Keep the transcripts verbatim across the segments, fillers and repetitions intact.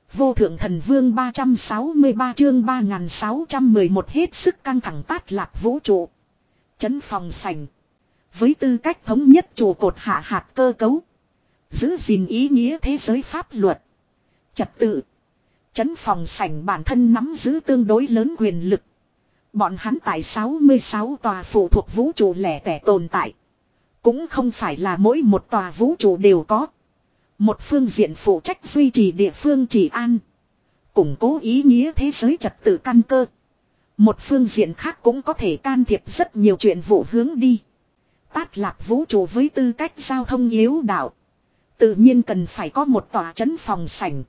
Vô thượng thần vương ba trăm sáu mươi ba chương ba nghìn sáu trăm mười một hết sức căng thẳng tát lạc vũ trụ. Chấn phòng sảnh. Với tư cách thống nhất trụ cột hạ hạt cơ cấu. Giữ gìn ý nghĩa thế giới pháp luật. Trật tự. Chấn phòng sảnh bản thân nắm giữ tương đối lớn quyền lực. Bọn hắn tại sáu mươi sáu tòa phụ thuộc vũ trụ lẻ tẻ tồn tại. Cũng không phải là mỗi một tòa vũ trụ đều có. Một phương diện phụ trách duy trì địa phương trị an. Củng cố ý nghĩa thế giới trật tự căn cơ. Một phương diện khác cũng có thể can thiệp rất nhiều chuyện vụ hướng đi. Tát lạc vũ trụ với tư cách giao thông yếu đạo. Tự nhiên cần phải có một tòa trấn phòng sảnh.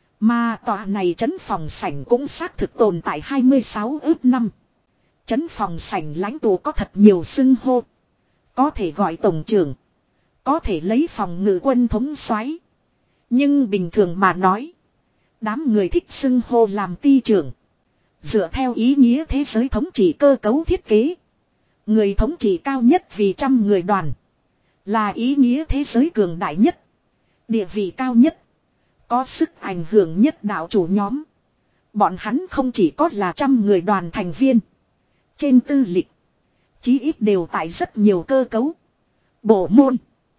Mà tòa này trấn phòng sảnh cũng xác thực tồn tại hai mươi sáu ước năm. Trấn phòng sảnh lãnh tụ có thật nhiều xưng hô. Có thể gọi tổng trưởng. Có thể lấy phòng ngự quân thống soái. Nhưng bình thường mà nói. Đám người thích xưng hô làm ty trưởng. Dựa theo ý nghĩa thế giới thống trị cơ cấu thiết kế. Người thống trị cao nhất vì trăm người đoàn. Là ý nghĩa thế giới cường đại nhất. Địa vị cao nhất. Có sức ảnh hưởng nhất đạo chủ nhóm. Bọn hắn không chỉ có là trăm người đoàn thành viên. Trên tư lịch. Chí ít đều tại rất nhiều cơ cấu. Bộ môn.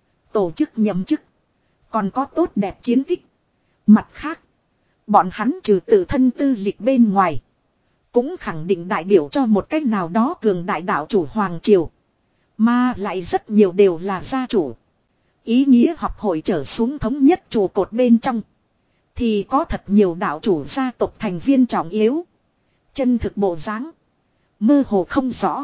Tổ chức nhậm chức. Còn có tốt đẹp chiến tích. Mặt khác. Bọn hắn trừ tự thân tư lịch bên ngoài. Cũng khẳng định đại biểu cho một cách nào đó cường đại đạo chủ Hoàng Triều. Mà lại rất nhiều đều là gia chủ. Ý nghĩa học hội trở xuống thống nhất trụ cột bên trong. Thì có thật nhiều đạo chủ gia tộc thành viên trọng yếu. Chân thực bộ dáng. Mơ hồ không rõ.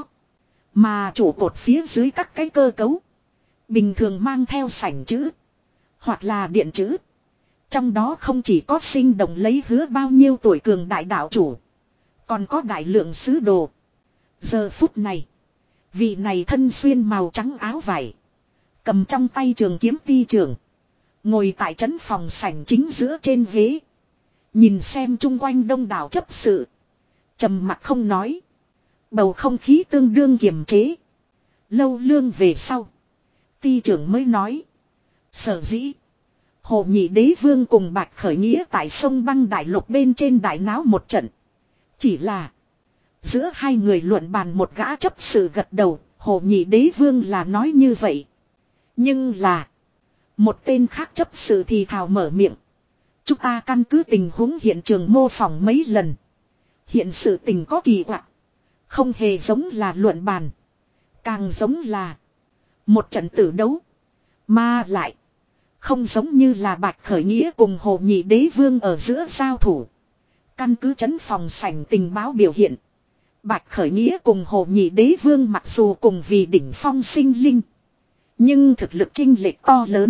Mà trụ cột phía dưới các cái cơ cấu. Bình thường mang theo sảnh chữ. Hoặc là điện chữ. Trong đó không chỉ có sinh động lấy hứa bao nhiêu tuổi cường đại đạo chủ. Còn có đại lượng sứ đồ. Giờ phút này. Vị này thân xuyên màu trắng áo vải. Cầm trong tay trường kiếm ti trưởng. Ngồi tại trấn phòng sảnh chính giữa trên ghế. Nhìn xem chung quanh đông đảo chấp sự. Trầm mặt không nói. Bầu không khí tương đương kiềm chế. Lâu lương về sau. Ti trưởng mới nói. Sở dĩ. Hồ Nhị Đế Vương cùng Bạch Khởi Nghĩa tại sông Băng Đại Lục bên trên đại náo một trận. Chỉ là. Giữa hai người luận bàn một gã chấp sự gật đầu. Hồ Nhị Đế Vương là nói như vậy. Nhưng là. Một tên khác chấp sự thì thào mở miệng. Chúng ta căn cứ tình huống hiện trường mô phỏng mấy lần. Hiện sự tình có kỳ quặc. Không hề giống là luận bàn. Càng giống là. Một trận tử đấu. Mà lại. Không giống như là Bạch Khởi Nghĩa cùng Hồ Nhị Đế Vương ở giữa giao thủ. Căn cứ trấn phòng sảnh tình báo biểu hiện. Bạch Khởi Nghĩa cùng Hồ Nhị Đế Vương mặc dù cùng vì đỉnh phong sinh linh. Nhưng thực lực chênh lệch to lớn.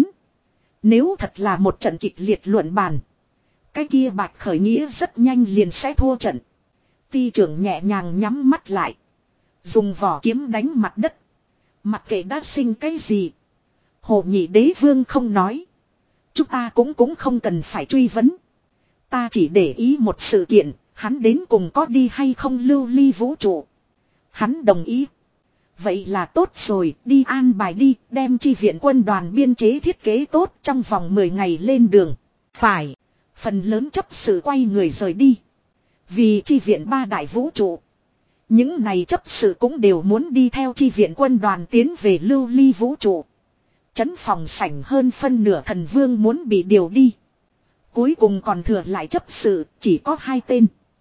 Nếu thật là một trận kịch liệt luận bàn. Cái kia Bạch Khởi Nghĩa rất nhanh liền sẽ thua trận. Ti trưởng nhẹ nhàng nhắm mắt lại. Dùng vỏ kiếm đánh mặt đất. Mặc kệ đã sinh cái gì. Hồ Nhị Đế Vương không nói. Chúng ta cũng cũng không cần phải truy vấn. Ta chỉ để ý một sự kiện. Hắn đến cùng có đi hay không lưu ly vũ trụ. Hắn đồng ý. Vậy là tốt rồi, đi an bài đi, đem chi viện quân đoàn biên chế thiết kế tốt trong vòng mười ngày lên đường. Phải, phần lớn chấp sự quay người rời đi. Vì chi viện ba đại vũ trụ. Những này chấp sự cũng đều muốn đi theo chi viện quân đoàn tiến về lưu ly vũ trụ. Trấn phòng sảnh hơn phân nửa thần vương muốn bị điều đi. Cuối cùng còn thừa lại chấp sự, chỉ có hai tên.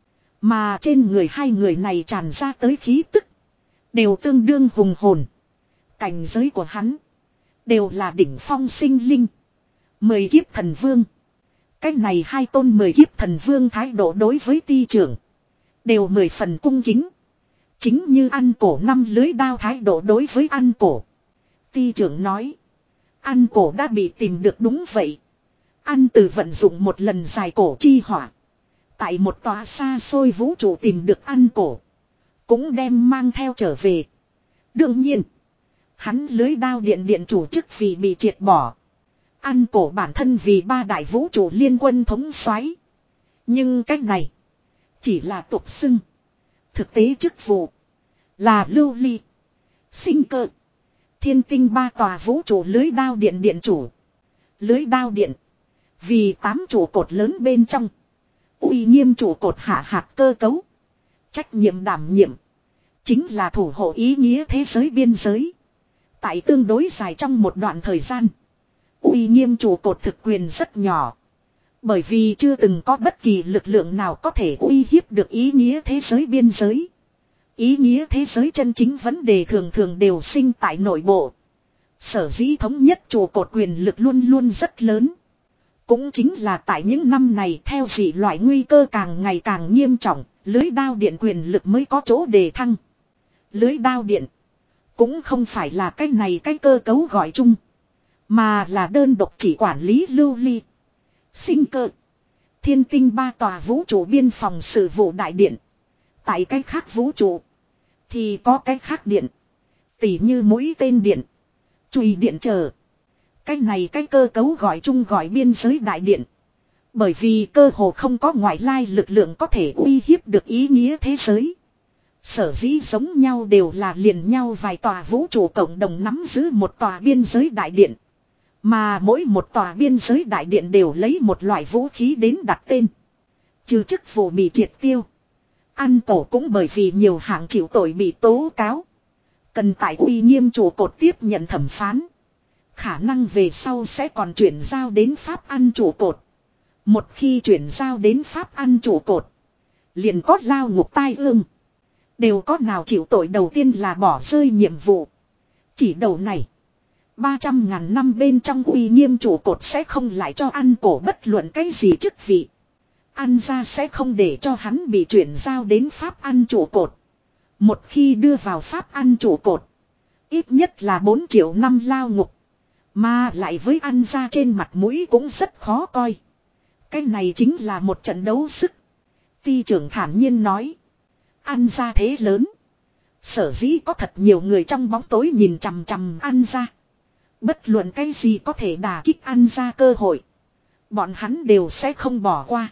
Mà trên người hai người này tràn ra tới khí tức. Đều tương đương hùng hồn. Cảnh giới của hắn. Đều là đỉnh phong sinh linh. Mười kiếp thần vương. Cách này hai tôn mười kiếp thần vương thái độ đối với ti trưởng. Đều mười phần cung kính. Chính như ăn cổ năm lưới đao thái độ đối với ăn cổ. Ti trưởng nói. Ăn cổ đã bị tìm được đúng vậy. Ăn từ vận dụng một lần dài cổ chi hỏa. Tại một tòa xa xôi vũ trụ tìm được ăn cổ. Cũng đem mang theo trở về. Đương nhiên. Hắn lưới đao điện điện chủ chức vì bị triệt bỏ. Ăn cổ bản thân vì ba đại vũ trụ liên quân thống soái. Nhưng cách này. Chỉ là tục xưng. Thực tế chức vụ. Là lưu ly. Sinh cơ. Thiên tinh ba tòa vũ trụ lưới đao điện điện chủ. Lưới đao điện. Vì tám trụ cột lớn bên trong. Uy nghiêm trụ cột hạ hạt cơ cấu. Trách nhiệm đảm nhiệm. Chính là thủ hộ ý nghĩa thế giới biên giới. Tại tương đối dài trong một đoạn thời gian. Uy nghiêm trụ cột thực quyền rất nhỏ. Bởi vì chưa từng có bất kỳ lực lượng nào có thể uy hiếp được ý nghĩa thế giới biên giới. Ý nghĩa thế giới chân chính vấn đề thường thường đều sinh tại nội bộ. Sở dĩ thống nhất trụ cột quyền lực luôn luôn rất lớn. Cũng chính là tại những năm này theo dị loại nguy cơ càng ngày càng nghiêm trọng, lưới đao điện quyền lực mới có chỗ đề thăng. Lưới đao điện cũng không phải là cái này cái cơ cấu gọi chung, mà là đơn độc chỉ quản lý lưu ly, sinh cơ, thiên tinh ba tòa vũ trụ biên phòng sự vụ đại điện. Tại cái khác vũ trụ thì có cái khác điện, tỉ như mũi tên điện, chùy điện chờ. Cái này cái cơ cấu gọi chung gọi biên giới đại điện. Bởi vì cơ hồ không có ngoại lai lực lượng có thể uy hiếp được ý nghĩa thế giới. Sở dĩ giống nhau đều là liền nhau vài tòa vũ trụ cộng đồng nắm giữ một tòa biên giới đại điện. Mà mỗi một tòa biên giới đại điện đều lấy một loại vũ khí đến đặt tên. Trừ chức vụ bị triệt tiêu. Ăn tổ cũng bởi vì nhiều hạng chịu tội bị tố cáo. Cần tại uy nghiêm trụ cột tiếp nhận thẩm phán. Khả năng về sau sẽ còn chuyển giao đến pháp ăn trụ cột. Một khi chuyển giao đến pháp ăn trụ cột, liền có lao ngục tai ương. Đều có nào chịu tội đầu tiên là bỏ rơi nhiệm vụ. Chỉ đầu này, ba trăm ngàn năm bên trong uy nghiêm trụ cột sẽ không lại cho ăn cổ bất luận cái gì chức vị. Ăn ra sẽ không để cho hắn bị chuyển giao đến pháp ăn trụ cột. Một khi đưa vào pháp ăn trụ cột, ít nhất là bốn triệu năm lao ngục. Mà lại với ăn ra trên mặt mũi cũng rất khó coi. Cái này chính là một trận đấu sức. Ty trưởng thản nhiên nói. Ăn ra thế lớn. Sở dĩ có thật nhiều người trong bóng tối nhìn chằm chằm ăn ra. Bất luận cái gì có thể đả kích ăn ra cơ hội, bọn hắn đều sẽ không bỏ qua.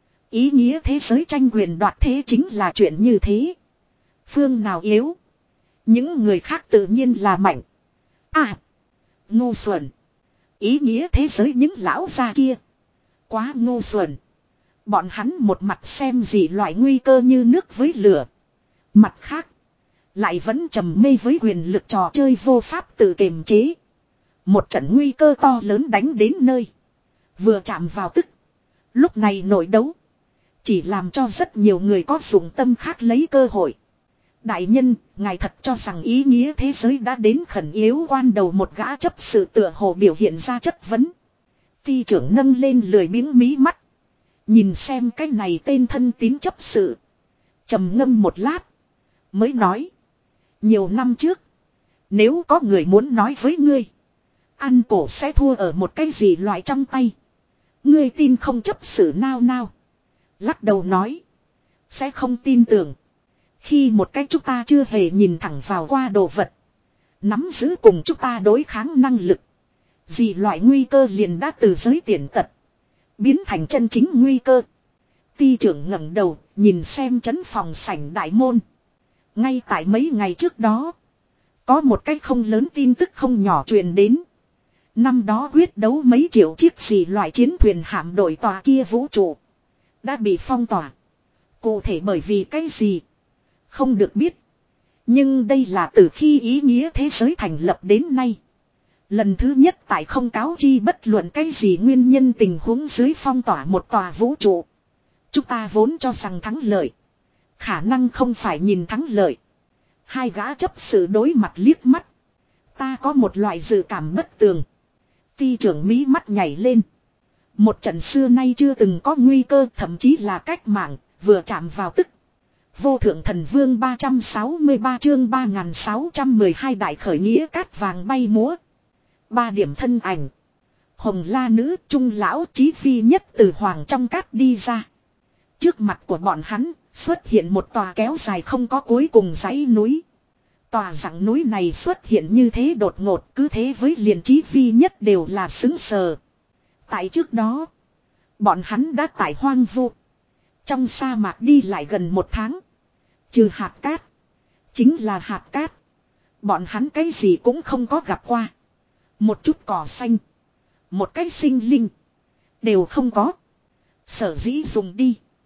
Ý nghĩa thế giới tranh quyền đoạt thế chính là chuyện như thế. Phương nào yếu, những người khác tự nhiên là mạnh. À, ngu xuẩn. Ý nghĩa thế giới những lão gia kia quá ngu xuẩn. Bọn hắn một mặt xem gì loại nguy cơ như nước với lửa, mặt khác lại vẫn trầm mê với quyền lực trò chơi vô pháp tự kiềm chế. Một trận nguy cơ to lớn đánh đến nơi, vừa chạm vào tức. Lúc này nội đấu chỉ làm cho rất nhiều người có dụng tâm khác lấy cơ hội. Đại nhân, ngài thật cho rằng ý nghĩa thế giới đã đến khẩn yếu quan đầu? Một gã chấp sự tựa hồ biểu hiện ra chất vấn. Ty trưởng nâng lên lười biếng mí mắt, nhìn xem cái này tên thân tín chấp sự, trầm ngâm một lát mới nói. Nhiều năm trước, nếu có người muốn nói với ngươi, ăn cổ sẽ thua ở một cái gì loại trong tay, ngươi tin không? Chấp sự nao nao, lắc đầu nói. Sẽ không tin tưởng. Khi một cái chúng ta chưa hề nhìn thẳng vào qua đồ vật nắm giữ cùng chúng ta đối kháng năng lực, gì loại nguy cơ liền đã từ giới tiền tật biến thành chân chính nguy cơ. Ty trưởng ngẩng đầu nhìn xem trấn phòng sảnh đại môn. Ngay tại mấy ngày trước đó, có một cái không lớn tin tức không nhỏ truyền đến. Năm đó quyết đấu mấy triệu chiếc gì loại chiến thuyền hạm đội tòa kia vũ trụ đã bị phong tỏa. Cụ thể bởi vì cái gì không được biết. Nhưng đây là từ khi ý nghĩa thế giới thành lập đến nay, lần thứ nhất tại không cáo chi bất luận cái gì nguyên nhân tình huống dưới phong tỏa một tòa vũ trụ. Chúng ta vốn cho rằng thắng lợi, khả năng không phải nhìn thắng lợi. Hai gã chấp sự đối mặt liếc mắt. Ta có một loại dự cảm bất tường. Ty trưởng mí mắt nhảy lên. Một trận xưa nay chưa từng có nguy cơ, thậm chí là cách mạng, vừa chạm vào tức. Vô thượng thần vương ba trăm sáu mươi ba chương ba nghìn sáu trăm mười hai đại khởi nghĩa cát vàng bay múa. Ba điểm thân ảnh. Hồng la nữ, trung lão, chí phi nhất từ hoàng trong cát đi ra. Trước mặt của bọn hắn xuất hiện một tòa kéo dài không có cuối cùng dãy núi. Tòa dặng núi này xuất hiện như thế đột ngột, cứ thế với liền chí phi nhất đều là xứng sờ. Tại trước đó, bọn hắn đã tại hoang vu, trong sa mạc đi lại gần một tháng. Trừ hạt cát, chính là hạt cát. Bọn hắn cái gì cũng không có gặp qua. Một chút cỏ xanh, một cái sinh linh đều không có. Sở dĩ dùng đi,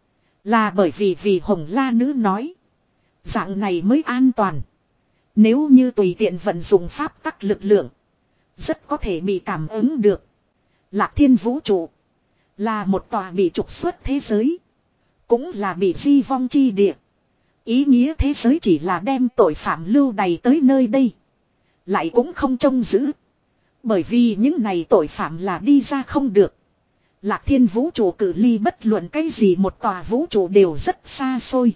Là bởi vì vì Hồng La Nữ nói. Dạng này mới an toàn. Nếu như tùy tiện vận dụng pháp tắc lực lượng. Rất có thể bị cảm ứng được. Lạc Thiên vũ trụ. Là một tòa bị trục xuất thế giới. Cũng là bị di vong chi địa. Ý nghĩa thế giới chỉ là đem tội phạm lưu đày tới nơi đây. Lại cũng không trông giữ. Bởi vì những này tội phạm là đi ra không được. Lạc Thiên vũ trụ cự ly bất luận cái gì một tòa vũ trụ đều rất xa xôi.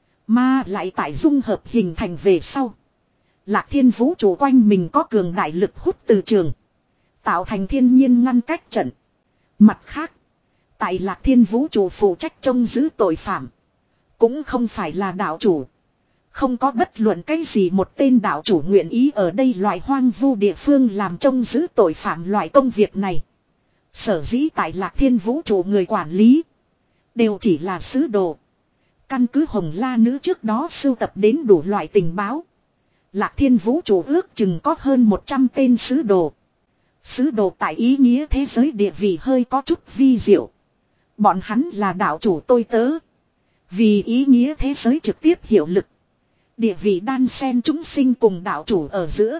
Mà lại tại dung hợp hình thành về sau. Lạc Thiên vũ trụ quanh mình có cường đại lực hút từ trường. Tạo thành thiên nhiên ngăn cách trận. Mặt khác. Tại Lạc Thiên vũ trụ phụ trách trông giữ tội phạm. Cũng không phải là đạo chủ. Không có bất luận cái gì một tên đạo chủ nguyện ý ở đây loại hoang vu địa phương làm trông giữ tội phạm loại công việc này. Sở dĩ tại Lạc Thiên vũ trụ người quản lý. Đều chỉ là sứ đồ. Căn cứ Hồng La Nữ trước đó sưu tập đến đủ loại tình báo. Lạc Thiên vũ trụ ước chừng có hơn một trăm tên sứ đồ. Sứ đồ tại ý nghĩa thế giới địa vị hơi có chút vi diệu. Bọn hắn là đạo chủ tôi tớ. Vì ý nghĩa thế giới trực tiếp hiệu lực. Địa vị đan xen chúng sinh cùng đạo chủ ở giữa.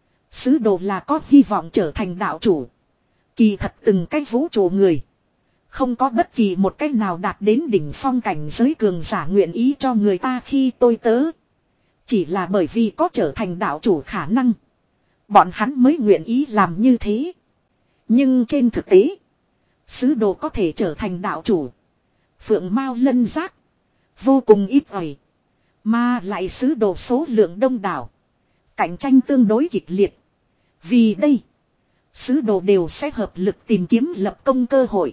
Sứ đồ là có hy vọng trở thành đạo chủ. Kỳ thật từng cái vũ trụ người. Không có bất kỳ một cách nào đạt đến đỉnh phong cảnh giới cường giả nguyện ý cho người ta khi tôi tớ. Chỉ là bởi vì có trở thành đạo chủ khả năng. Bọn hắn mới nguyện ý làm như thế. Nhưng trên thực tế. Sứ đồ có thể trở thành đạo chủ. Phượng Mao Lân Giác. Vô cùng ít ỏi. Mà lại sứ đồ số lượng đông đảo. Cạnh tranh tương đối kịch liệt. Vì đây. Sứ đồ đều sẽ hợp lực tìm kiếm lập công cơ hội.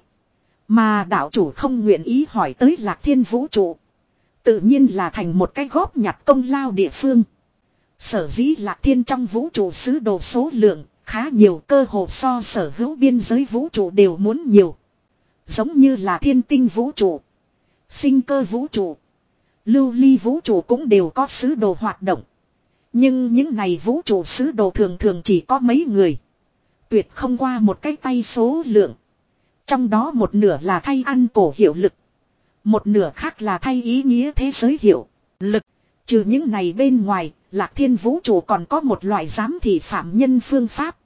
Mà đạo chủ không nguyện ý hỏi tới Lạc Thiên vũ trụ. Tự nhiên là thành một cái góp nhặt công lao địa phương. Sở dĩ Lạc Thiên trong vũ trụ sứ đồ số lượng khá nhiều, cơ hồ so sở hữu biên giới vũ trụ đều muốn nhiều. Giống như là thiên tinh vũ trụ, sinh cơ vũ trụ, lưu ly vũ trụ cũng đều có sứ đồ hoạt động. Nhưng những này vũ trụ sứ đồ thường thường chỉ có mấy người. Tuyệt không qua một cái tay số lượng. Trong đó một nửa là thay ăn cổ hiệu lực. Một nửa khác là thay ý nghĩa thế giới hiệu lực. Trừ những này bên ngoài, Lạc Thiên vũ trụ còn có một loại giám thị phạm nhân phương pháp.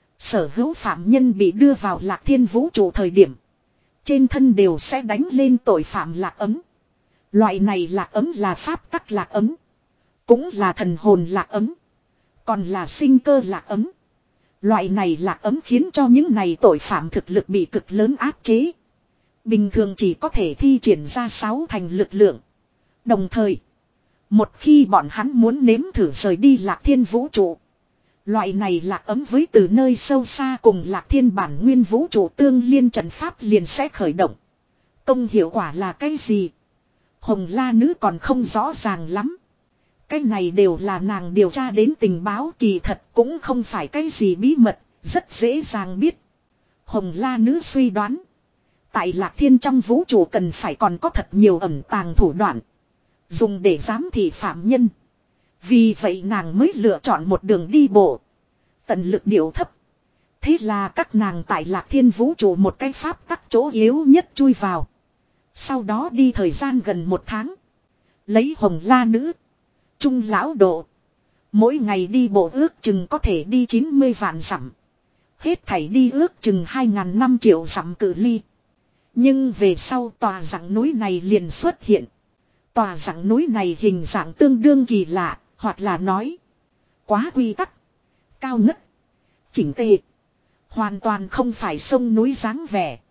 Sở hữu phạm nhân bị đưa vào Lạc Thiên vũ trụ thời điểm. Trên thân đều sẽ đánh lên tội phạm lạc ấm. Loại này lạc ấm là pháp tắc lạc ấm. Cũng là thần hồn lạc ấm. Còn là sinh cơ lạc ấm. Loại này lạc ấm khiến cho những này tội phạm thực lực bị cực lớn áp chế. Bình thường chỉ có thể thi triển ra sáu thành lực lượng. Đồng thời, một khi bọn hắn muốn nếm thử rời đi Lạc Thiên vũ trụ. Loại này lạc ấm với từ nơi sâu xa cùng Lạc Thiên bản nguyên vũ trụ tương liên trận pháp liền sẽ khởi động. Công hiệu quả là cái gì? Hồng La Nữ còn không rõ ràng lắm. Cái này đều là nàng điều tra đến tình báo, kỳ thật cũng không phải cái gì bí mật, rất dễ dàng biết. Hồng La Nữ suy đoán. Tại Lạc Thiên trong vũ trụ cần phải còn có thật nhiều ẩn tàng thủ đoạn. Dùng để giám thị phạm nhân. Vì vậy nàng mới lựa chọn một đường đi bộ. Tận lực điệu thấp. Thế là các nàng tại Lạc Thiên vũ trụ một cái pháp tắc chỗ yếu nhất chui vào. Sau đó đi thời gian gần một tháng. Lấy Hồng La Nữ. Trung lão độ. Mỗi ngày đi bộ ước chừng có thể đi chín mươi vạn dặm. Hết thảy đi ước chừng hai ngàn năm triệu dặm cự ly. Nhưng về sau tòa dặng núi này liền xuất hiện. Tòa dặng núi này hình dạng tương đương kỳ lạ, hoặc là nói quá quy tắc, cao ngất, chỉnh tề. Hoàn toàn không phải sông núi dáng vẻ.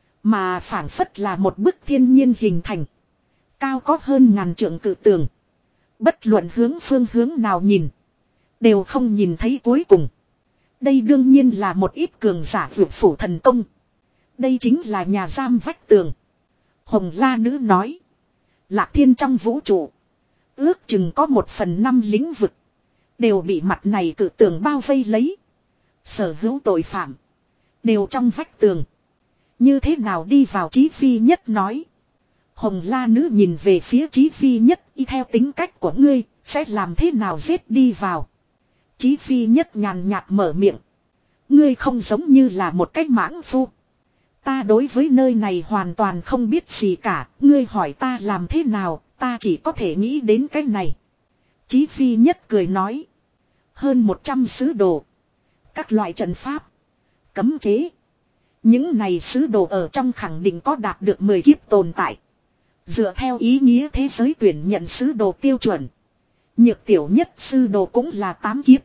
Mà phảng phất là một bức thiên nhiên hình thành. Cao có hơn ngàn trượng cự tường. Bất luận hướng phương hướng nào nhìn. Đều không nhìn thấy cuối cùng. Đây đương nhiên là một ít cường giả vượt phủ thần công. Đây chính là nhà giam vách tường. Hồng La Nữ nói. Lạc Thiên trong vũ trụ. Ước chừng có một phần năm lĩnh vực. Đều bị mặt này cự tường bao vây lấy. Sở hữu tội phạm. Đều trong vách tường. Như thế nào đi vào Chí Phi Nhất nói. Hồng La Nữ nhìn về phía Chí Phi Nhất. Y theo tính cách của ngươi. Sẽ làm thế nào giết đi vào. Chí Phi Nhất nhàn nhạt mở miệng. Ngươi không giống như là một cái mãng phu. Ta đối với nơi này hoàn toàn không biết gì cả, ngươi hỏi ta làm thế nào, ta chỉ có thể nghĩ đến cái này. Chí Phi Nhất cười nói. Hơn một trăm sứ đồ. Các loại trận pháp. Cấm chế. Những này sứ đồ ở trong khẳng định có đạt được mười kiếp tồn tại. Dựa theo ý nghĩa thế giới tuyển nhận sứ đồ tiêu chuẩn. Nhược tiểu nhất sư đồ cũng là tám kiếp.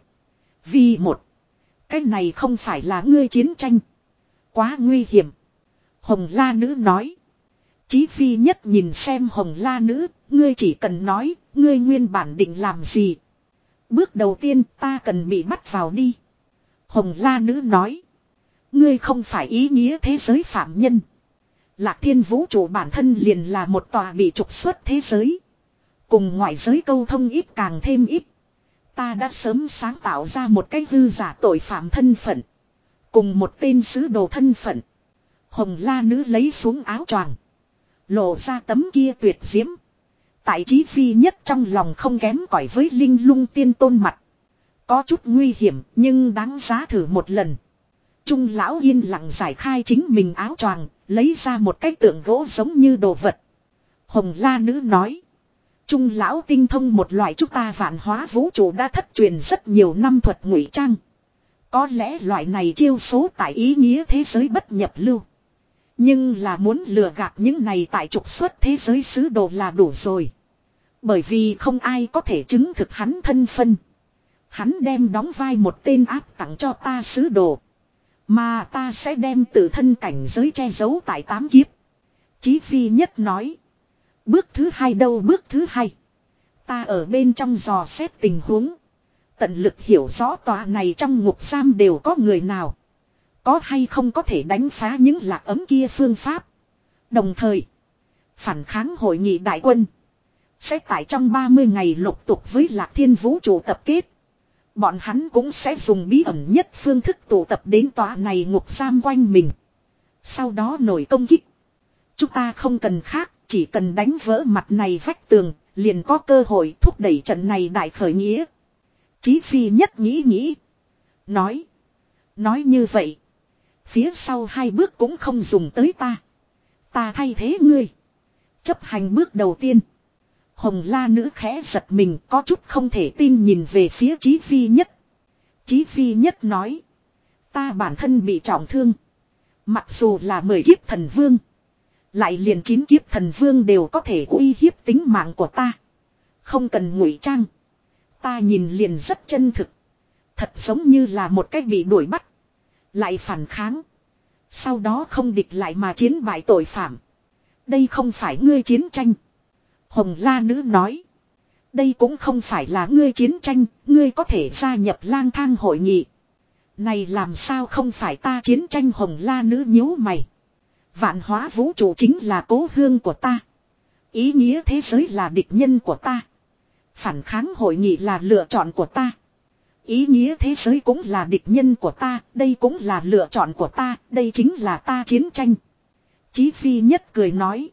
Vì một. Cái này không phải là ngươi chiến tranh. Quá nguy hiểm. Hồng La Nữ nói. Chí Phi Nhất nhìn xem Hồng La Nữ. Ngươi chỉ cần nói. Ngươi nguyên bản định làm gì. Bước đầu tiên ta cần bị bắt vào đi. Hồng La Nữ nói. Ngươi không phải ý nghĩa thế giới phạm nhân. Lạc Thiên vũ trụ bản thân liền là một tòa bị trục xuất thế giới. Cùng ngoại giới câu thông ít càng thêm ít. Ta đã sớm sáng tạo ra một cái hư giả tội phạm thân phận. Cùng một tên sứ đồ thân phận. Hồng La Nữ lấy xuống áo choàng. Lộ ra tấm kia tuyệt diễm. Tại Chí Phi Nhất trong lòng không kém cỏi với Linh Lung Tiên Tôn mặt. Có chút nguy hiểm nhưng đáng giá thử một lần. Trung lão yên lặng giải khai chính mình áo choàng, lấy ra một cái tượng gỗ giống như đồ vật. Hồng La Nữ nói. Trung lão tinh thông một loại chúng ta vạn hóa vũ trụ đã thất truyền rất nhiều năm thuật ngụy trang. Có lẽ loại này chiêu số tại ý nghĩa thế giới bất nhập lưu. Nhưng là muốn lừa gạt những này tại trục xuất thế giới sứ đồ là đủ rồi. Bởi vì không ai có thể chứng thực hắn thân phân. Hắn đem đóng vai một tên áp tặng cho ta sứ đồ. Mà ta sẽ đem tự thân cảnh giới che giấu tại tám kiếp. Chí Phi Nhất nói. Bước thứ hai đâu bước thứ hai. Ta ở bên trong dò xét tình huống. Tận lực hiểu rõ tòa này trong ngục giam đều có người nào. Có hay không có thể đánh phá những lạc ấm kia phương pháp. Đồng thời. Phản kháng hội nghị đại quân. Sẽ tại trong ba mươi ngày lục tục với Lạc Thiên vũ trụ tập kết. Bọn hắn cũng sẽ dùng bí ẩn nhất phương thức tụ tập đến tòa này ngục giam quanh mình. Sau đó nổi công kích. Chúng ta không cần khác, chỉ cần đánh vỡ mặt này vách tường, liền có cơ hội thúc đẩy trận này đại khởi nghĩa. Chí Phi Nhất nghĩ nghĩ. Nói. Nói như vậy. Phía sau hai bước cũng không dùng tới ta. Ta thay thế ngươi. Chấp hành bước đầu tiên. Hồng La Nữ khẽ giật mình có chút không thể tin nhìn về phía Chí Phi Nhất. Chí Phi Nhất nói. Ta bản thân bị trọng thương. Mặc dù là mười kiếp thần vương. Lại liền chín kiếp thần vương đều có thể uy hiếp tính mạng của ta. Không cần ngụy trang. Ta nhìn liền rất chân thực. Thật giống như là một cách bị đuổi bắt. Lại phản kháng. Sau đó không địch lại mà chiến bại tội phạm. Đây không phải ngươi chiến tranh. Hồng La Nữ nói. Đây cũng không phải là ngươi chiến tranh. Ngươi có thể gia nhập lang thang hội nghị. Này làm sao không phải ta chiến tranh. Hồng La Nữ nhíu mày. Vạn hóa vũ trụ chính là cố hương của ta. Ý nghĩa thế giới là địch nhân của ta. Phản kháng hội nghị là lựa chọn của ta. Ý nghĩa thế giới cũng là địch nhân của ta. Đây cũng là lựa chọn của ta. Đây chính là ta chiến tranh. Chí Phi Nhất cười nói.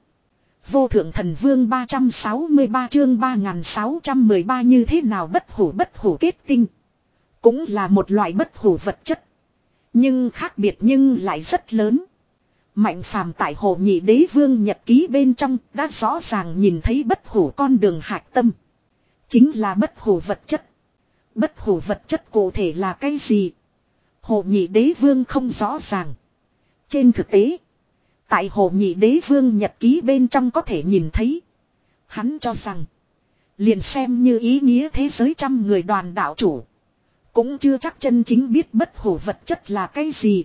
Vô thượng thần vương ba trăm sáu mươi ba chương ba nghìn sáu trăm mười ba như thế nào bất hủ bất hủ kết tinh. Cũng là một loại bất hủ vật chất. Nhưng khác biệt nhưng lại rất lớn. Mạnh phàm tại Hồ Nhị Đế Vương nhật ký bên trong đã rõ ràng nhìn thấy bất hủ con đường hạch tâm. Chính là bất hủ vật chất. Bất hủ vật chất cụ thể là cái gì? Hồ Nhị Đế Vương không rõ ràng. Trên thực tế, tại Hồ Nhị Đế Vương nhật ký bên trong có thể nhìn thấy. Hắn cho rằng, liền xem như ý nghĩa thế giới trăm người đoàn đạo chủ, cũng chưa chắc chân chính biết bất hủ vật chất là cái gì.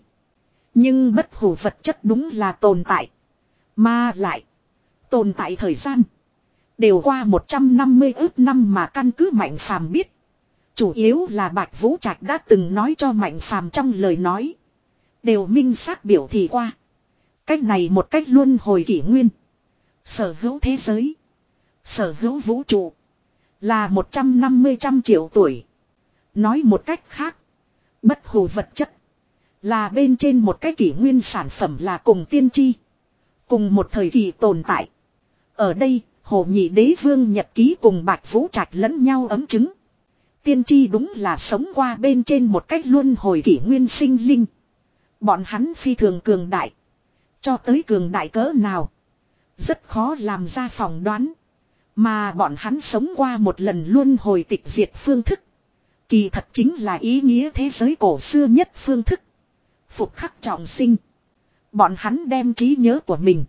Nhưng bất hủ vật chất đúng là tồn tại. Mà lại, tồn tại thời gian đều qua một trăm năm mươi ước năm mà căn cứ Mạnh Phàm biết. Chủ yếu là Bạch Vũ Trạch đã từng nói cho Mạnh Phàm trong lời nói. Đều minh xác biểu thị qua. Cách này một cách luân hồi kỷ nguyên. Sở hữu thế giới. Sở hữu vũ trụ. Là một trăm năm mươi trăm triệu tuổi. Nói một cách khác. Bất hủ vật chất. Là bên trên một cái kỷ nguyên sản phẩm là cùng tiên tri. Cùng một thời kỳ tồn tại. Ở đây, Hồ Nhị Đế Vương nhật ký cùng Bạch Vũ Trạch lẫn nhau ấm chứng. Tiên tri đúng là sống qua bên trên một cách luân hồi kỷ nguyên sinh linh. Bọn hắn phi thường cường đại. Cho tới cường đại cỡ nào. Rất khó làm ra phỏng đoán. Mà bọn hắn sống qua một lần luân hồi tịch diệt phương thức. Kỳ thật chính là ý nghĩa thế giới cổ xưa nhất phương thức. Phục khắc trọng sinh. Bọn hắn đem trí nhớ của mình.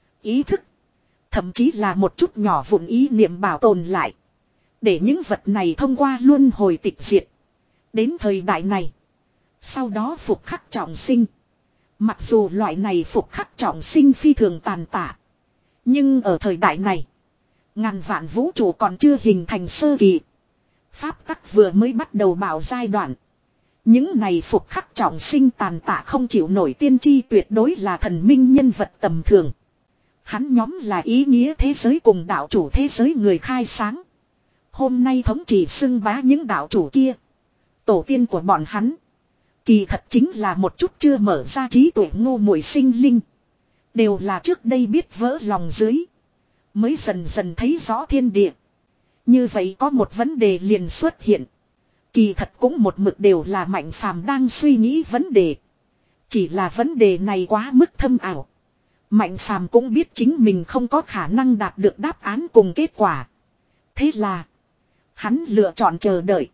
Ý thức. Thậm chí là một chút nhỏ vụn ý niệm bảo tồn lại. Để những vật này thông qua luân hồi tịch diệt. Đến thời đại này. Sau đó phục khắc trọng sinh. Mặc dù loại này phục khắc trọng sinh phi thường tàn tạ. Nhưng ở thời đại này. Ngàn vạn vũ trụ còn chưa hình thành sơ kỳ. Pháp tắc vừa mới bắt đầu bảo giai đoạn. Những này phục khắc trọng sinh tàn tạ không chịu nổi tiên tri tuyệt đối là thần minh nhân vật tầm thường. Hắn nhóm là ý nghĩa thế giới cùng đạo chủ thế giới người khai sáng. Hôm nay thống trị xưng bá những đạo chủ kia. Tổ tiên của bọn hắn. Kỳ thật chính là một chút chưa mở ra trí tuệ ngu muội sinh linh. Đều là trước đây biết vỡ lòng dưới. Mới dần dần thấy rõ thiên địa. Như vậy có một vấn đề liền xuất hiện. Kỳ thật cũng một mực đều là Mạnh Phàm đang suy nghĩ vấn đề. Chỉ là vấn đề này quá mức thâm ảo. Mạnh Phàm cũng biết chính mình không có khả năng đạt được đáp án cùng kết quả. Thế là hắn lựa chọn chờ đợi.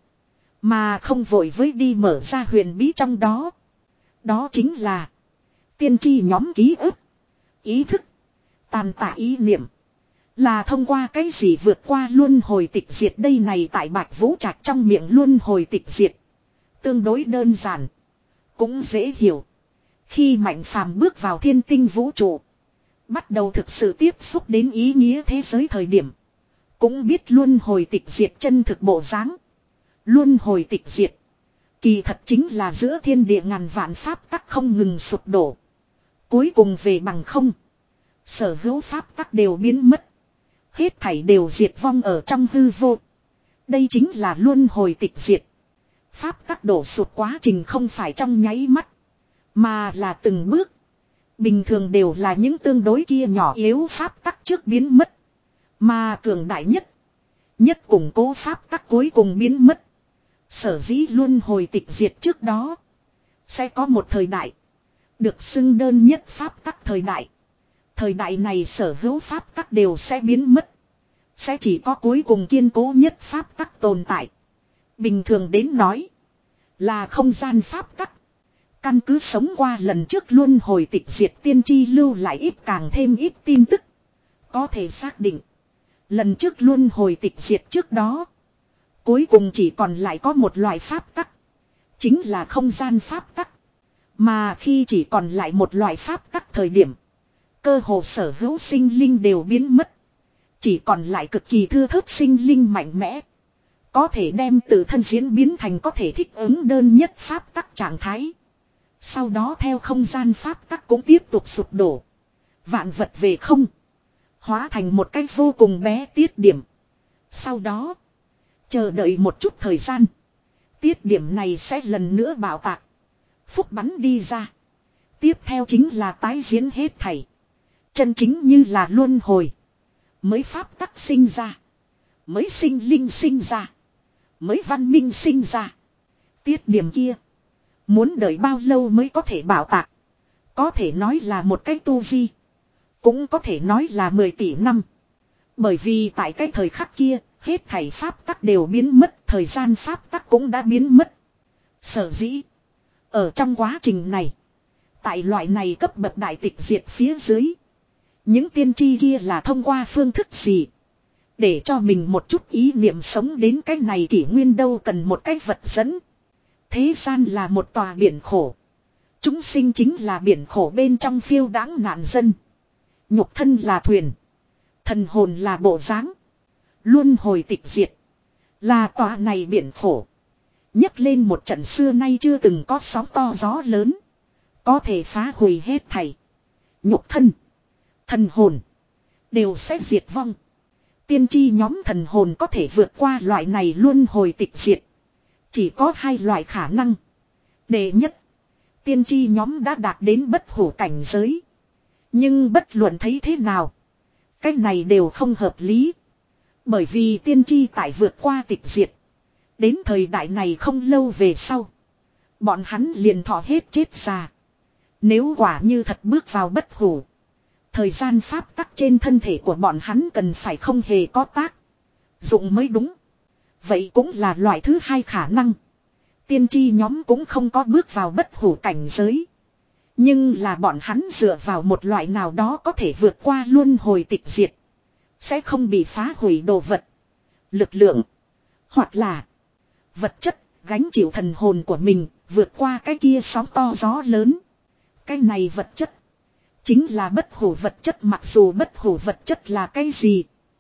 Mà không vội với đi mở ra huyền bí trong đó. Đó chính là tiên tri nhóm ký ức. Ý thức. Tàn tạ ý niệm. Là thông qua cái gì vượt qua luân hồi tịch diệt đây này tại Bạch Vũ Trạch trong miệng luân hồi tịch diệt. Tương đối đơn giản. Cũng dễ hiểu. Khi Mạnh Phàm bước vào thiên tinh vũ trụ. Bắt đầu thực sự tiếp xúc đến ý nghĩa thế giới thời điểm. Cũng biết luân hồi tịch diệt chân thực bộ dáng. Luân hồi tịch diệt. Kỳ thật chính là giữa thiên địa ngàn vạn pháp tắc không ngừng sụp đổ. Cuối cùng về bằng không. Sở hữu pháp tắc đều biến mất. Hết thảy đều diệt vong ở trong hư vô. Đây chính là luân hồi tịch diệt. Pháp tắc đổ sụt quá trình không phải trong nháy mắt. Mà là từng bước. Bình thường đều là những tương đối kia nhỏ yếu pháp tắc trước biến mất. Mà cường đại nhất. Nhất củng cố pháp tắc cuối cùng biến mất. Sở dĩ luân hồi tịch diệt trước đó. Sẽ có một thời đại. Được xưng đơn nhất pháp tắc thời đại. Thời đại này sở hữu pháp tắc đều sẽ biến mất. Sẽ chỉ có cuối cùng kiên cố nhất pháp tắc tồn tại. Bình thường đến nói. Là không gian pháp tắc. Căn cứ sống qua lần trước luân hồi tịch diệt tiên tri lưu lại ít càng thêm ít tin tức. Có thể xác định. Lần trước luân hồi tịch diệt trước đó. Cuối cùng chỉ còn lại có một loại pháp tắc. Chính là không gian pháp tắc. Mà khi chỉ còn lại một loại pháp tắc thời điểm. Cơ hồ sở hữu sinh linh đều biến mất. Chỉ còn lại cực kỳ thưa thớt sinh linh mạnh mẽ. Có thể đem tự thân diễn biến thành có thể thích ứng đơn nhất pháp tắc trạng thái. Sau đó theo không gian pháp tắc cũng tiếp tục sụp đổ. Vạn vật về không. Hóa thành một cái vô cùng bé tiết điểm. Sau đó. Chờ đợi một chút thời gian. Tiết điểm này sẽ lần nữa bạo tạc. Phúc bắn đi ra. Tiếp theo chính là tái diễn hết thảy. Chân chính như là luân hồi. Mới pháp tắc sinh ra. Mới sinh linh sinh ra. Mới văn minh sinh ra. Tiết điểm kia. Muốn đợi bao lâu mới có thể bảo tạc. Có thể nói là một cái tu vi. Cũng có thể nói là mười tỷ năm. Bởi vì tại cái thời khắc kia. Hết thảy pháp tắc đều biến mất. Thời gian pháp tắc cũng đã biến mất. Sở dĩ. Ở trong quá trình này. Tại loại này cấp bậc đại tịch diệt phía dưới. Những tiên tri kia là thông qua phương thức gì. Để cho mình một chút ý niệm sống đến cái này kỷ nguyên đâu cần một cái vật dẫn. Thế gian là một tòa biển khổ. Chúng sinh chính là biển khổ bên trong phiêu đãng nạn dân. Nhục thân là thuyền. Thần hồn là bộ dáng. Luân hồi tịch diệt. Là tòa này biển khổ. Nhấc lên một trận xưa nay chưa từng có sóng to gió lớn. Có thể phá hủy hết thảy. Nhục thân. Thần hồn. Đều sẽ diệt vong. Tiên tri nhóm thần hồn có thể vượt qua loại này luân hồi tịch diệt. Chỉ có hai loại khả năng. Đệ nhất. Tiên tri nhóm đã đạt đến bất hủ cảnh giới. Nhưng bất luận thấy thế nào. Cái này đều không hợp lý. Bởi vì tiên tri tại vượt qua tịch diệt. Đến thời đại này không lâu về sau. Bọn hắn liền thọ hết chết già. Nếu quả như thật bước vào bất hủ. Thời gian pháp tắc trên thân thể của bọn hắn cần phải không hề có tác dụng mới đúng. Vậy cũng là loại thứ hai khả năng. Tiên tri nhóm cũng không có bước vào bất hủ cảnh giới. Nhưng là bọn hắn dựa vào một loại nào đó có thể vượt qua luân hồi tịch diệt. Sẽ không bị phá hủy đồ vật. Lực lượng. Hoặc là vật chất gánh chịu thần hồn của mình vượt qua cái kia sóng to gió lớn. Cái này vật chất. Chính là bất hủ vật chất, mặc dù bất hủ vật chất là cái gì.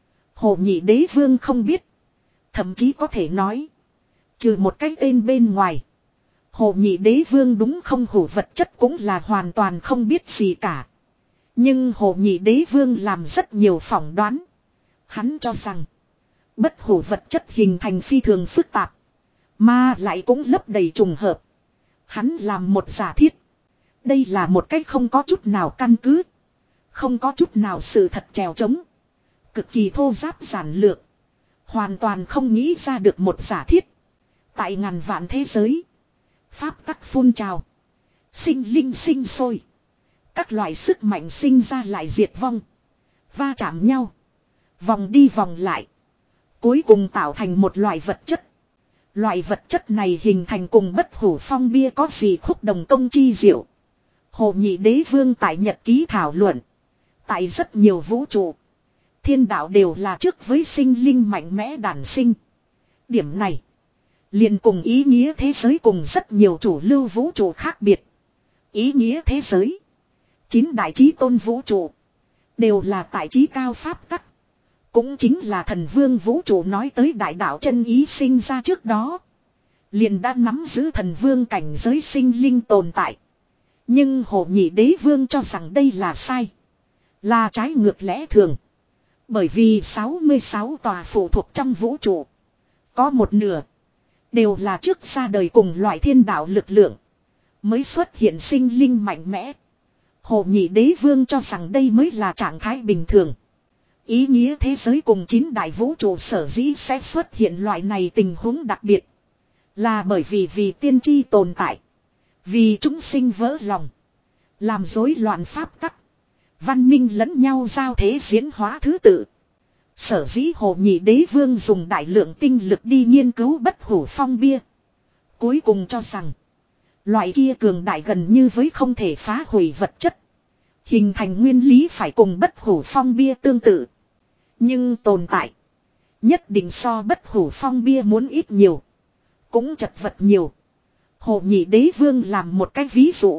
Hồ Nhị Đế Vương không biết. Thậm chí có thể nói. Trừ một cái tên bên ngoài. Hồ Nhị Đế Vương đúng không hủ vật chất cũng là hoàn toàn không biết gì cả. Nhưng Hồ Nhị Đế Vương làm rất nhiều phỏng đoán. Hắn cho rằng. Bất hủ vật chất hình thành phi thường phức tạp. Mà lại cũng lấp đầy trùng hợp. Hắn làm một giả thiết. Đây là một cách không có chút nào căn cứ. Không có chút nào sự thật trèo trống. Cực kỳ thô giáp giản lược. Hoàn toàn không nghĩ ra được một giả thiết. Tại ngàn vạn thế giới. Pháp tắc phun trào. Sinh linh sinh sôi. Các loại sức mạnh sinh ra lại diệt vong. Va chạm nhau. Vòng đi vòng lại. Cuối cùng tạo thành một loại vật chất. Loại vật chất này hình thành cùng bất hủ phong bia có gì khúc đồng công chi diệu. Hồ Nhị Đế Vương tại nhật ký thảo luận. Tại rất nhiều vũ trụ. Thiên đạo đều là trước với sinh linh mạnh mẽ đản sinh. Điểm này. Liền cùng ý nghĩa thế giới cùng rất nhiều chủ lưu vũ trụ khác biệt. Ý nghĩa thế giới. Chín đại chí tôn vũ trụ. Đều là tại chí cao pháp tắc. Cũng chính là thần vương vũ trụ nói tới đại đạo chân ý sinh ra trước đó. Liền đã nắm giữ thần vương cảnh giới sinh linh tồn tại. Nhưng Hồ Nhị Đế Vương cho rằng đây là sai. Là trái ngược lẽ thường. Bởi vì sáu mươi sáu tòa phụ thuộc trong vũ trụ. Có một nửa. Đều là trước ra đời cùng loại thiên đạo lực lượng. Mới xuất hiện sinh linh mạnh mẽ. Hồ Nhị Đế Vương cho rằng đây mới là trạng thái bình thường. Ý nghĩa thế giới cùng chín đại vũ trụ sở dĩ sẽ xuất hiện loại này tình huống đặc biệt. Là bởi vì vì tiên tri tồn tại. Vì chúng sinh vỡ lòng. Làm rối loạn pháp tắc. Văn minh lẫn nhau giao thế diễn hóa thứ tự. Sở dĩ Hồ Nhị Đế Vương dùng đại lượng tinh lực đi nghiên cứu bất hủ phong bia. Cuối cùng cho rằng. Loại kia cường đại gần như với không thể phá hủy vật chất. Hình thành nguyên lý phải cùng bất hủ phong bia tương tự. Nhưng tồn tại. Nhất định so bất hủ phong bia muốn ít nhiều. Cũng chật vật nhiều. Hồ Nhị Đế Vương làm một cái ví dụ.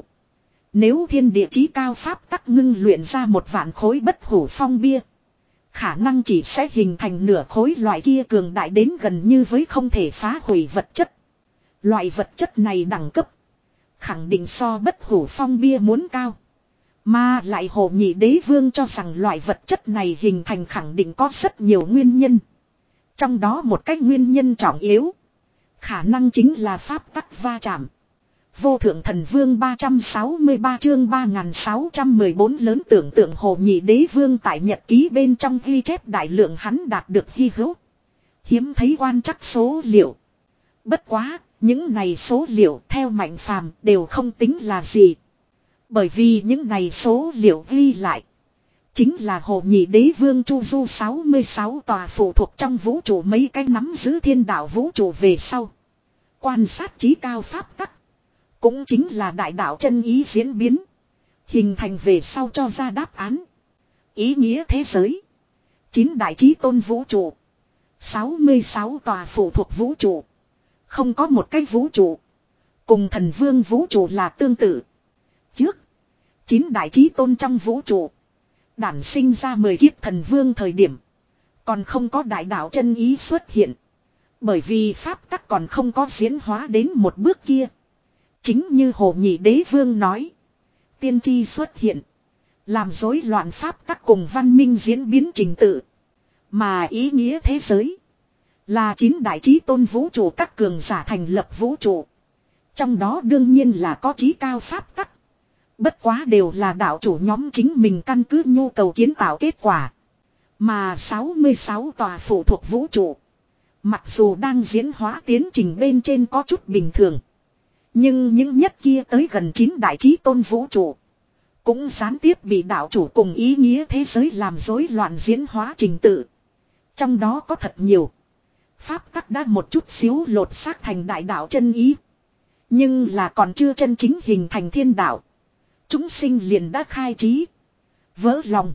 Nếu thiên địa chí cao pháp tắc ngưng luyện ra một vạn khối bất hủ phong bia. Khả năng chỉ sẽ hình thành nửa khối loại kia cường đại đến gần như với không thể phá hủy vật chất. Loại vật chất này đẳng cấp. Khẳng định so bất hủ phong bia muốn cao. Mà lại Hồ Nhị Đế Vương cho rằng loại vật chất này hình thành khẳng định có rất nhiều nguyên nhân. Trong đó một cái nguyên nhân trọng yếu. Khả năng chính là pháp tắc va chạm. Vô thượng thần vương ba trăm sáu mươi ba chương ba nghìn sáu trăm mười bốn lớn tưởng tượng Hồ Nhị Đế Vương tại nhật ký bên trong ghi chép đại lượng hắn đạt được hy hữu. Hiếm thấy quan trắc số liệu. Bất quá, những này số liệu theo Mạnh Phàm đều không tính là gì. Bởi vì những này số liệu ghi lại. Chính là Hồ Nhị Đế Vương chu du sáu mươi sáu tòa phụ thuộc trong vũ trụ mấy cái nắm giữ thiên đạo vũ trụ về sau. Quan sát chí cao pháp tắc. Cũng chính là đại đạo chân ý diễn biến. Hình thành về sau cho ra đáp án. Ý nghĩa thế giới. Chín đại chí tôn vũ trụ. sáu mươi sáu tòa phụ thuộc vũ trụ. Không có một cái vũ trụ. Cùng thần vương vũ trụ là tương tự. Trước. Chín đại chí tôn trong vũ trụ. Đản sinh ra mười kiếp thần vương thời điểm. Còn không có đại đạo chân ý xuất hiện. Bởi vì pháp tắc còn không có diễn hóa đến một bước kia. Chính như Hồ Nhị Đế Vương nói. Tiên tri xuất hiện. Làm rối loạn pháp tắc cùng văn minh diễn biến trình tự. Mà ý nghĩa thế giới. Là chín đại chí tôn vũ trụ các cường giả thành lập vũ trụ. Trong đó đương nhiên là có chí cao pháp tắc. Bất quá đều là đạo chủ nhóm chính mình căn cứ nhu cầu kiến tạo kết quả. Mà sáu mươi sáu tòa phụ thuộc vũ trụ. Mặc dù đang diễn hóa tiến trình bên trên có chút bình thường. Nhưng những nhất kia tới gần chín đại chí tôn vũ trụ. Cũng gián tiếp bị đạo chủ cùng ý nghĩa thế giới làm rối loạn diễn hóa trình tự. Trong đó có thật nhiều. Pháp tắc đã một chút xíu lột xác thành đại đạo chân ý. Nhưng là còn chưa chân chính hình thành thiên đạo. Chúng sinh liền đã khai trí. Vỡ lòng.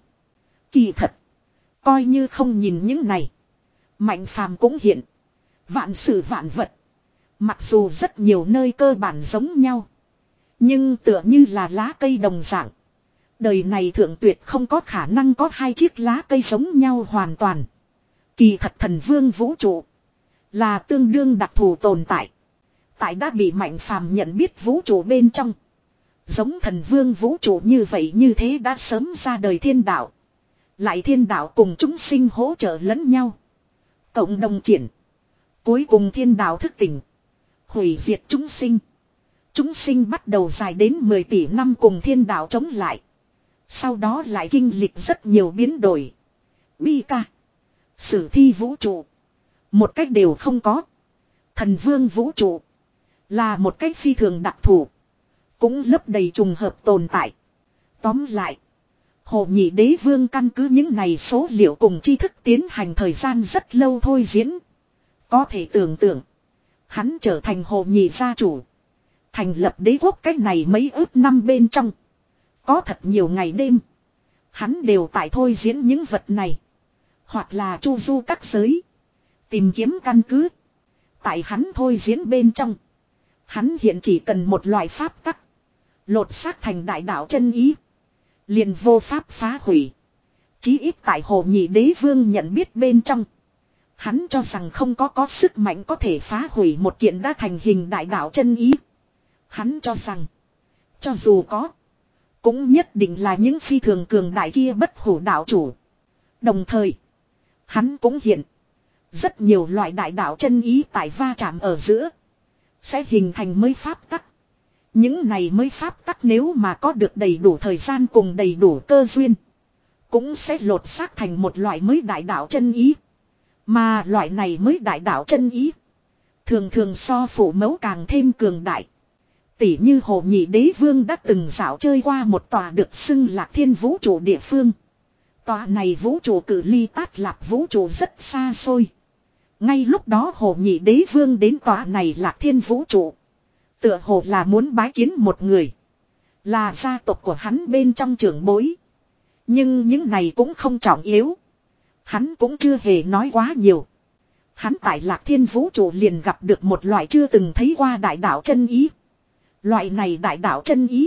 Kỳ thật. Coi như không nhìn những này. Mạnh phàm cũng hiện. Vạn sự vạn vật. Mặc dù rất nhiều nơi cơ bản giống nhau. Nhưng tựa như là lá cây đồng dạng. Đời này thượng tuyệt không có khả năng có hai chiếc lá cây giống nhau hoàn toàn. Kỳ thật thần vương vũ trụ. Là tương đương đặc thù tồn tại. Tại đã bị mạnh phàm nhận biết vũ trụ bên trong. Giống thần vương vũ trụ như vậy như thế đã sớm ra đời thiên đạo. Lại thiên đạo cùng chúng sinh hỗ trợ lẫn nhau. Cộng đồng triển. Cuối cùng thiên đạo thức tỉnh. Hủy diệt chúng sinh. Chúng sinh bắt đầu dài đến mười tỷ năm cùng thiên đạo chống lại. Sau đó lại kinh lịch rất nhiều biến đổi. Bi ca. Sử thi vũ trụ. Một cách đều không có. Thần vương vũ trụ. Là một cách phi thường đặc thù. Cũng lấp đầy trùng hợp tồn tại. Tóm lại. Hồ Nhị Đế Vương căn cứ những này số liệu cùng tri thức tiến hành thời gian rất lâu thôi diễn. Có thể tưởng tượng. Hắn trở thành Hồ Nhị gia chủ. Thành lập đế quốc cách này mấy ước năm bên trong. Có thật nhiều ngày đêm. Hắn đều tại thôi diễn những vật này. Hoặc là chu du các giới. Tìm kiếm căn cứ. Tại hắn thôi diễn bên trong. Hắn hiện chỉ cần một loại pháp tắc. Lột xác thành đại đạo chân ý. Liền vô pháp phá hủy. Chí ít tại Hồ Nhị Đế Vương nhận biết bên trong. Hắn cho rằng không có có sức mạnh có thể phá hủy một kiện đã thành hình đại đạo chân ý. Hắn cho rằng. Cho dù có. Cũng nhất định là những phi thường cường đại kia bất hủ đạo chủ. Đồng thời. Hắn cũng hiện. Rất nhiều loại đại đạo chân ý tại va chạm ở giữa. Sẽ hình thành mới pháp tắc. Những này mới pháp tắc nếu mà có được đầy đủ thời gian cùng đầy đủ cơ duyên. Cũng sẽ lột xác thành một loại mới đại đạo chân ý. Mà loại này mới đại đạo chân ý. Thường thường so phủ mẫu càng thêm cường đại. Tỷ như Hồ Nhị Đế Vương đã từng dạo chơi qua một tòa được xưng Lạc Thiên vũ trụ địa phương. Tòa này vũ trụ cự ly Tát Lạp vũ trụ rất xa xôi. Ngay lúc đó Hồ Nhị Đế Vương đến tòa này Lạc Thiên vũ trụ. Tựa hồ là muốn bái kiến một người. Là gia tộc của hắn bên trong trưởng bối. Nhưng những này cũng không trọng yếu. Hắn cũng chưa hề nói quá nhiều. Hắn tại Lạc Thiên vũ trụ liền gặp được một loại chưa từng thấy qua đại đạo chân ý. Loại này đại đạo chân ý.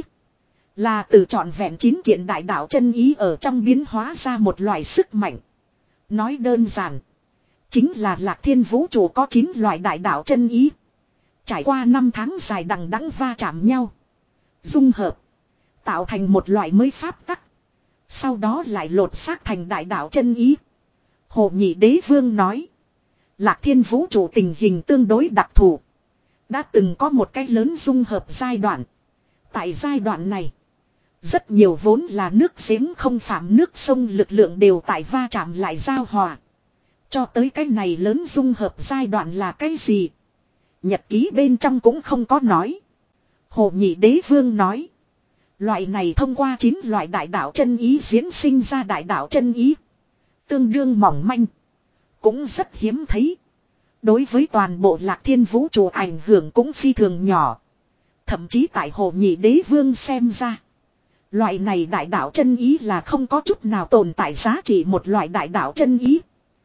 Là từ trọn vẹn chín kiện đại đạo chân ý ở trong biến hóa ra một loại sức mạnh. Nói đơn giản. Chính là Lạc Thiên vũ trụ có chín loại đại đạo chân ý. Trải qua năm tháng dài đằng đẵng va chạm nhau. Dung hợp. Tạo thành một loại mới pháp tắc. Sau đó lại lột xác thành đại đạo chân ý. Hồ Nhị Đế Vương nói. Lạc Thiên vũ trụ tình hình tương đối đặc thù. Đã từng có một cái lớn dung hợp giai đoạn. Tại giai đoạn này. Rất nhiều vốn là nước giếng không phạm nước sông lực lượng đều tại va chạm lại giao hòa. Cho tới cái này lớn dung hợp giai đoạn là cái gì? Nhật ký bên trong cũng không có nói. Hồ Nhị Đế Vương nói. Loại này thông qua chín loại đại đạo chân ý diễn sinh ra đại đạo chân ý. Tương đương mỏng manh. Cũng rất hiếm thấy. Đối với toàn bộ Lạc Thiên vũ trụ ảnh hưởng cũng phi thường nhỏ. Thậm chí tại Hồ Nhị Đế Vương xem ra. Loại này đại đạo chân ý là không có chút nào tồn tại giá trị một loại đại đạo chân ý.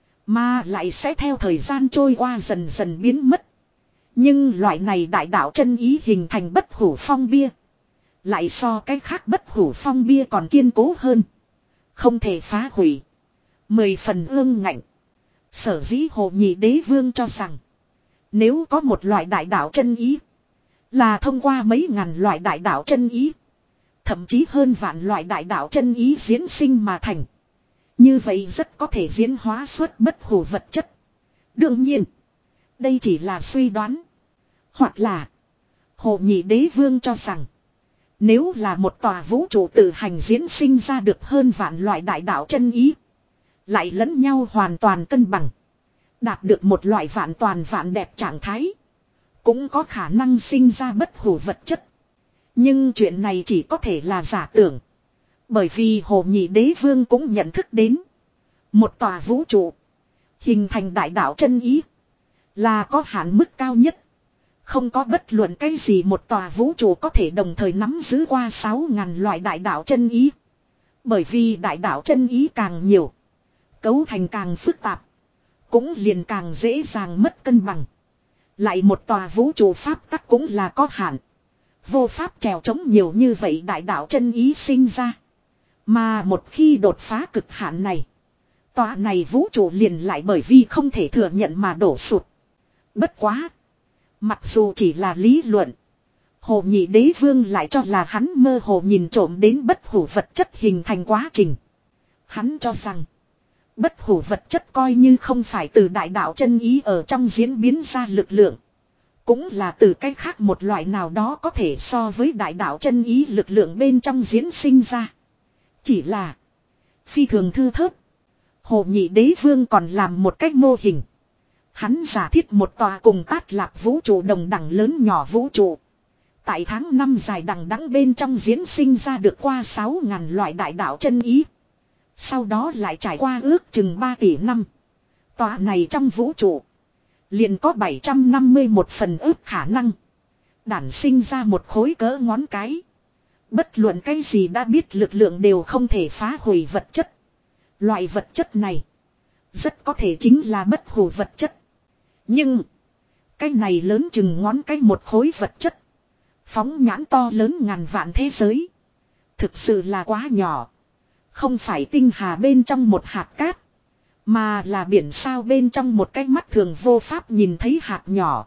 Mà lại sẽ theo thời gian trôi qua dần dần biến mất. Nhưng loại này đại đạo chân ý hình thành bất hủ phong bia. Lại so cái khác bất hủ phong bia còn kiên cố hơn. Không thể phá hủy. Mười phần ương ngạnh. Sở dĩ Hồ Nhị Đế Vương cho rằng. Nếu có một loại đại đạo chân ý. Là thông qua mấy ngàn loại đại đạo chân ý. Thậm chí hơn vạn loại đại đạo chân ý diễn sinh mà thành. Như vậy rất có thể diễn hóa suốt bất hủ vật chất. Đương nhiên. Đây chỉ là suy đoán. Hoặc là. Hồ Nhị Đế Vương cho rằng. Nếu là một tòa vũ trụ tự hành diễn sinh ra được hơn vạn loại đại đạo chân ý. Lại lẫn nhau hoàn toàn cân bằng. Đạt được một loại vạn toàn vạn đẹp trạng thái. cũng có khả năng sinh ra bất hủ vật chất. Nhưng chuyện này chỉ có thể là giả tưởng. Bởi vì Hồ Nhị Đế Vương cũng nhận thức đến. Một tòa vũ trụ. Hình thành đại đạo chân ý. Là có hạn mức cao nhất. Không có bất luận cái gì một tòa vũ trụ có thể đồng thời nắm giữ qua sáu ngàn loại đại đạo chân ý. Bởi vì đại đạo chân ý càng nhiều. Cấu thành càng phức tạp. Cũng liền càng dễ dàng mất cân bằng. Lại một tòa vũ trụ pháp tắc cũng là có hạn. Vô pháp trèo chống nhiều như vậy đại đạo chân ý sinh ra. Mà một khi đột phá cực hạn này. Tòa này vũ trụ liền lại bởi vì không thể thừa nhận mà đổ sụt. Bất quá. Mặc dù chỉ là lý luận. Hồ Nhị Đế Vương lại cho là hắn mơ hồ nhìn trộm đến bất hủ vật chất hình thành quá trình. Hắn cho rằng. Bất hủ vật chất coi như không phải từ đại đạo chân ý ở trong diễn biến ra lực lượng. Cũng là từ cách khác một loại nào đó có thể so với đại đạo chân ý lực lượng bên trong diễn sinh ra. Chỉ là. Phi thường thư thớt. Hồ Nhị Đế Vương còn làm một cách mô hình. Hắn giả thiết một tòa cùng Tát Lạp vũ trụ đồng đẳng lớn nhỏ vũ trụ. Tại tháng năm dài đằng đẵng bên trong diễn sinh ra được qua sáu ngàn loại đại đạo chân ý. Sau đó lại trải qua ước chừng ba tỷ năm. Tòa này trong vũ trụ. Liền có bảy trăm năm mươi mốt phần ước khả năng. Đản sinh ra một khối cỡ ngón cái. Bất luận cái gì đã biết lực lượng đều không thể phá hủy vật chất. Loại vật chất này. Rất có thể chính là bất hủ vật chất. Nhưng. Cái này lớn chừng ngón cái một khối vật chất. Phóng nhãn to lớn ngàn vạn thế giới. Thực sự là quá nhỏ. Không phải tinh hà bên trong một hạt cát. Mà là biển sao bên trong một cái mắt thường vô pháp nhìn thấy hạt nhỏ.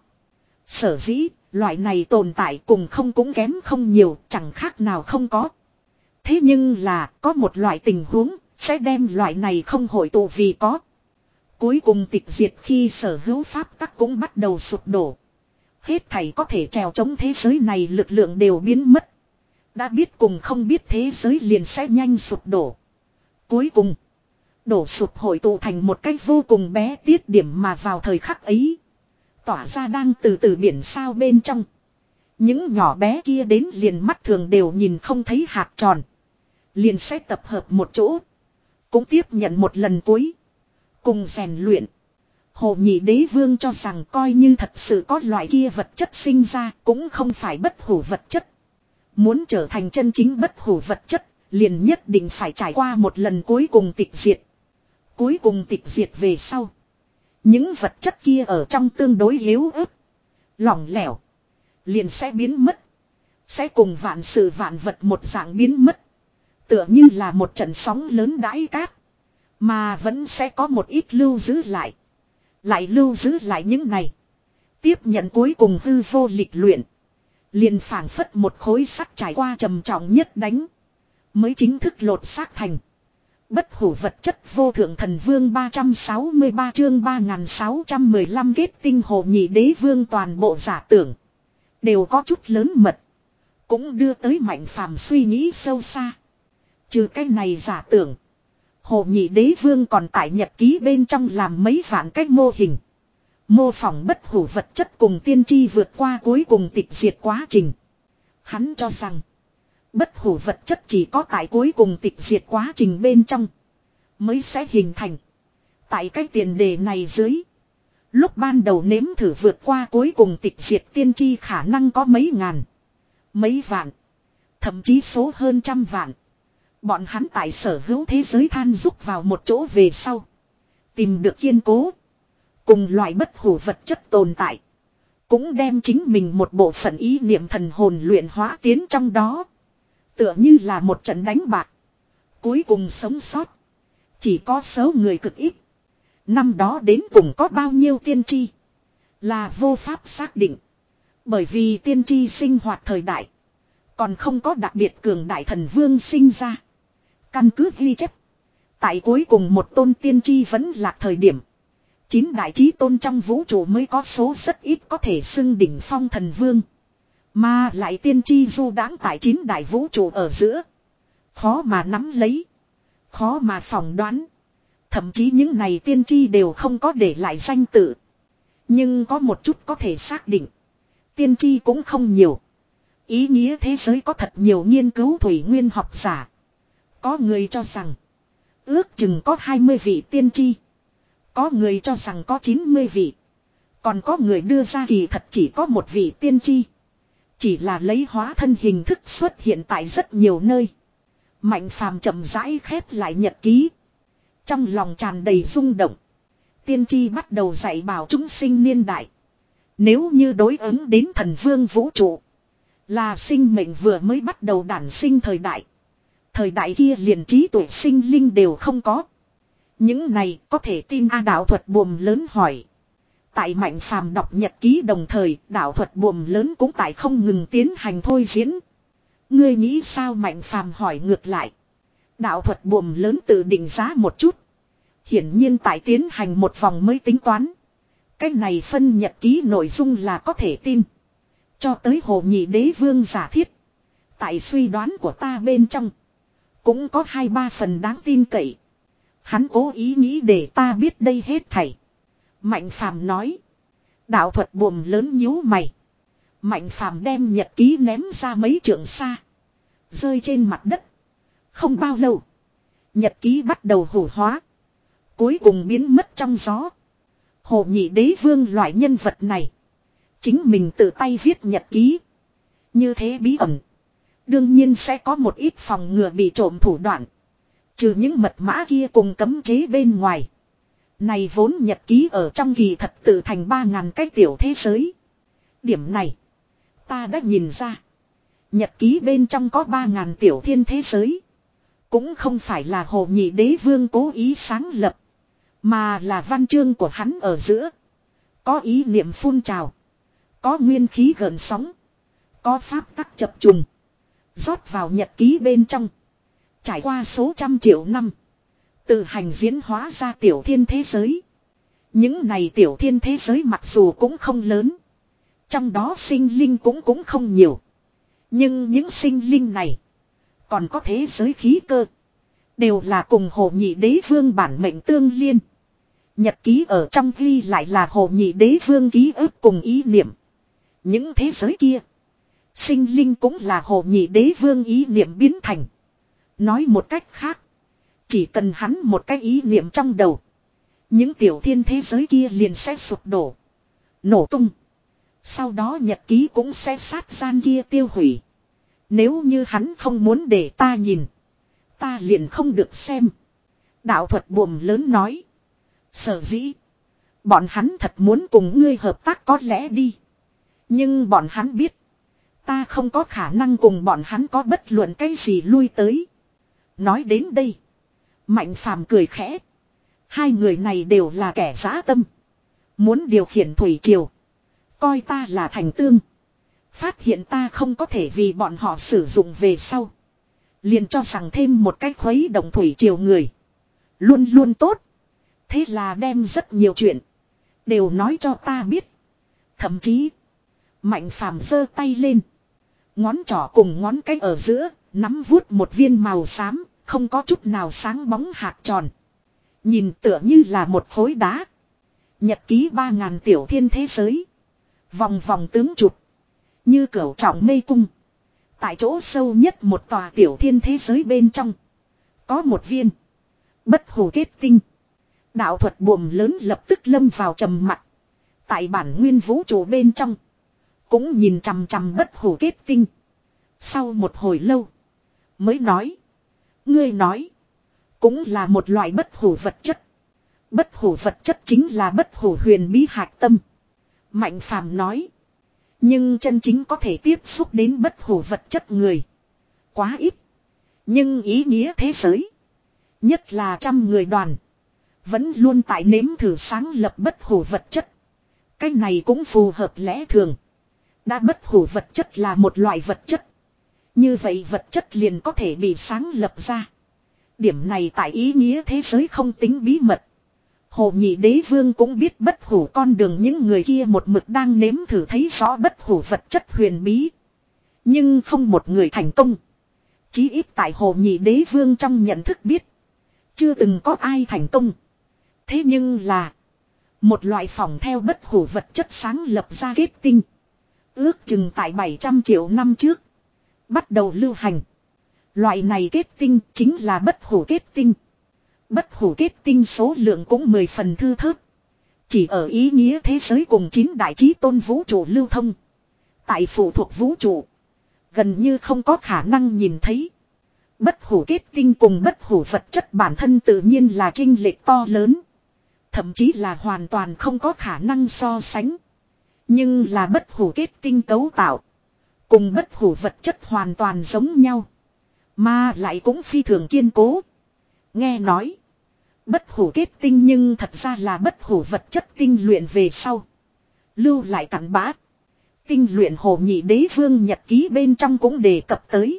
Sở dĩ, loại này tồn tại cùng không cũng kém không nhiều, chẳng khác nào không có. Thế nhưng là, có một loại tình huống, sẽ đem loại này không hội tụ vì có. Cuối cùng tịch diệt khi sở hữu pháp tắc cũng bắt đầu sụp đổ. Hết thảy có thể trèo chống thế giới này lực lượng đều biến mất. Đã biết cùng không biết thế giới liền sẽ nhanh sụp đổ. Cuối cùng, đổ sụp hội tụ thành một cách vô cùng bé tiết điểm mà vào thời khắc ấy. Tỏa ra đang từ từ biển sao bên trong. Những nhỏ bé kia đến liền mắt thường đều nhìn không thấy hạt tròn. Liền sẽ tập hợp một chỗ. Cũng tiếp nhận một lần cuối. Cùng rèn luyện. Hồ Nhị Đế Vương cho rằng coi như thật sự có loại kia vật chất sinh ra cũng không phải bất hủ vật chất. Muốn trở thành chân chính bất hủ vật chất, liền nhất định phải trải qua một lần cuối cùng tịch diệt. Cuối cùng tịch diệt về sau. Những vật chất kia ở trong tương đối yếu ớt, lỏng lẻo, liền sẽ biến mất. Sẽ cùng vạn sự vạn vật một dạng biến mất. Tựa như là một trận sóng lớn đãi cát. Mà vẫn sẽ có một ít lưu giữ lại. Lại lưu giữ lại những này. Tiếp nhận cuối cùng hư vô lịch luyện. Liền phảng phất một khối sắt trải qua trầm trọng nhất đánh. Mới chính thức lột xác thành. Bất hủ vật chất vô thượng thần vương ba trăm sáu mươi ba chương ba nghìn sáu trăm mười lăm kết tinh Hồ Nhị Đế Vương toàn bộ giả tưởng. Đều có chút lớn mật. Cũng đưa tới Mạnh Phàm suy nghĩ sâu xa. Trừ cái này giả tưởng. Hồ Nhị Đế Vương còn tại nhật ký bên trong làm mấy vạn cách mô hình. Mô phỏng bất hủ vật chất cùng tiên tri vượt qua cuối cùng tịch diệt quá trình. Hắn cho rằng. Bất hủ vật chất chỉ có tại cuối cùng tịch diệt quá trình bên trong. Mới sẽ hình thành. Tại cái tiền đề này dưới. Lúc ban đầu nếm thử vượt qua cuối cùng tịch diệt tiên tri khả năng có mấy ngàn. Mấy vạn. Thậm chí số hơn trăm vạn. Bọn hắn tại sở hữu thế giới than rúc vào một chỗ về sau. Tìm được kiên cố. Cùng loại bất hủ vật chất tồn tại. Cũng đem chính mình một bộ phận ý niệm thần hồn luyện hóa tiến trong đó. Tựa như là một trận đánh bạc. Cuối cùng sống sót. Chỉ có số người cực ít. Năm đó đến cùng có bao nhiêu tiên tri. Là vô pháp xác định. Bởi vì tiên tri sinh hoạt thời đại. Còn không có đặc biệt cường đại thần vương sinh ra. Căn cứ ghi chép. Tại cuối cùng một tôn tiên tri vẫn là thời điểm. Chín đại chí tôn trong vũ trụ mới có số rất ít có thể xưng đỉnh phong thần vương. Mà lại tiên tri du đãng tại chín đại vũ trụ ở giữa. Khó mà nắm lấy. Khó mà phỏng đoán. Thậm chí những này tiên tri đều không có để lại danh tự. Nhưng có một chút có thể xác định. Tiên tri cũng không nhiều. Ý nghĩa thế giới có thật nhiều nghiên cứu thủy nguyên học giả. Có người cho rằng ước chừng có hai mươi vị tiên tri. Có người cho rằng có chín mươi vị. Còn có người đưa ra kỳ thật chỉ có một vị tiên tri. Chỉ là lấy hóa thân hình thức xuất hiện tại rất nhiều nơi. Mạnh Phàm chậm rãi khép lại nhật ký. Trong lòng tràn đầy rung động. Tiên tri bắt đầu dạy bảo chúng sinh niên đại. Nếu như đối ứng đến thần vương vũ trụ. Là sinh mệnh vừa mới bắt đầu đản sinh thời đại. Thời đại kia liền trí tuệ sinh linh đều không có. Những này có thể tin A đạo thuật buồm lớn hỏi. Tại Mạnh Phàm đọc nhật ký đồng thời, đạo thuật buồm lớn cũng tại không ngừng tiến hành thôi diễn. Ngươi nghĩ sao Mạnh Phàm hỏi ngược lại. Đạo thuật buồm lớn tự định giá một chút. Hiển nhiên tại tiến hành một vòng mới tính toán. Cái này phân nhật ký nội dung là có thể tin. Cho tới Hồ Nhị Đế Vương giả thiết. Tại suy đoán của ta bên trong. Cũng có hai ba phần đáng tin cậy. Hắn cố ý nghĩ để ta biết đây hết thảy. Mạnh Phàm nói. Đạo thuật buồm lớn nhíu mày. Mạnh Phàm đem nhật ký ném ra mấy trượng xa. Rơi trên mặt đất. Không bao lâu. Nhật ký bắt đầu hủ hóa. Cuối cùng biến mất trong gió. Hồ Nhị Đế Vương loại nhân vật này. Chính mình tự tay viết nhật ký. Như thế bí ẩn. Đương nhiên sẽ có một ít phòng ngừa bị trộm thủ đoạn. Trừ những mật mã kia cùng cấm chế bên ngoài. Này vốn nhật ký ở trong kỳ thật tự thành ba ngàn cái tiểu thế giới. Điểm này. Ta đã nhìn ra. Nhật ký bên trong có ba ngàn tiểu thiên thế giới. Cũng không phải là Hồ Nhị Đế Vương cố ý sáng lập. Mà là văn chương của hắn ở giữa. Có ý niệm phun trào. Có nguyên khí gợn sóng. Có pháp tắc chập trùng. Rót vào nhật ký bên trong. Trải qua số trăm triệu năm. Tự hành diễn hóa ra tiểu thiên thế giới. Những này tiểu thiên thế giới mặc dù cũng không lớn. Trong đó sinh linh cũng cũng không nhiều. Nhưng những sinh linh này. Còn có thế giới khí cơ. Đều là cùng Hồ Nhị Đế Vương bản mệnh tương liên. Nhật ký ở trong ghi lại là Hồ Nhị Đế Vương ký ức cùng ý niệm. Những thế giới kia. Sinh linh cũng là Hồ Nhị Đế Vương ý niệm biến thành. Nói một cách khác. Chỉ cần hắn một cái ý niệm trong đầu. Những tiểu thiên thế giới kia liền sẽ sụp đổ. Nổ tung. Sau đó nhật ký cũng sẽ sát gian kia tiêu hủy. Nếu như hắn không muốn để ta nhìn. Ta liền không được xem. Đạo thuật buồm lớn nói. Sở dĩ. Bọn hắn thật muốn cùng ngươi hợp tác có lẽ đi. Nhưng bọn hắn biết. Ta không có khả năng cùng bọn hắn có bất luận cái gì lui tới. Nói đến đây. Mạnh Phàm cười khẽ. Hai người này đều là kẻ dã tâm. Muốn điều khiển thủy triều. Coi ta là thành tương. Phát hiện ta không có thể vì bọn họ sử dụng về sau. Liền cho rằng thêm một cái khuấy động thủy triều người. Luôn luôn tốt. Thế là đem rất nhiều chuyện. Đều nói cho ta biết. Thậm chí. Mạnh Phàm giơ tay lên. Ngón trỏ cùng ngón cái ở giữa. Nắm vuốt một viên màu xám. Không có chút nào sáng bóng hạt tròn. Nhìn tựa như là một khối đá. Nhật ký ba ngàn tiểu thiên thế giới. Vòng vòng tướng chụp. Như cửu trọng mê cung. Tại chỗ sâu nhất một tòa tiểu thiên thế giới bên trong. Có một viên. Bất hủ kết tinh. Đạo thuật buồm lớn lập tức lâm vào trầm mặc. Tại bản nguyên vũ trụ bên trong. Cũng nhìn chằm chằm bất hủ kết tinh. Sau một hồi lâu. Mới nói. Ngươi nói. Cũng là một loại bất hủ vật chất. Bất hủ vật chất chính là bất hủ huyền bí hạt tâm. Mạnh Phàm nói. Nhưng chân chính có thể tiếp xúc đến bất hủ vật chất người. Quá ít. Nhưng ý nghĩa thế giới. Nhất là trăm người đoàn. Vẫn luôn tại nếm thử sáng lập bất hủ vật chất. Cái này cũng phù hợp lẽ thường. Đã bất hủ vật chất là một loại vật chất. Như vậy vật chất liền có thể bị sáng lập ra. Điểm này tại ý nghĩa thế giới không tính bí mật. Hồ Nhị Đế Vương cũng biết bất hủ con đường những người kia một mực đang nếm thử thấy rõ bất hủ vật chất huyền bí. Nhưng không một người thành công. Chí ít tại Hồ Nhị Đế Vương trong nhận thức biết. Chưa từng có ai thành công. Thế nhưng là. Một loại phỏng theo bất hủ vật chất sáng lập ra kết tinh. Ước chừng tại bảy trăm triệu năm trước. Bắt đầu lưu hành. Loại này kết tinh chính là bất hủ kết tinh. Bất hủ kết tinh số lượng cũng mười phần thư thớt. Chỉ ở ý nghĩa thế giới cùng chín đại chí tôn vũ trụ lưu thông. Tại phụ thuộc vũ trụ. Gần như không có khả năng nhìn thấy. Bất hủ kết tinh cùng bất hủ vật chất bản thân tự nhiên là chênh lệch to lớn. Thậm chí là hoàn toàn không có khả năng so sánh. Nhưng là bất hủ kết tinh cấu tạo. Cùng bất hủ vật chất hoàn toàn giống nhau. Mà lại cũng phi thường kiên cố. Nghe nói. Bất hủ kết tinh nhưng thật ra là bất hủ vật chất tinh luyện về sau. Lưu lại cặn bã. Tinh luyện hồ nhị đế vương nhật ký bên trong cũng đề cập tới.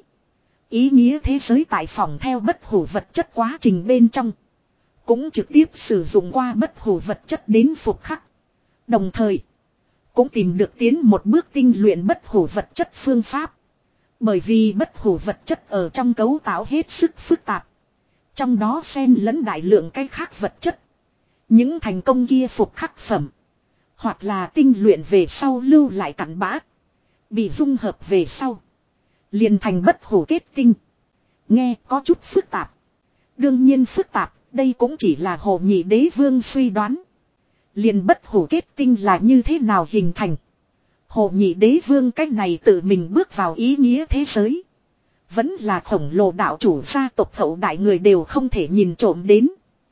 Ý nghĩa thế giới tại phòng theo bất hủ vật chất quá trình bên trong. Cũng trực tiếp sử dụng qua bất hủ vật chất đến phục khắc. Đồng thời. Cũng tìm được tiến một bước tinh luyện bất hủ vật chất phương pháp. Bởi vì bất hủ vật chất ở trong cấu tạo hết sức phức tạp. Trong đó xen lẫn đại lượng cái khác vật chất. Những thành công kia phục khắc phẩm. Hoặc là tinh luyện về sau lưu lại cặn bã. Bị dung hợp về sau. Liền thành bất hủ kết tinh. Nghe có chút phức tạp. Đương nhiên phức tạp. Đây cũng chỉ là hồ nhị đế vương suy đoán. Liền bất hủ kết tinh là như thế nào hình thành. Hồ nhị đế vương cách này tự mình bước vào ý nghĩa thế giới. Vẫn là khổng lồ đạo chủ gia tộc hậu đại người đều không thể nhìn trộm đến.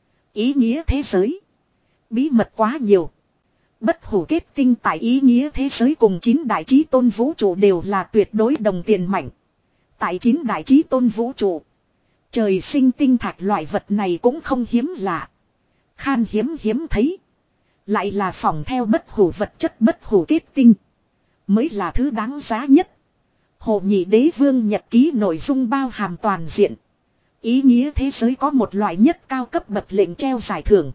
Ý nghĩa thế giới. Bí mật quá nhiều. Bất hủ kết tinh tại ý nghĩa thế giới cùng chín đại chí tôn vũ trụ đều là tuyệt đối đồng tiền mạnh. Tại chín đại chí tôn vũ trụ. Trời sinh tinh thạch loại vật này cũng không hiếm lạ. Khan hiếm hiếm thấy. Lại là phòng theo bất hủ vật chất bất hủ kết tinh. Mới là thứ đáng giá nhất. Hồ nhị đế vương nhật ký nội dung bao hàm toàn diện. Ý nghĩa thế giới có một loại nhất cao cấp bậc lệnh treo giải thưởng.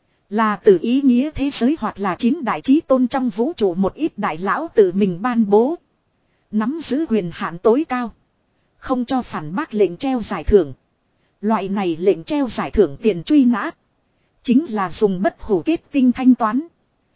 Là từ ý nghĩa thế giới hoặc là chín đại chí tôn trong vũ trụ một ít đại lão tự mình ban bố. Nắm giữ quyền hạn tối cao. Không cho phản bác lệnh treo giải thưởng. Loại này lệnh treo giải thưởng tiền truy nã. Chính là dùng bất hủ kết tinh thanh toán.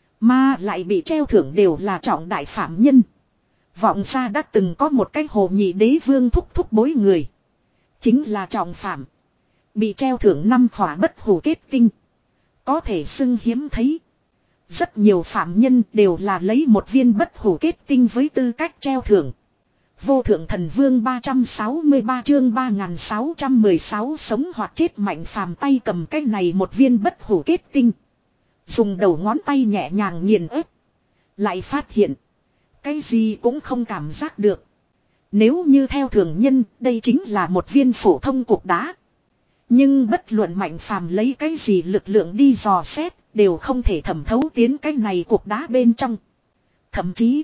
Mà lại bị treo thưởng đều là trọng đại phạm nhân. Vọng ra đã từng có một cái hồ nhị đế vương thúc thúc bối người. Chính là trọng phạm. Bị treo thưởng năm khỏa bất hủ kết tinh. Có thể xưng hiếm thấy. Rất nhiều phạm nhân đều là lấy một viên bất hủ kết tinh với tư cách treo thưởng. Vô thượng thần vương ba trăm sáu mươi ba chương ba nghìn sáu trăm mười sáu sống hoặc chết mạnh phàm tay cầm cái này một viên bất hủ kết tinh. Dùng đầu ngón tay nhẹ nhàng nghiền ép. Lại phát hiện. Cái gì cũng không cảm giác được. Nếu như theo thường nhân đây chính là một viên phổ thông cục đá. Nhưng bất luận mạnh phàm lấy cái gì lực lượng đi dò xét. Đều không thể thẩm thấu tiến cái này cục đá bên trong. Thậm chí.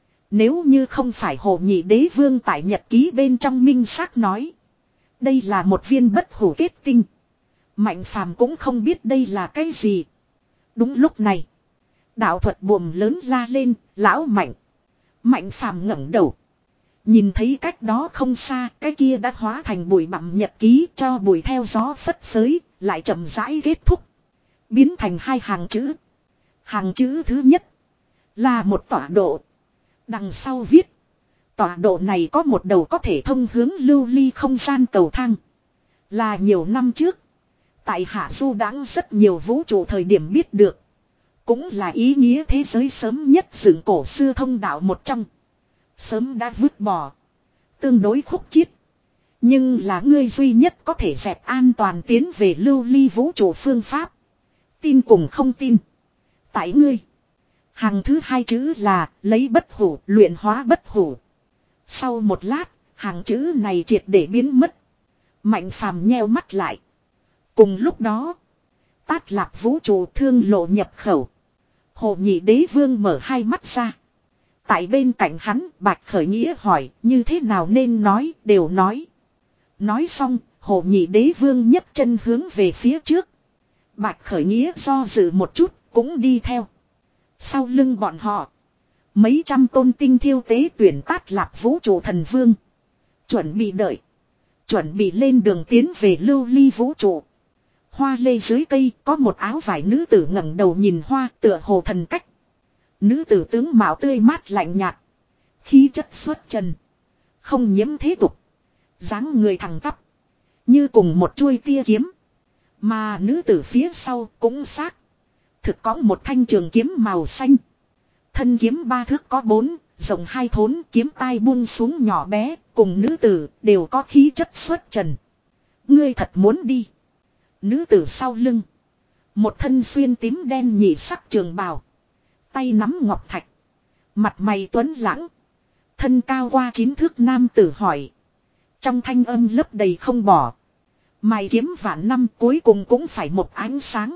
Nếu như không phải hồ nhị đế vương tại nhật ký bên trong minh xác nói. Đây là một viên bất hủ kết tinh. Mạnh phàm cũng không biết đây là cái gì. Đúng lúc này. Đạo thuật buồm lớn la lên, lão mạnh. Mạnh phàm ngẩng đầu. Nhìn thấy cách đó không xa, cái kia đã hóa thành bụi bặm nhật ký cho bụi theo gió phất phới, lại chậm rãi kết thúc. Biến thành hai hàng chữ. Hàng chữ thứ nhất. Là một tọa độ. Đằng sau viết. Tọa độ này có một đầu có thể thông hướng lưu ly không gian cầu thang. Là nhiều năm trước. Tại hạ du đãng rất nhiều vũ trụ thời điểm biết được. Cũng là ý nghĩa thế giới sớm nhất dựng cổ xưa thông đạo một trong. Sớm đã vứt bỏ. Tương đối khúc chiết. Nhưng là ngươi duy nhất có thể dẹp an toàn tiến về lưu ly vũ trụ phương pháp. Tin cùng không tin. Tại ngươi. Hàng thứ hai chữ là lấy bất hủ luyện hóa bất hủ. Sau một lát, hàng chữ này triệt để biến mất. Mạnh phàm nheo mắt lại. Cùng lúc đó, Tát Lạp vũ trụ thương lộ nhập khẩu. Hồ nhị đế vương mở hai mắt ra. Tại bên cạnh hắn, Bạch Khởi Nghĩa hỏi như thế nào nên nói, đều nói. Nói xong, hồ nhị đế vương nhấc chân hướng về phía trước. Bạch Khởi Nghĩa do dự một chút, cũng đi theo. Sau lưng bọn họ, mấy trăm tôn tinh thiêu tế tuyển Tát Lạp vũ trụ thần vương. Chuẩn bị đợi. Chuẩn bị lên đường tiến về lưu ly vũ trụ. Hoa lê dưới cây có một áo vải nữ tử ngẩng đầu nhìn hoa tựa hồ thần cách. Nữ tử tướng mạo tươi mát lạnh nhạt. Khí chất xuất trần. Không nhiễm thế tục. Dáng người thẳng tắp. Như cùng một chuôi tia kiếm. Mà nữ tử phía sau cũng xác. Thực có một thanh trường kiếm màu xanh. Thân kiếm ba thước có bốn, rộng hai thốn, kiếm tai buông xuống nhỏ bé, cùng nữ tử đều có khí chất xuất trần. Ngươi thật muốn đi. Nữ tử sau lưng. Một thân xuyên tím đen nhị sắc trường bào. Tay nắm ngọc thạch. Mặt mày tuấn lãng. Thân cao qua chín thước nam tử hỏi. Trong thanh âm lấp đầy không bỏ. Mày kiếm vạn năm cuối cùng cũng phải một ánh sáng.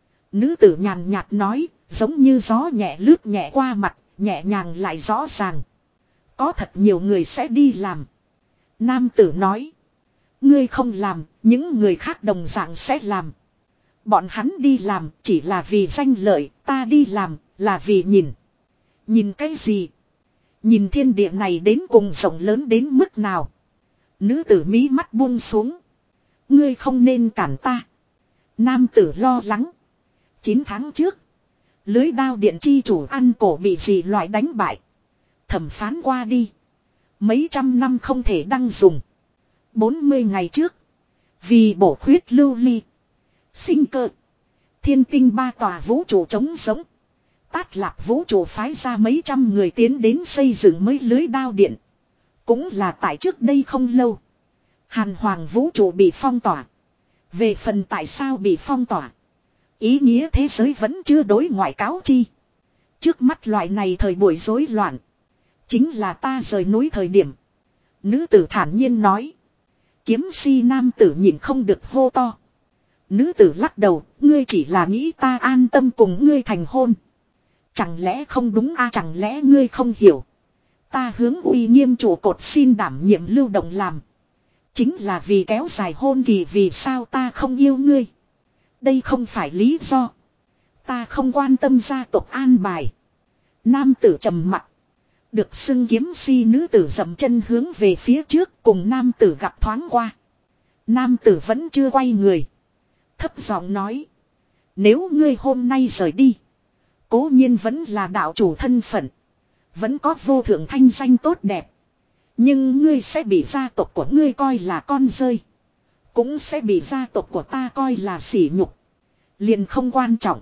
Nữ tử nhàn nhạt nói, giống như gió nhẹ lướt nhẹ qua mặt, nhẹ nhàng lại rõ ràng. Có thật nhiều người sẽ đi làm. Nam tử nói. Ngươi không làm, những người khác đồng dạng sẽ làm. Bọn hắn đi làm chỉ là vì danh lợi, ta đi làm là vì nhìn. Nhìn cái gì? Nhìn thiên địa này đến cùng rộng lớn đến mức nào? Nữ tử mí mắt buông xuống. Ngươi không nên cản ta. Nam tử lo lắng. Chín tháng trước. Lưới đao điện chi chủ ăn cổ bị gì loại đánh bại. Thẩm phán qua đi. Mấy trăm năm không thể đăng dùng. Bốn mươi ngày trước. Vì bổ khuyết lưu ly. Sinh cơ. Thiên tinh ba tòa vũ trụ trống sống. Tát Lạp vũ trụ phái ra mấy trăm người tiến đến xây dựng mới lưới đao điện. Cũng là tại trước đây không lâu. Hàn Hoàng vũ trụ bị phong tỏa. Về phần tại sao bị phong tỏa. Ý nghĩa thế giới vẫn chưa đối ngoại cáo chi. Trước mắt loại này thời buổi rối loạn. Chính là ta rời núi thời điểm. Nữ tử thản nhiên nói. Kiếm si nam tử nhìn không được hô to. Nữ tử lắc đầu. Ngươi chỉ là nghĩ ta an tâm cùng ngươi thành hôn. Chẳng lẽ không đúng a à, chẳng lẽ ngươi không hiểu. Ta hướng uy nghiêm trụ cột xin đảm nhiệm lưu động làm. Chính là vì kéo dài hôn kỳ vì sao ta không yêu ngươi. Đây không phải lý do. Ta không quan tâm gia tộc an bài. Nam tử trầm mặt. Được xưng kiếm si nữ tử dậm chân hướng về phía trước cùng nam tử gặp thoáng qua. Nam tử vẫn chưa quay người. Thấp giọng nói. Nếu ngươi hôm nay rời đi. Cố nhiên vẫn là đạo chủ thân phận. Vẫn có vô thượng thanh danh tốt đẹp. Nhưng ngươi sẽ bị gia tộc của ngươi coi là con rơi. Cũng sẽ bị gia tộc của ta coi là sỉ nhục. Liền không quan trọng.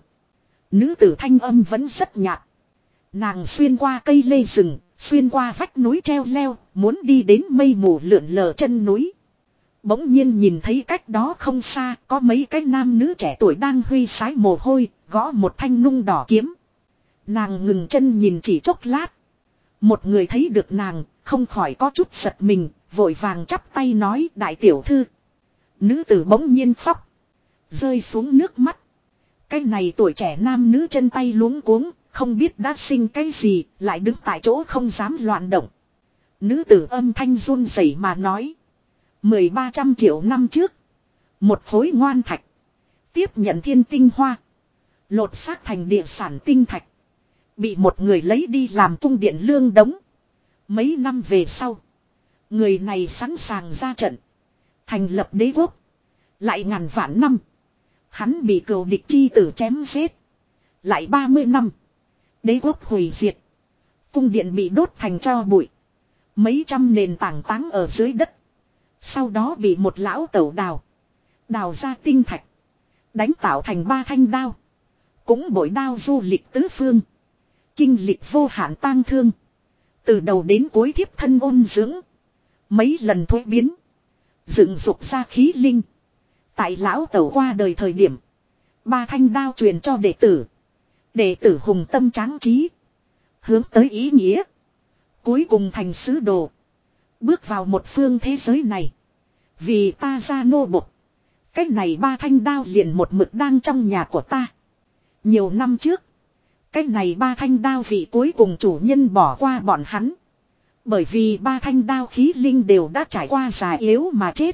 Nữ tử thanh âm vẫn rất nhạt. Nàng xuyên qua cây lê rừng, xuyên qua vách núi treo leo, muốn đi đến mây mù lượn lờ chân núi. Bỗng nhiên nhìn thấy cách đó không xa, có mấy cái nam nữ trẻ tuổi đang huy sái mồ hôi, gõ một thanh nung đỏ kiếm. Nàng ngừng chân nhìn chỉ chốc lát. Một người thấy được nàng, không khỏi có chút giật mình, vội vàng chắp tay nói đại tiểu thư. Nữ tử bỗng nhiên khóc. Rơi xuống nước mắt. Cái này tuổi trẻ nam nữ chân tay luống cuống, không biết đã sinh cái gì, lại đứng tại chỗ không dám loạn động. Nữ tử âm thanh run rẩy mà nói. Mười ba trăm triệu năm trước. Một khối ngoan thạch. Tiếp nhận thiên tinh hoa. Lột xác thành địa sản tinh thạch. Bị một người lấy đi làm cung điện lương đống. Mấy năm về sau. Người này sẵn sàng ra trận. Thành lập đế quốc. Lại ngàn vạn năm. Hắn bị cừu địch chi tử chém giết. Lại ba mươi năm. Đế quốc hủy diệt. Cung điện bị đốt thành tro bụi. Mấy trăm nền tảng táng ở dưới đất. Sau đó bị một lão tẩu đào. Đào ra tinh thạch. Đánh tạo thành ba thanh đao. Cũng bội đao du lịch tứ phương. Kinh lịch vô hạn tang thương. Từ đầu đến cuối thiếp thân ôn dưỡng. Mấy lần thuế biến. Dựng dục ra khí linh. Tại lão tẩu qua đời thời điểm. Ba thanh đao truyền cho đệ tử. Đệ tử hùng tâm tráng trí. Hướng tới ý nghĩa. Cuối cùng thành sứ đồ. Bước vào một phương thế giới này. Vì ta ra nô bộc. Cách này ba thanh đao liền một mực đang trong nhà của ta. Nhiều năm trước. Cách này ba thanh đao vị cuối cùng chủ nhân bỏ qua bọn hắn. Bởi vì ba thanh đao khí linh đều đã trải qua già yếu mà chết.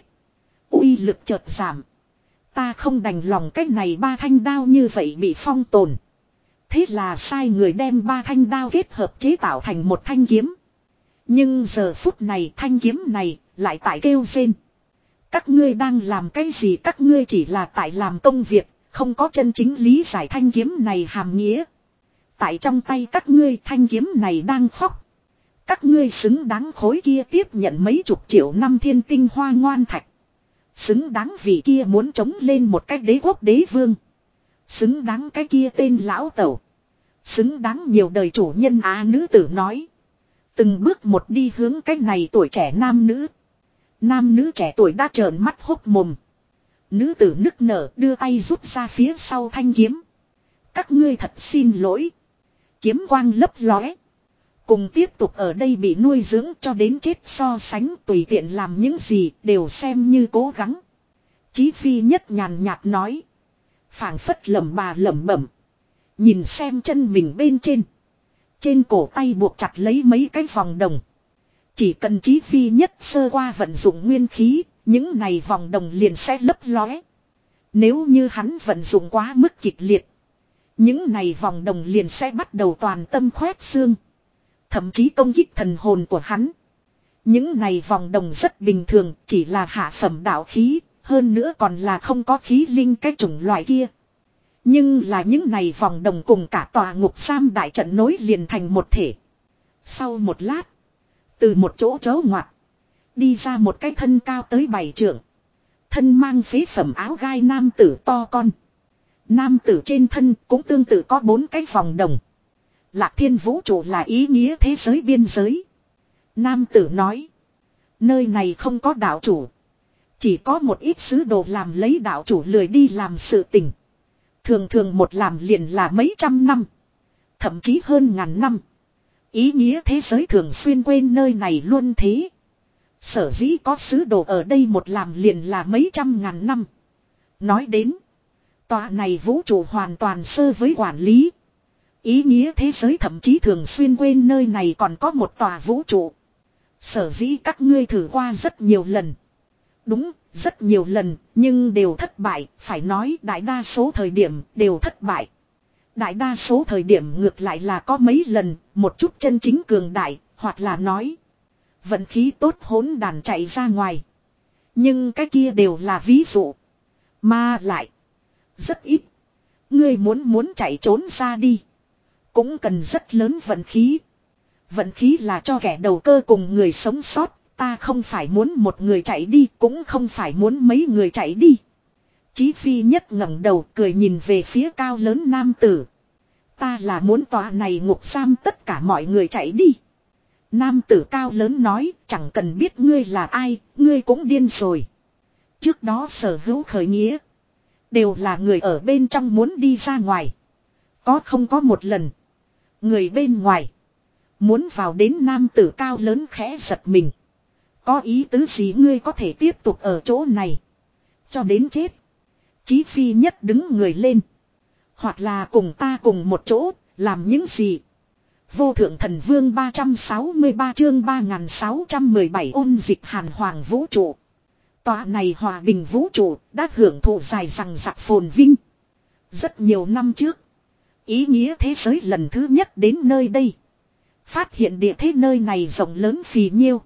Uy lực chợt giảm. Ta không đành lòng cách này ba thanh đao như vậy bị phong tồn. Thế là sai người đem ba thanh đao kết hợp chế tạo thành một thanh kiếm. Nhưng giờ phút này thanh kiếm này lại tại kêu rên. Các ngươi đang làm cái gì, các ngươi chỉ là tại làm công việc, không có chân chính lý giải thanh kiếm này hàm nghĩa. Tại trong tay các ngươi thanh kiếm này đang khóc. Các ngươi xứng đáng khối kia tiếp nhận mấy chục triệu năm thiên tinh hoa ngoan thạch. Xứng đáng vì kia muốn chống lên một cái đế quốc đế vương. Xứng đáng cái kia tên lão tẩu. Xứng đáng nhiều đời chủ nhân á nữ tử nói. Từng bước một đi hướng cái này tuổi trẻ nam nữ. Nam nữ trẻ tuổi đã trợn mắt hốc mồm. Nữ tử nức nở đưa tay rút ra phía sau thanh kiếm. Các ngươi thật xin lỗi. Kiếm quang lấp lóe. Cùng tiếp tục ở đây bị nuôi dưỡng cho đến chết so sánh tùy tiện làm những gì đều xem như cố gắng. Chí Phi Nhất nhàn nhạt nói. Phảng phất lẩm bà lẩm bẩm. Nhìn xem chân mình bên trên. Trên cổ tay buộc chặt lấy mấy cái vòng đồng. Chỉ cần Chí Phi Nhất sơ qua vận dụng nguyên khí, những này vòng đồng liền sẽ lấp lóe. Nếu như hắn vận dụng quá mức kịch liệt, những này vòng đồng liền sẽ bắt đầu toàn tâm khoét xương. Thậm chí công kích thần hồn của hắn. Những này vòng đồng rất bình thường, chỉ là hạ phẩm đạo khí, hơn nữa còn là không có khí linh cái chủng loại kia. Nhưng là những này vòng đồng cùng cả tòa ngục giam đại trận nối liền thành một thể. Sau một lát, từ một chỗ chớ ngoặt, đi ra một cái thân cao tới bảy trượng. Thân mang phế phẩm áo gai nam tử to con. Nam tử trên thân cũng tương tự có bốn cái vòng đồng. Lạc Thiên vũ trụ là ý nghĩa thế giới biên giới. Nam tử nói. Nơi này không có đạo chủ. Chỉ có một ít sứ đồ làm lấy đạo chủ lười đi làm sự tình. Thường thường một làm liền là mấy trăm năm. Thậm chí hơn ngàn năm. Ý nghĩa thế giới thường xuyên quên nơi này luôn thế. Sở dĩ có sứ đồ ở đây một làm liền là mấy trăm ngàn năm. Nói đến. Tòa này vũ trụ hoàn toàn sơ với quản lý. Ý nghĩa thế giới thậm chí thường xuyên quên nơi này còn có một tòa vũ trụ. Sở dĩ các ngươi thử qua rất nhiều lần. Đúng, rất nhiều lần, nhưng đều thất bại, phải nói đại đa số thời điểm đều thất bại. Đại đa số thời điểm ngược lại là có mấy lần, một chút chân chính cường đại, hoặc là nói. Vận khí tốt hỗn đàn chạy ra ngoài. Nhưng cái kia đều là ví dụ. Mà lại. Rất ít. Ngươi muốn muốn chạy trốn ra đi. Cũng cần rất lớn vận khí. Vận khí là cho kẻ đầu cơ cùng người sống sót. Ta không phải muốn một người chạy đi. Cũng không phải muốn mấy người chạy đi. Chí Phi Nhất ngẩng đầu cười nhìn về phía cao lớn nam tử. Ta là muốn tòa này ngục giam tất cả mọi người chạy đi. Nam tử cao lớn nói chẳng cần biết ngươi là ai. Ngươi cũng điên rồi. Trước đó sở hữu khởi nghĩa. Đều là người ở bên trong muốn đi ra ngoài. Có không có một lần. Người bên ngoài. Muốn vào đến nam tử cao lớn khẽ giật mình. Có ý tứ gì ngươi có thể tiếp tục ở chỗ này. Cho đến chết. Chí Phi Nhất đứng người lên. Hoặc là cùng ta cùng một chỗ. Làm những gì. Vô thượng thần vương ba trăm sáu mươi ba chương ba nghìn sáu trăm mười bảy ôn dịch hàn hoàng vũ trụ. Tòa này hòa bình vũ trụ đã hưởng thụ dài rằng rạc phồn vinh. Rất nhiều năm trước. Ý nghĩa thế giới lần thứ nhất đến nơi đây. Phát hiện địa thế nơi này rộng lớn phì nhiêu.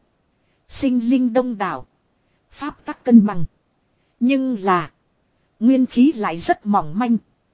Sinh linh đông đảo. Pháp tắc cân bằng. Nhưng là. Nguyên khí lại rất mỏng manh.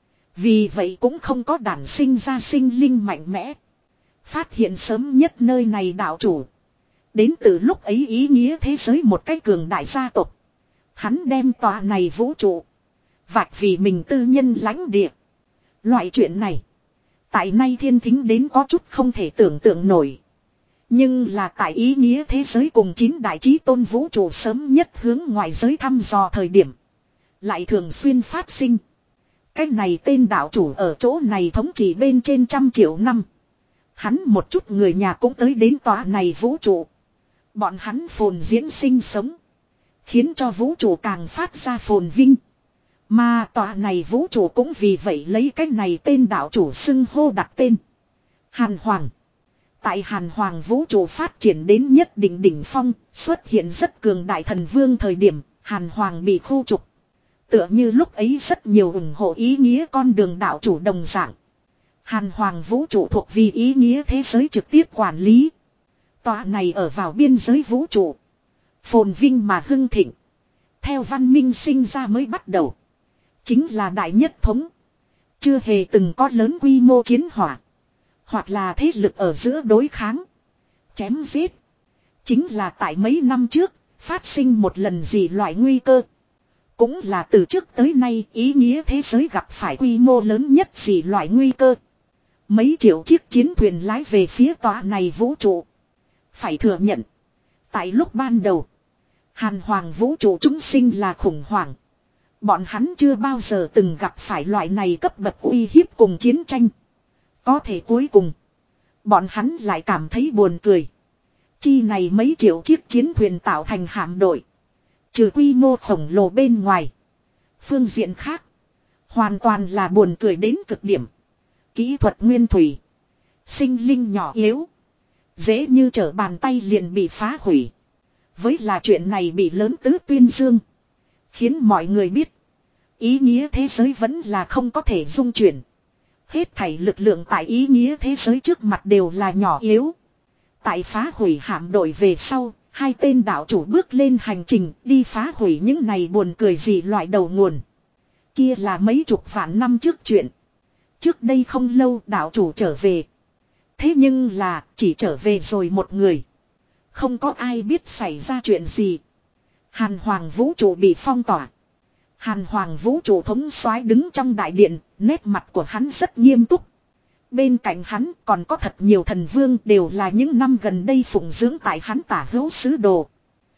Vì vậy cũng không có đản sinh ra sinh linh mạnh mẽ. Phát hiện sớm nhất nơi này đạo chủ. Đến từ lúc ấy ý nghĩa thế giới một cái cường đại gia tộc. Hắn đem tòa này vũ trụ. Vạch vì mình tư nhân lãnh địa. Loại chuyện này. Tại nay thiên thính đến có chút không thể tưởng tượng nổi. Nhưng là tại ý nghĩa thế giới cùng chín đại chí tôn vũ trụ sớm nhất hướng ngoại giới thăm dò thời điểm. Lại thường xuyên phát sinh. Cái này tên đạo chủ ở chỗ này thống trị bên trên trăm triệu năm. Hắn một chút người nhà cũng tới đến tòa này vũ trụ. Bọn hắn phồn diễn sinh sống. Khiến cho vũ trụ càng phát ra phồn vinh. Mà tòa này vũ trụ cũng vì vậy lấy cái này tên đạo chủ xưng hô đặt tên. Hàn Hoàng. Tại Hàn Hoàng vũ trụ phát triển đến nhất định đỉnh phong, xuất hiện rất cường đại thần vương thời điểm, Hàn Hoàng bị khu trục. Tựa như lúc ấy rất nhiều ủng hộ ý nghĩa con đường đạo chủ đồng dạng. Hàn Hoàng vũ trụ thuộc vì ý nghĩa thế giới trực tiếp quản lý. Tòa này ở vào biên giới vũ trụ. Phồn vinh mà hưng thịnh. Theo văn minh sinh ra mới bắt đầu. Chính là đại nhất thống. Chưa hề từng có lớn quy mô chiến hỏa. Hoặc là thế lực ở giữa đối kháng. Chém giết. Chính là tại mấy năm trước, phát sinh một lần dị loại nguy cơ. Cũng là từ trước tới nay ý nghĩa thế giới gặp phải quy mô lớn nhất dị loại nguy cơ. Mấy triệu chiếc chiến thuyền lái về phía tòa này vũ trụ. Phải thừa nhận. Tại lúc ban đầu, Hàn Hoàng vũ trụ chúng sinh là khủng hoảng. Bọn hắn chưa bao giờ từng gặp phải loại này cấp bậc uy hiếp cùng chiến tranh. Có thể cuối cùng, bọn hắn lại cảm thấy buồn cười. Chi này mấy triệu chiếc chiến thuyền tạo thành hạm đội. Trừ quy mô khổng lồ bên ngoài. Phương diện khác, hoàn toàn là buồn cười đến cực điểm. Kỹ thuật nguyên thủy. Sinh linh nhỏ yếu. Dễ như trở bàn tay liền bị phá hủy. Với là chuyện này bị lớn tứ tuyên dương. Khiến mọi người biết. Ý nghĩa thế giới vẫn là không có thể dung chuyển. Hết thảy lực lượng tại ý nghĩa thế giới trước mặt đều là nhỏ yếu. Tại phá hủy hạm đội về sau, hai tên đạo chủ bước lên hành trình đi phá hủy những này buồn cười gì loại đầu nguồn. Kia là mấy chục vạn năm trước chuyện. Trước đây không lâu đạo chủ trở về. Thế nhưng là chỉ trở về rồi một người. Không có ai biết xảy ra chuyện gì. Hàn Hoàng vũ trụ bị phong tỏa. Hàn Hoàng vũ trụ thống soái đứng trong đại điện, nét mặt của hắn rất nghiêm túc. Bên cạnh hắn còn có thật nhiều thần vương đều là những năm gần đây phụng dưỡng tại hắn tả hữu sứ đồ.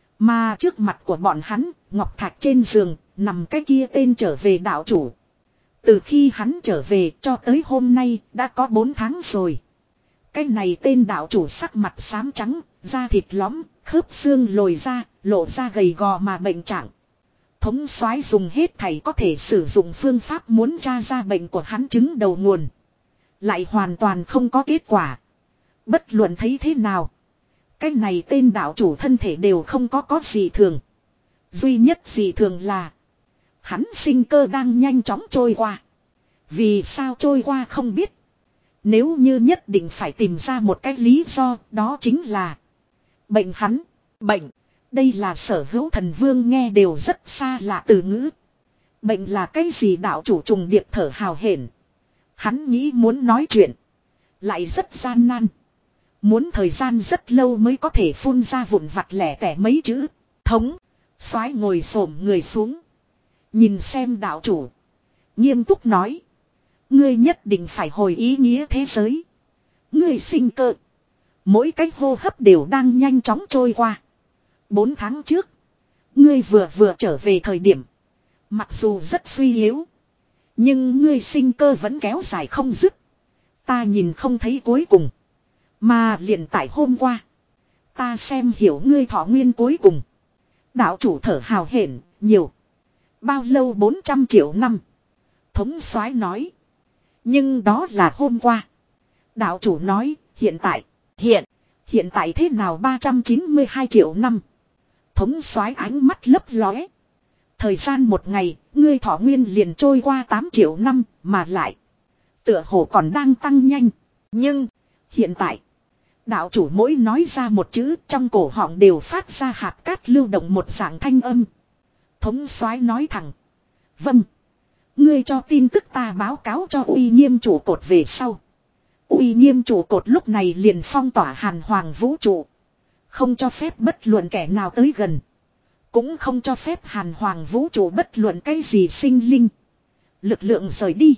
Mà trước mặt của bọn hắn, ngọc thạch trên giường, nằm cái kia tên trở về đạo chủ. Từ khi hắn trở về cho tới hôm nay đã có bốn tháng rồi. Cái này tên đạo chủ sắc mặt xám trắng, da thịt lõm, khớp xương lồi ra, lộ ra gầy gò mà bệnh trạng. Thống soái dùng hết thảy có thể sử dụng phương pháp muốn tra ra bệnh của hắn chứng đầu nguồn. Lại hoàn toàn không có kết quả. Bất luận thấy thế nào. Cái này tên đạo chủ thân thể đều không có có gì thường. Duy nhất gì thường là. Hắn sinh cơ đang nhanh chóng trôi qua. Vì sao trôi qua không biết. Nếu như nhất định phải tìm ra một cái lý do, đó chính là bệnh hắn, bệnh. Đây là sở hữu thần vương nghe đều rất xa lạ từ ngữ. Bệnh là cái gì đạo chủ trùng điệp thở hào hển. Hắn nghĩ muốn nói chuyện. Lại rất gian nan. Muốn thời gian rất lâu mới có thể phun ra vụn vặt lẻ tẻ mấy chữ. Thống. Soái ngồi xổm người xuống. Nhìn xem đạo chủ. Nghiêm túc nói. Ngươi nhất định phải hồi ý nghĩa thế giới. Ngươi sinh cơ. Mỗi cách hô hấp đều đang nhanh chóng trôi qua. Bốn tháng trước. Ngươi vừa vừa trở về thời điểm. Mặc dù rất suy yếu. Nhưng ngươi sinh cơ vẫn kéo dài không dứt. Ta nhìn không thấy cuối cùng. Mà liền tại hôm qua. Ta xem hiểu ngươi thọ nguyên cuối cùng. Đạo chủ thở hào hển, nhiều. Bao lâu bốn trăm triệu năm. Thống soái nói. Nhưng đó là hôm qua. Đạo chủ nói, hiện tại. Hiện. Hiện tại thế nào ba trăm chín mươi hai triệu năm. Thống soái ánh mắt lấp lóe. Thời gian một ngày, ngươi thọ nguyên liền trôi qua tám triệu năm, mà lại. Tựa hồ còn đang tăng nhanh. Nhưng, hiện tại, đạo chủ mỗi nói ra một chữ trong cổ họng đều phát ra hạt cát lưu động một dạng thanh âm. Thống soái nói thẳng. Vâng. Ngươi cho tin tức ta báo cáo cho uy nghiêm trụ cột về sau. Uy nghiêm trụ cột lúc này liền phong tỏa Hàn Hoàng vũ trụ. Không cho phép bất luận kẻ nào tới gần. Cũng không cho phép Hàn Hoàng vũ trụ bất luận cái gì sinh linh. Lực lượng rời đi.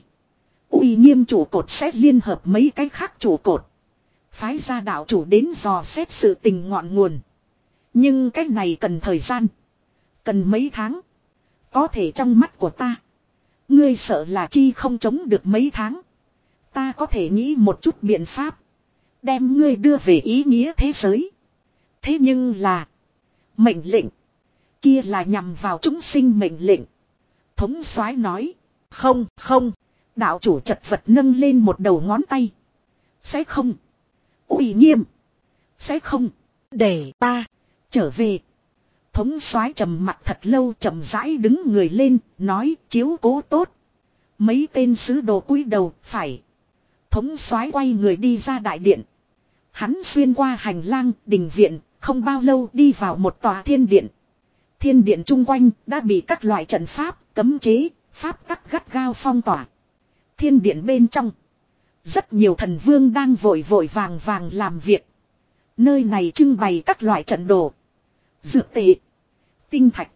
Uy nghiêm trụ cột sẽ liên hợp mấy cái khác trụ cột. Phái ra đạo chủ đến dò xét sự tình ngọn nguồn. Nhưng cái này cần thời gian. Cần mấy tháng. Có thể trong mắt của ta. Ngươi sợ là chi không chống được mấy tháng. Ta có thể nghĩ một chút biện pháp. Đem ngươi đưa về ý nghĩa thế giới. Thế nhưng là. Mệnh lệnh. Kia là nhằm vào chúng sinh mệnh lệnh. Thống soái nói. Không, không. Đạo chủ chật vật nâng lên một đầu ngón tay. Sẽ không. Uy nghiêm. Sẽ không. Để ta. Trở về. Thống soái trầm mặt thật lâu chậm rãi đứng người lên. Nói chiếu cố tốt. Mấy tên sứ đồ cúi đầu. Phải. Thống soái quay người đi ra đại điện. Hắn xuyên qua hành lang đình viện. Không bao lâu đi vào một tòa thiên điện. Thiên điện chung quanh đã bị các loại trận pháp, cấm chế, pháp tắc gắt gao phong tỏa. Thiên điện bên trong. Rất nhiều thần vương đang vội vội vàng vàng làm việc. Nơi này trưng bày các loại trận đồ, dược tệ, tinh thạch.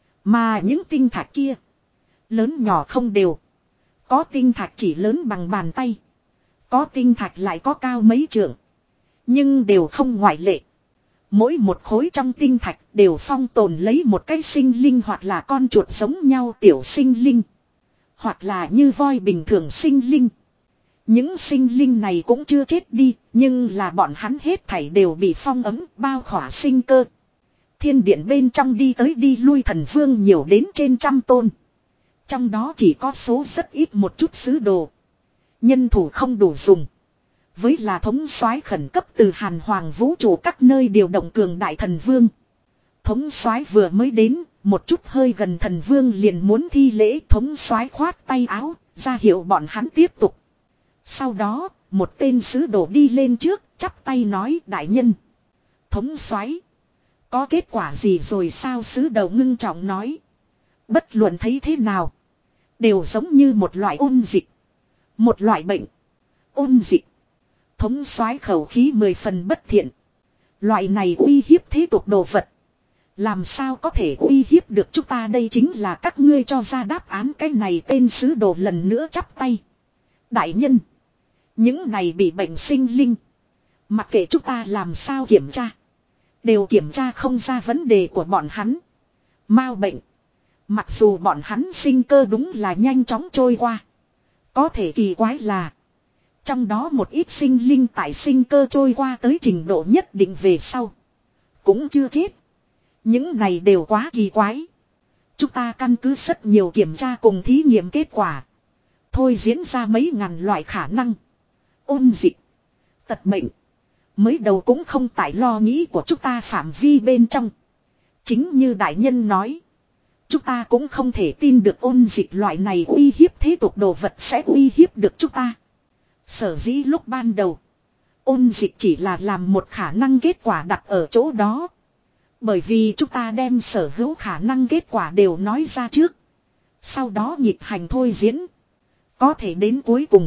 Mà những tinh thạch kia, lớn nhỏ không đều. Có tinh thạch chỉ lớn bằng bàn tay. Có tinh thạch lại có cao mấy trượng. Nhưng đều không ngoại lệ. Mỗi một khối trong tinh thạch đều phong tồn lấy một cái sinh linh hoặc là con chuột giống nhau tiểu sinh linh. Hoặc là như voi bình thường sinh linh. Những sinh linh này cũng chưa chết đi, nhưng là bọn hắn hết thảy đều bị phong ấm bao khỏa sinh cơ. Thiên điện bên trong đi tới đi lui thần vương nhiều đến trên trăm tôn. Trong đó chỉ có số rất ít một chút sứ đồ. Nhân thủ không đủ dùng. Với là thống soái khẩn cấp từ hàn hoàng vũ trụ các nơi điều động cường đại thần vương. Thống soái vừa mới đến, một chút hơi gần thần vương liền muốn thi lễ. Thống soái khoát tay áo, ra hiệu bọn hắn tiếp tục. Sau đó, một tên sứ đồ đi lên trước, chắp tay nói đại nhân. Thống soái, có kết quả gì rồi sao? Sứ đồ ngưng trọng nói. Bất luận thấy thế nào, đều giống như một loại ôn dịch. Một loại bệnh. Ôn dịch. Thống soái khẩu khí mười phần bất thiện. Loại này uy hiếp thế tục đồ vật, làm sao có thể uy hiếp được chúng ta? Đây chính là các ngươi cho ra đáp án. Cái này tên sứ đồ lần nữa chắp tay. Đại nhân, những này bị bệnh sinh linh, mặc kệ chúng ta làm sao kiểm tra, đều kiểm tra không ra vấn đề của bọn hắn. Mao bệnh, mặc dù bọn hắn sinh cơ đúng là nhanh chóng trôi qua, có thể kỳ quái là trong đó một ít sinh linh tại sinh cơ trôi qua tới trình độ nhất định về sau cũng chưa chết. Những này đều quá kỳ quái. Chúng ta căn cứ rất nhiều kiểm tra cùng thí nghiệm kết quả, thôi diễn ra mấy ngàn loại khả năng. Ôn dịch, tật bệnh, mới đầu cũng không tại lo nghĩ của chúng ta phạm vi bên trong. Chính như đại nhân nói, chúng ta cũng không thể tin được ôn dịch loại này uy hiếp thế tục đồ vật sẽ uy hiếp được chúng ta. Sở dĩ lúc ban đầu, ôn dịch chỉ là làm một khả năng kết quả đặt ở chỗ đó. Bởi vì chúng ta đem sở hữu khả năng kết quả đều nói ra trước, sau đó nhịp hành thôi diễn. Có thể đến cuối cùng,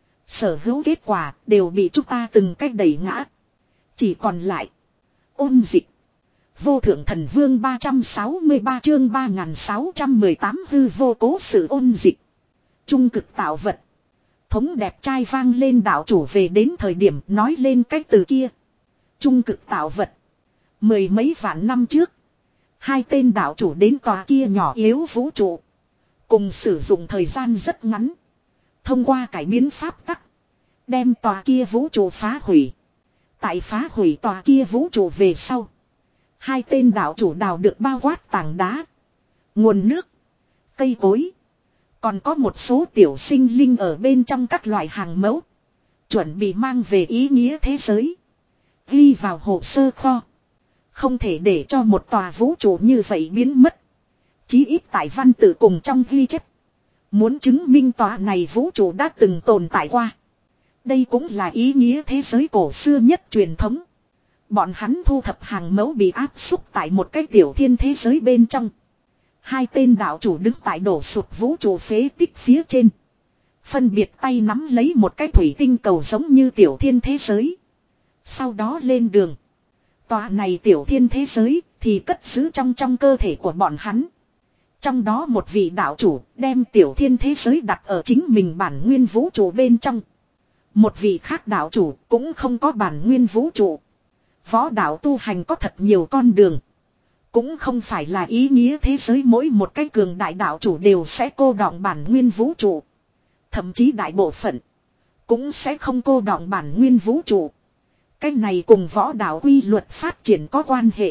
sở hữu kết quả đều bị chúng ta từng cách đẩy ngã. Chỉ còn lại ôn dịch. Vô thượng thần vương ba trăm sáu mươi ba chương ba nghìn sáu trăm mười tám hư vô cố sự ôn dịch. Trung cực tạo vật. Thống đẹp trai vang lên đạo chủ về đến thời điểm nói lên cái từ kia. Trung cực tạo vật. Mười mấy vạn năm trước, hai tên đạo chủ đến tòa kia nhỏ yếu vũ trụ, cùng sử dụng thời gian rất ngắn, thông qua cải biến pháp tắc, đem tòa kia vũ trụ phá hủy. Tại phá hủy tòa kia vũ trụ về sau, hai tên đạo chủ đào được bao quát tảng đá, nguồn nước, cây cối, còn có một số tiểu sinh linh ở bên trong các loại hàng mẫu, chuẩn bị mang về ý nghĩa thế giới, ghi vào hồ sơ kho. Không thể để cho một tòa vũ trụ như vậy biến mất. Chí ít tại văn tự cùng trong ghi chép, muốn chứng minh tòa này vũ trụ đã từng tồn tại qua. Đây cũng là ý nghĩa thế giới cổ xưa nhất truyền thống. Bọn hắn thu thập hàng mẫu bị áp xúc tại một cái tiểu thiên thế giới bên trong. Hai tên đạo chủ đứng tại đổ sụp vũ trụ phế tích phía trên, phân biệt tay nắm lấy một cái thủy tinh cầu giống như tiểu thiên thế giới. Sau đó lên đường. Tòa này tiểu thiên thế giới thì cất giữ trong trong cơ thể của bọn hắn. Trong đó một vị đạo chủ đem tiểu thiên thế giới đặt ở chính mình bản nguyên vũ trụ bên trong. Một vị khác đạo chủ cũng không có bản nguyên vũ trụ. Võ đạo tu hành có thật nhiều con đường. Cũng không phải là ý nghĩa thế giới mỗi một cái cường đại đạo chủ đều sẽ cô đọng bản nguyên vũ trụ. Thậm chí đại bộ phận cũng sẽ không cô đọng bản nguyên vũ trụ. Cái này cùng võ đạo quy luật phát triển có quan hệ.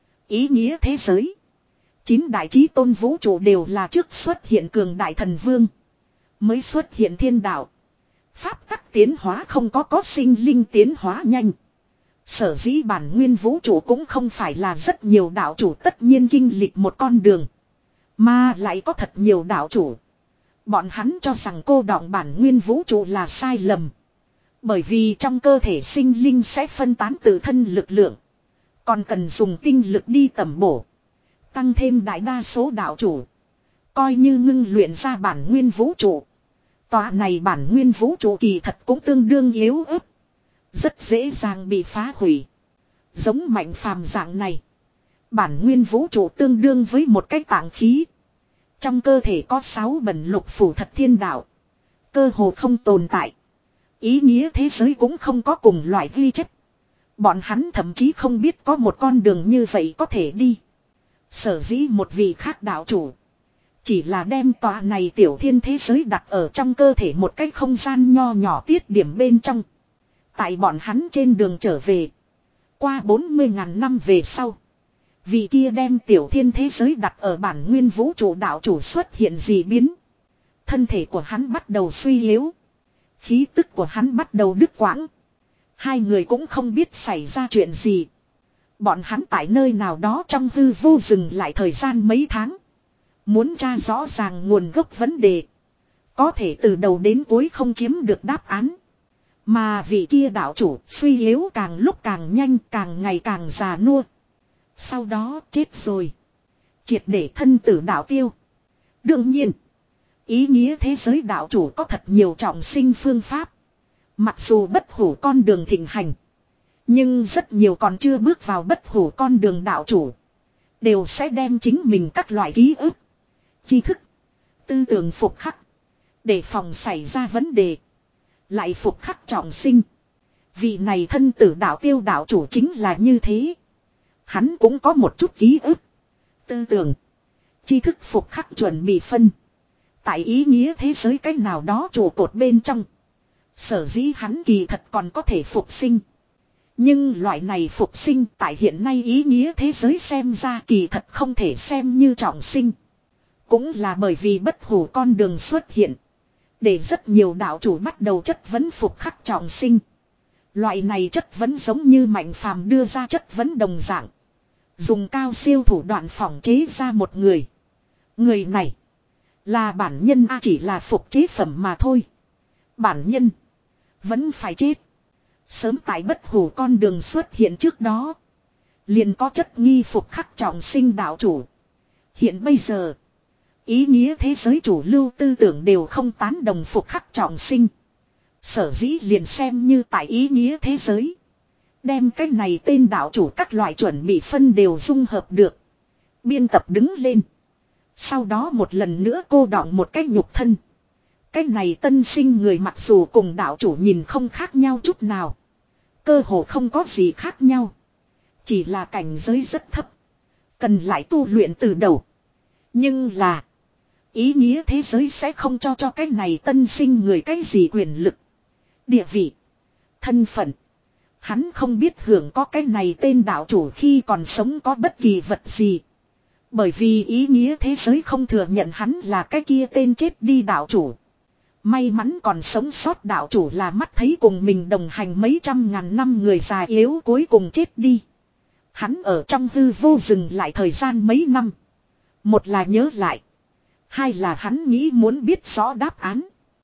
Ý nghĩa thế giới, chín đại chí tôn vũ trụ đều là trước xuất hiện cường đại thần vương, mới xuất hiện thiên đạo. Pháp tắc tiến hóa không có có sinh linh tiến hóa nhanh. Sở dĩ bản nguyên vũ trụ cũng không phải là rất nhiều đạo chủ tất nhiên kinh lịch một con đường, mà lại có thật nhiều đạo chủ, bọn hắn cho rằng cô đọng bản nguyên vũ trụ là sai lầm. Bởi vì trong cơ thể sinh linh sẽ phân tán tự thân lực lượng, còn cần dùng tinh lực đi tẩm bổ. Tăng thêm đại đa số đạo chủ coi như ngưng luyện ra bản nguyên vũ trụ, tòa này bản nguyên vũ trụ kỳ thật cũng tương đương yếu ớt, rất dễ dàng bị phá hủy. Giống Mạnh Phàm dạng này. Bản nguyên vũ trụ tương đương với một cái tạng khí. Trong cơ thể có sáu bẩn lục phủ thật thiên đạo. Cơ hồ không tồn tại. Ý nghĩa thế giới cũng không có cùng loại ghi chép. Bọn hắn thậm chí không biết có một con đường như vậy có thể đi. Sở dĩ một vị khác đạo chủ. Chỉ là đem tòa này tiểu thiên thế giới đặt ở trong cơ thể một cái không gian nho nhỏ tiết điểm bên trong. Tại bọn hắn trên đường trở về. Qua bốn mươi ngàn năm về sau. Vị kia đem tiểu thiên thế giới đặt ở bản nguyên vũ trụ đạo chủ xuất hiện dị biến. Thân thể của hắn bắt đầu suy yếu. Khí tức của hắn bắt đầu đứt quãng. Hai người cũng không biết xảy ra chuyện gì. Bọn hắn tại nơi nào đó trong hư vô dừng lại thời gian mấy tháng. Muốn tra rõ ràng nguồn gốc vấn đề. Có thể từ đầu đến cuối không chiếm được đáp án. Mà vị kia đạo chủ suy yếu càng lúc càng nhanh, càng ngày càng già nua. Sau đó chết rồi. Triệt để thân tử đạo tiêu. Đương nhiên. Ý nghĩa thế giới đạo chủ có thật nhiều trọng sinh phương pháp. Mặc dù bất hủ con đường thịnh hành. Nhưng rất nhiều còn chưa bước vào bất hủ con đường đạo chủ. Đều sẽ đem chính mình các loại ký ức. Tri thức. Tư tưởng phục khắc. Để phòng xảy ra vấn đề. Lại phục khắc trọng sinh. Vị này thân tử đạo tiêu đạo chủ chính là như thế. Hắn cũng có một chút ký ức. Tư tưởng. Tri thức phục khắc chuẩn bị phân. Tại ý nghĩa thế giới cách nào đó trụ cột bên trong. Sở dĩ hắn kỳ thật còn có thể phục sinh. Nhưng loại này phục sinh tại hiện nay ý nghĩa thế giới xem ra kỳ thật không thể xem như trọng sinh. Cũng là bởi vì bất hủ con đường xuất hiện. Để rất nhiều đạo chủ bắt đầu chất vấn phục khắc trọng sinh. Loại này chất vấn giống như Mạnh Phàm đưa ra chất vấn đồng dạng. Dùng cao siêu thủ đoạn phỏng chế ra một người. Người này là bản nhân a, chỉ là phục chế phẩm mà thôi. Bản nhân vẫn phải chết. Sớm tại bất hủ con đường xuất hiện trước đó. Liền có chất nghi phục khắc trọng sinh đạo chủ. Hiện bây giờ. Ý nghĩa thế giới chủ lưu tư tưởng đều không tán đồng phục khắc trọng sinh. Sở dĩ liền xem như tại ý nghĩa thế giới. Đem cái này tên đạo chủ các loại chuẩn bị phân đều dung hợp được. Biên tập đứng lên. Sau đó một lần nữa cô đọng một cái nhục thân. Cái này tân sinh người mặc dù cùng đạo chủ nhìn không khác nhau chút nào. Cơ hồ không có gì khác nhau. Chỉ là cảnh giới rất thấp. Cần lại tu luyện từ đầu. Nhưng là. Ý nghĩa thế giới sẽ không cho cho cái này tân sinh người cái gì quyền lực. Địa vị. Thân phận. Hắn không biết hưởng có cái này tên đạo chủ khi còn sống có bất kỳ vật gì. Bởi vì ý nghĩa thế giới không thừa nhận hắn là cái kia tên chết đi đạo chủ. May mắn còn sống sót đạo chủ là mắt thấy cùng mình đồng hành mấy trăm ngàn năm người già yếu cuối cùng chết đi. Hắn ở trong hư vô dừng lại thời gian mấy năm. Một là nhớ lại. Hai là hắn nghĩ muốn biết rõ đáp án.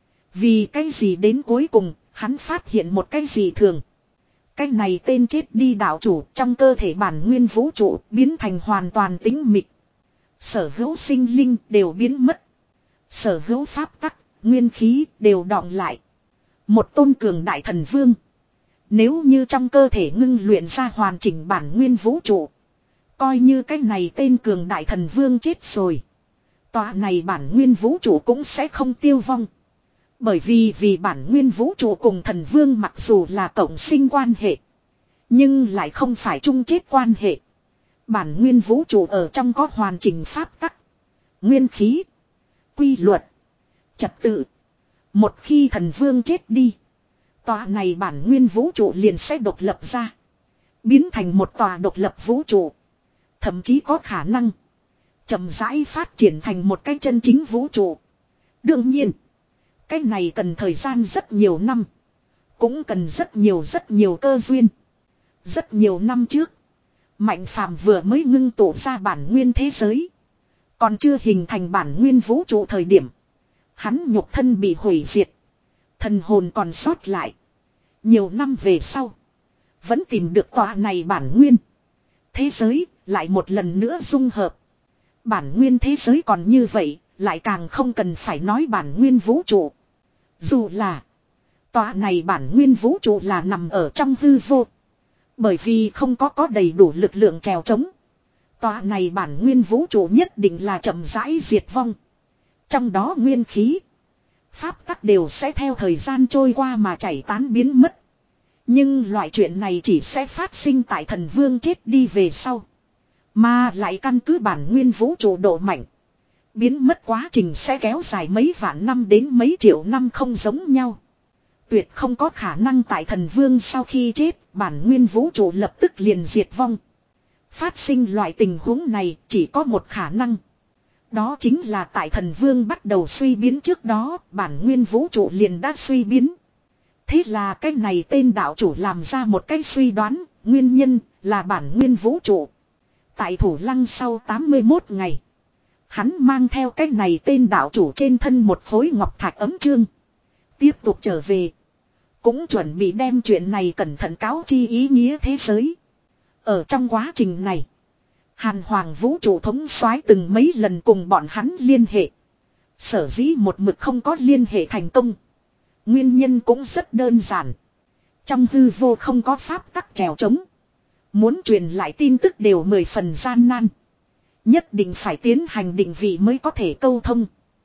Vì cái gì đến cuối cùng, hắn phát hiện một cái gì thường. Cái này tên chết đi đạo chủ trong cơ thể bản nguyên vũ trụ biến thành hoàn toàn tĩnh mịch. Sở hữu sinh linh đều biến mất. Sở hữu pháp tắc, nguyên khí đều đọng lại. Một tôn cường đại thần vương. Nếu như trong cơ thể ngưng luyện ra hoàn chỉnh bản nguyên vũ trụ. Coi như cái này tên cường đại thần vương chết rồi. Tòa này bản nguyên vũ trụ cũng sẽ không tiêu vong. Bởi vì vì bản nguyên vũ trụ cùng thần vương mặc dù là cộng sinh quan hệ. Nhưng lại không phải chung chết quan hệ. Bản nguyên vũ trụ ở trong có hoàn chỉnh pháp tắc. Nguyên khí. Quy luật. Trật tự. Một khi thần vương chết đi. Tòa này bản nguyên vũ trụ liền sẽ độc lập ra. Biến thành một tòa độc lập vũ trụ. Thậm chí có khả năng. Chậm rãi phát triển thành một cái chân chính vũ trụ. Đương nhiên. Cái này cần thời gian rất nhiều năm. Cũng cần rất nhiều rất nhiều cơ duyên. Rất nhiều năm trước. Mạnh Phàm vừa mới ngưng tụ ra bản nguyên thế giới. Còn chưa hình thành bản nguyên vũ trụ thời điểm. Hắn nhục thân bị hủy diệt. Thần hồn còn sót lại. Nhiều năm về sau. Vẫn tìm được tòa này bản nguyên. Thế giới lại một lần nữa dung hợp. Bản nguyên thế giới còn như vậy. Lại càng không cần phải nói bản nguyên vũ trụ. Dù là. Tòa này bản nguyên vũ trụ là nằm ở trong hư vô. Bởi vì không có có đầy đủ lực lượng trèo trống. Tòa này bản nguyên vũ trụ nhất định là chậm rãi diệt vong. Trong đó nguyên khí, pháp tắc đều sẽ theo thời gian trôi qua mà chảy tán biến mất. Nhưng loại chuyện này chỉ sẽ phát sinh tại thần vương chết đi về sau. Mà lại căn cứ bản nguyên vũ trụ độ mạnh. Biến mất quá trình sẽ kéo dài mấy vạn năm đến mấy triệu năm không giống nhau. Tuyệt không có khả năng tại thần vương sau khi chết, bản nguyên vũ trụ lập tức liền diệt vong. Phát sinh loại tình huống này chỉ có một khả năng. Đó chính là tại thần vương bắt đầu suy biến trước đó, bản nguyên vũ trụ liền đã suy biến. Thế là cái này tên đạo chủ làm ra một cái suy đoán, nguyên nhân là bản nguyên vũ trụ. Tại thủ lăng sau tám mươi mốt ngày, hắn mang theo cái này tên đạo chủ trên thân một khối ngọc thạch ấm chương. Tiếp tục trở về. Cũng chuẩn bị đem chuyện này cẩn thận cáo chi ý nghĩa thế giới. Ở trong quá trình này, Hàn Hoàng vũ trụ thống soái từng mấy lần cùng bọn hắn liên hệ. Sở dĩ một mực không có liên hệ thành công. Nguyên nhân cũng rất đơn giản. Trong hư vô không có pháp tắc trèo trống. Muốn truyền lại tin tức đều mười phần gian nan. Nhất định phải tiến hành định vị mới có thể câu thông.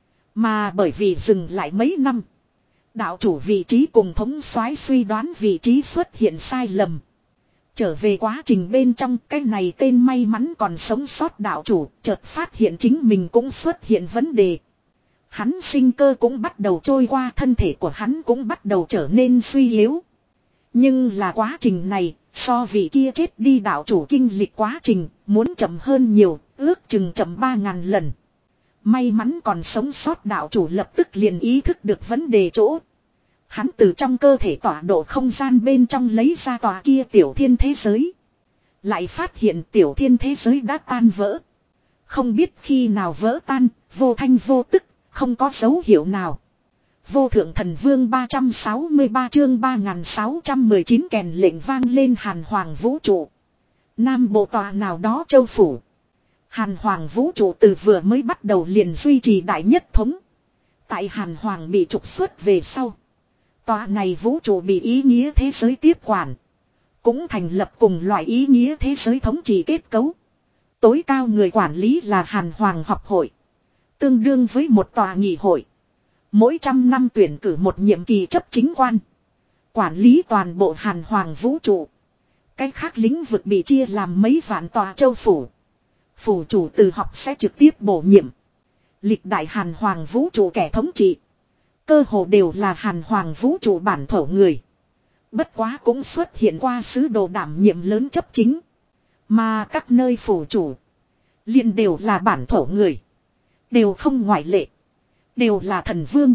Mà bởi vì dừng lại mấy năm, đạo chủ vị trí cùng thống soái suy đoán vị trí xuất hiện sai lầm. Trở về quá trình bên trong, cái này tên may mắn còn sống sót đạo chủ chợt phát hiện chính mình cũng xuất hiện vấn đề. Hắn sinh cơ cũng bắt đầu trôi qua, thân thể của hắn cũng bắt đầu trở nên suy yếu. Nhưng là quá trình này, so vị kia chết đi đạo chủ kinh lịch quá trình, muốn chậm hơn nhiều, ước chừng chậm ba ngàn lần. May mắn còn sống sót đạo chủ lập tức liền ý thức được vấn đề chỗ. Hắn từ trong cơ thể tọa độ không gian bên trong lấy ra tòa kia tiểu thiên thế giới. Lại phát hiện tiểu thiên thế giới đã tan vỡ. Không biết khi nào vỡ tan, vô thanh vô tức, không có dấu hiệu nào. Vô thượng thần vương ba trăm sáu mươi ba chương ba nghìn sáu trăm mười chín kèn lệnh vang lên Hàn Hoàng vũ trụ. Nam bộ tòa nào đó châu phủ. Hàn Hoàng vũ trụ từ vừa mới bắt đầu liền duy trì đại nhất thống. Tại Hàn Hoàng bị trục xuất về sau, tòa này vũ trụ bị ý nghĩa thế giới tiếp quản. Cũng thành lập cùng loại ý nghĩa thế giới thống trị kết cấu. Tối cao người quản lý là Hàn Hoàng học hội. Tương đương với một tòa nghị hội. Mỗi trăm năm tuyển cử một nhiệm kỳ chấp chính quan. Quản lý toàn bộ Hàn Hoàng vũ trụ. Cách khác lĩnh vực bị chia làm mấy vạn tòa châu phủ. Phủ chủ từ học sẽ trực tiếp bổ nhiệm. Lịch đại Hàn Hoàng vũ trụ kẻ thống trị. Cơ hồ đều là Hàn Hoàng vũ trụ bản thổ người. Bất quá cũng xuất hiện qua sứ đồ đảm nhiệm lớn chấp chính. Mà các nơi phủ chủ liền đều là bản thổ người. Đều không ngoại lệ. Đều là thần vương.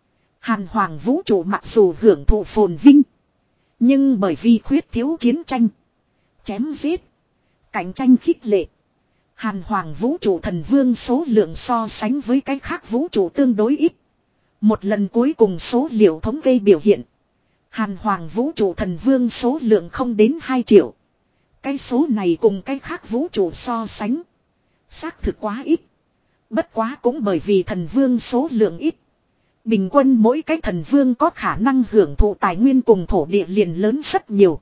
Hàn Hoàng vũ trụ mặc dù hưởng thụ phồn vinh. Nhưng bởi vì khuyết thiếu chiến tranh. Chém giết. Cạnh tranh khích lệ. Hàn Hoàng vũ trụ thần vương số lượng so sánh với cái khác vũ trụ tương đối ít. Một lần cuối cùng số liệu thống kê biểu hiện. Hàn Hoàng vũ trụ thần vương số lượng không đến hai triệu. Cái số này cùng cái khác vũ trụ so sánh. Xác thực quá ít. Bất quá cũng bởi vì thần vương số lượng ít. Bình quân mỗi cái thần vương có khả năng hưởng thụ tài nguyên cùng thổ địa liền lớn rất nhiều.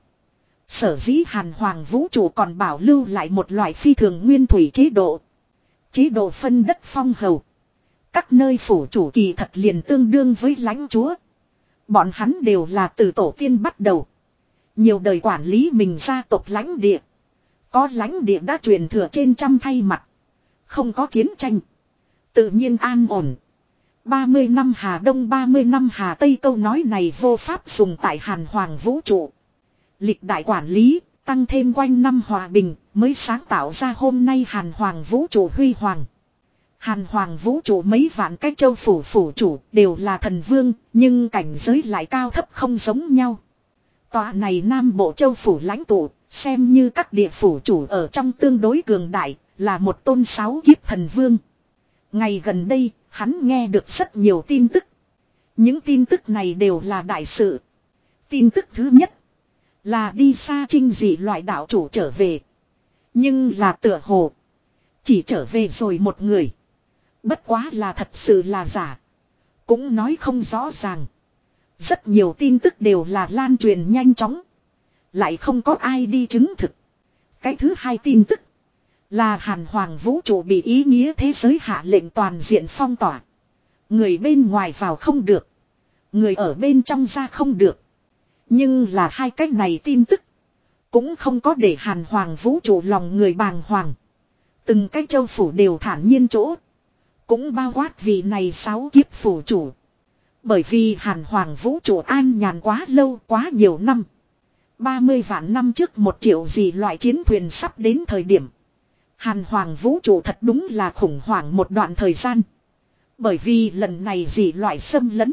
Sở dĩ Hàn Hoàng vũ trụ còn bảo lưu lại một loại phi thường nguyên thủy chế độ. Chế độ phân đất phong hầu. Các nơi phủ chủ kỳ thật liền tương đương với lãnh chúa. Bọn hắn đều là từ tổ tiên bắt đầu. Nhiều đời quản lý mình gia tộc lãnh địa. Có lãnh địa đã truyền thừa trên trăm thay mặt. Không có chiến tranh. Tự nhiên an ổn. ba mươi năm Hà Đông ba mươi năm Hà Tây câu nói này vô pháp dùng tại Hàn Hoàng vũ trụ. Lịch đại quản lý, tăng thêm quanh năm hòa bình, mới sáng tạo ra hôm nay Hàn Hoàng vũ trụ huy hoàng. Hàn Hoàng vũ trụ mấy vạn cái châu phủ phủ chủ đều là thần vương, nhưng cảnh giới lại cao thấp không giống nhau. Tòa này Nam Bộ châu phủ lãnh tụ, xem như các địa phủ chủ ở trong tương đối cường đại, là một tôn sáu kiếp thần vương. Ngày gần đây, hắn nghe được rất nhiều tin tức. Những tin tức này đều là đại sự. Tin tức thứ nhất là đi xa trinh dị loại đạo chủ trở về. Nhưng là tựa hồ chỉ trở về rồi một người. Bất quá là thật sự là giả. Cũng nói không rõ ràng. Rất nhiều tin tức đều là lan truyền nhanh chóng. lại không có ai đi chứng thực. Cái thứ hai tin tức là Hàn Hoàng vũ trụ bị ý nghĩa thế giới hạ lệnh toàn diện phong tỏa. Người bên ngoài vào không được, người ở bên trong ra không được. Nhưng là hai cái này tin tức cũng không có để Hàn Hoàng vũ trụ lòng người bàng hoàng. Từng cái châu phủ đều thản nhiên chỗ. Cũng bao quát vì này sáu kiếp phủ chủ. Bởi vì Hàn Hoàng vũ trụ an nhàn quá lâu, quá nhiều năm. ba mươi vạn năm trước một triệu gì loại chiến thuyền sắp đến thời điểm. Hàn Hoàng vũ trụ thật đúng là khủng hoảng một đoạn thời gian. Bởi vì lần này gì loại xâm lấn.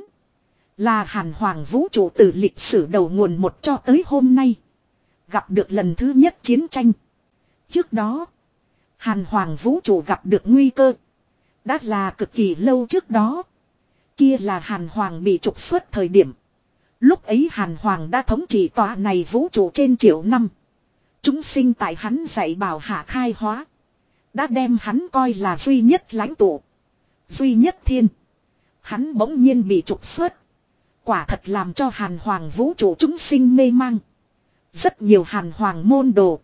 Là Hàn Hoàng vũ trụ từ lịch sử đầu nguồn một cho tới hôm nay. Gặp được lần thứ nhất chiến tranh. Trước đó, Hàn Hoàng vũ trụ gặp được nguy cơ. Đã là cực kỳ lâu trước đó. Kia là Hàn Hoàng bị trục xuất thời điểm. Lúc ấy Hàn Hoàng đã thống trị tòa này vũ trụ trên triệu năm. Chúng sinh tại hắn dạy bảo hạ khai hóa. Đã đem hắn coi là duy nhất lãnh tụ. Duy nhất thiên. Hắn bỗng nhiên bị trục xuất. Quả thật làm cho Hàn Hoàng vũ trụ chúng sinh mê mang. Rất nhiều Hàn Hoàng môn đồ.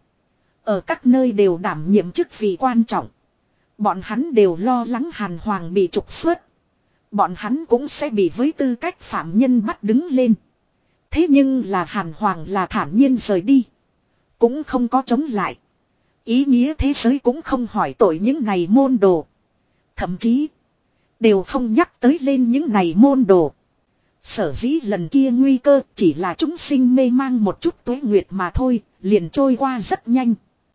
Ở các nơi đều đảm nhiệm chức vị quan trọng. Bọn hắn đều lo lắng Hàn Hoàng bị trục xuất. Bọn hắn cũng sẽ bị với tư cách phạm nhân bắt đứng lên. Thế nhưng là Hàn Hoàng là thản nhiên rời đi. Cũng không có chống lại. Ý nghĩa thế giới cũng không hỏi tội những này môn đồ. Thậm chí đều không nhắc tới lên những này môn đồ. Sở dĩ lần kia nguy cơ chỉ là chúng sinh mê mang một chút tuế nguyệt mà thôi, liền trôi qua rất nhanh.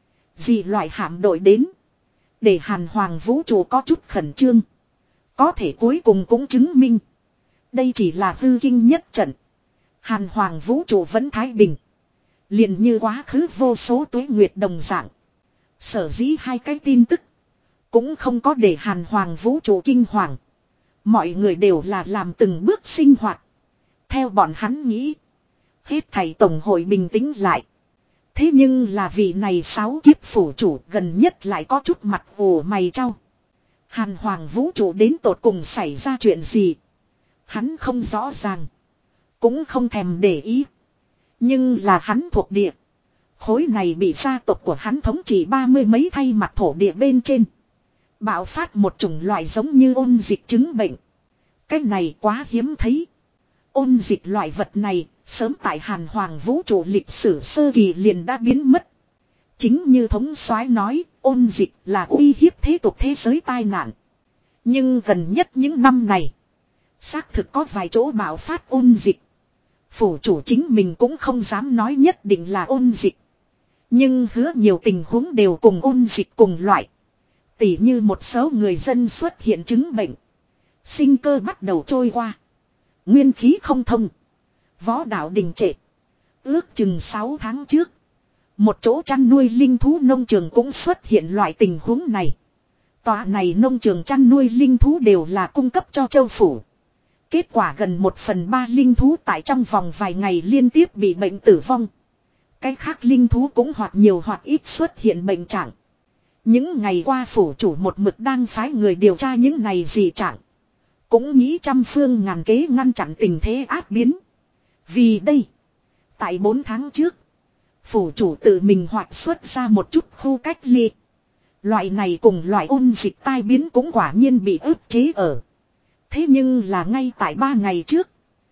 Dị loại hạm đội đến. Để Hàn Hoàng vũ trụ có chút khẩn trương. Có thể cuối cùng cũng chứng minh. Đây chỉ là hư kinh nhất trận. Hàn Hoàng vũ trụ vẫn thái bình. Liền như quá khứ vô số tuế nguyệt đồng dạng. Sở dĩ hai cái tin tức. Cũng không có để Hàn Hoàng vũ trụ kinh hoàng. Mọi người đều là làm từng bước sinh hoạt. Theo bọn hắn nghĩ. Hết thầy tổng hội bình tĩnh lại. Thế nhưng là vị này sáu kiếp phủ chủ gần nhất lại có chút mặt ủ mày trao. Hàn Hoàng vũ trụ đến tột cùng xảy ra chuyện gì. Hắn không rõ ràng. Cũng không thèm để ý. Nhưng là hắn thuộc địa. Khối này bị gia tộc của hắn thống trị ba mươi mấy thay mặt thổ địa bên trên. Bạo phát một chủng loại giống như ôn dịch chứng bệnh. Cái này quá hiếm thấy. Ôn dịch loại vật này, sớm tại Hàn Hoàng vũ trụ lịch sử sơ kỳ liền đã biến mất. Chính như thống soái nói, ôn dịch là uy hiếp thế tục thế giới tai nạn. Nhưng gần nhất những năm này, xác thực có vài chỗ bạo phát ôn dịch. Phủ chủ chính mình cũng không dám nói nhất định là ôn dịch. Nhưng hứa nhiều tình huống đều cùng ôn dịch cùng loại. Tỉ như một số người dân xuất hiện chứng bệnh. Sinh cơ bắt đầu trôi qua. Nguyên khí không thông. Võ đạo đình trệ. Ước chừng sáu tháng trước. Một chỗ chăn nuôi linh thú nông trường cũng xuất hiện loại tình huống này. Tòa này nông trường chăn nuôi linh thú đều là cung cấp cho châu phủ. Kết quả gần một phần ba linh thú tại trong vòng vài ngày liên tiếp bị bệnh tử vong. Cái khác linh thú cũng hoặc nhiều hoặc ít xuất hiện bệnh trạng. Những ngày qua phủ chủ một mực đang phái người điều tra những này dị trạng. Cũng nghĩ trăm phương ngàn kế ngăn chặn tình thế áp biến. Vì đây, tại bốn tháng trước, phủ chủ tự mình hoạch xuất ra một chút khu cách ly. Loại này cùng loại ôn dịch tai biến cũng quả nhiên bị ức chế ở. Thế nhưng là ngay tại ba ngày trước,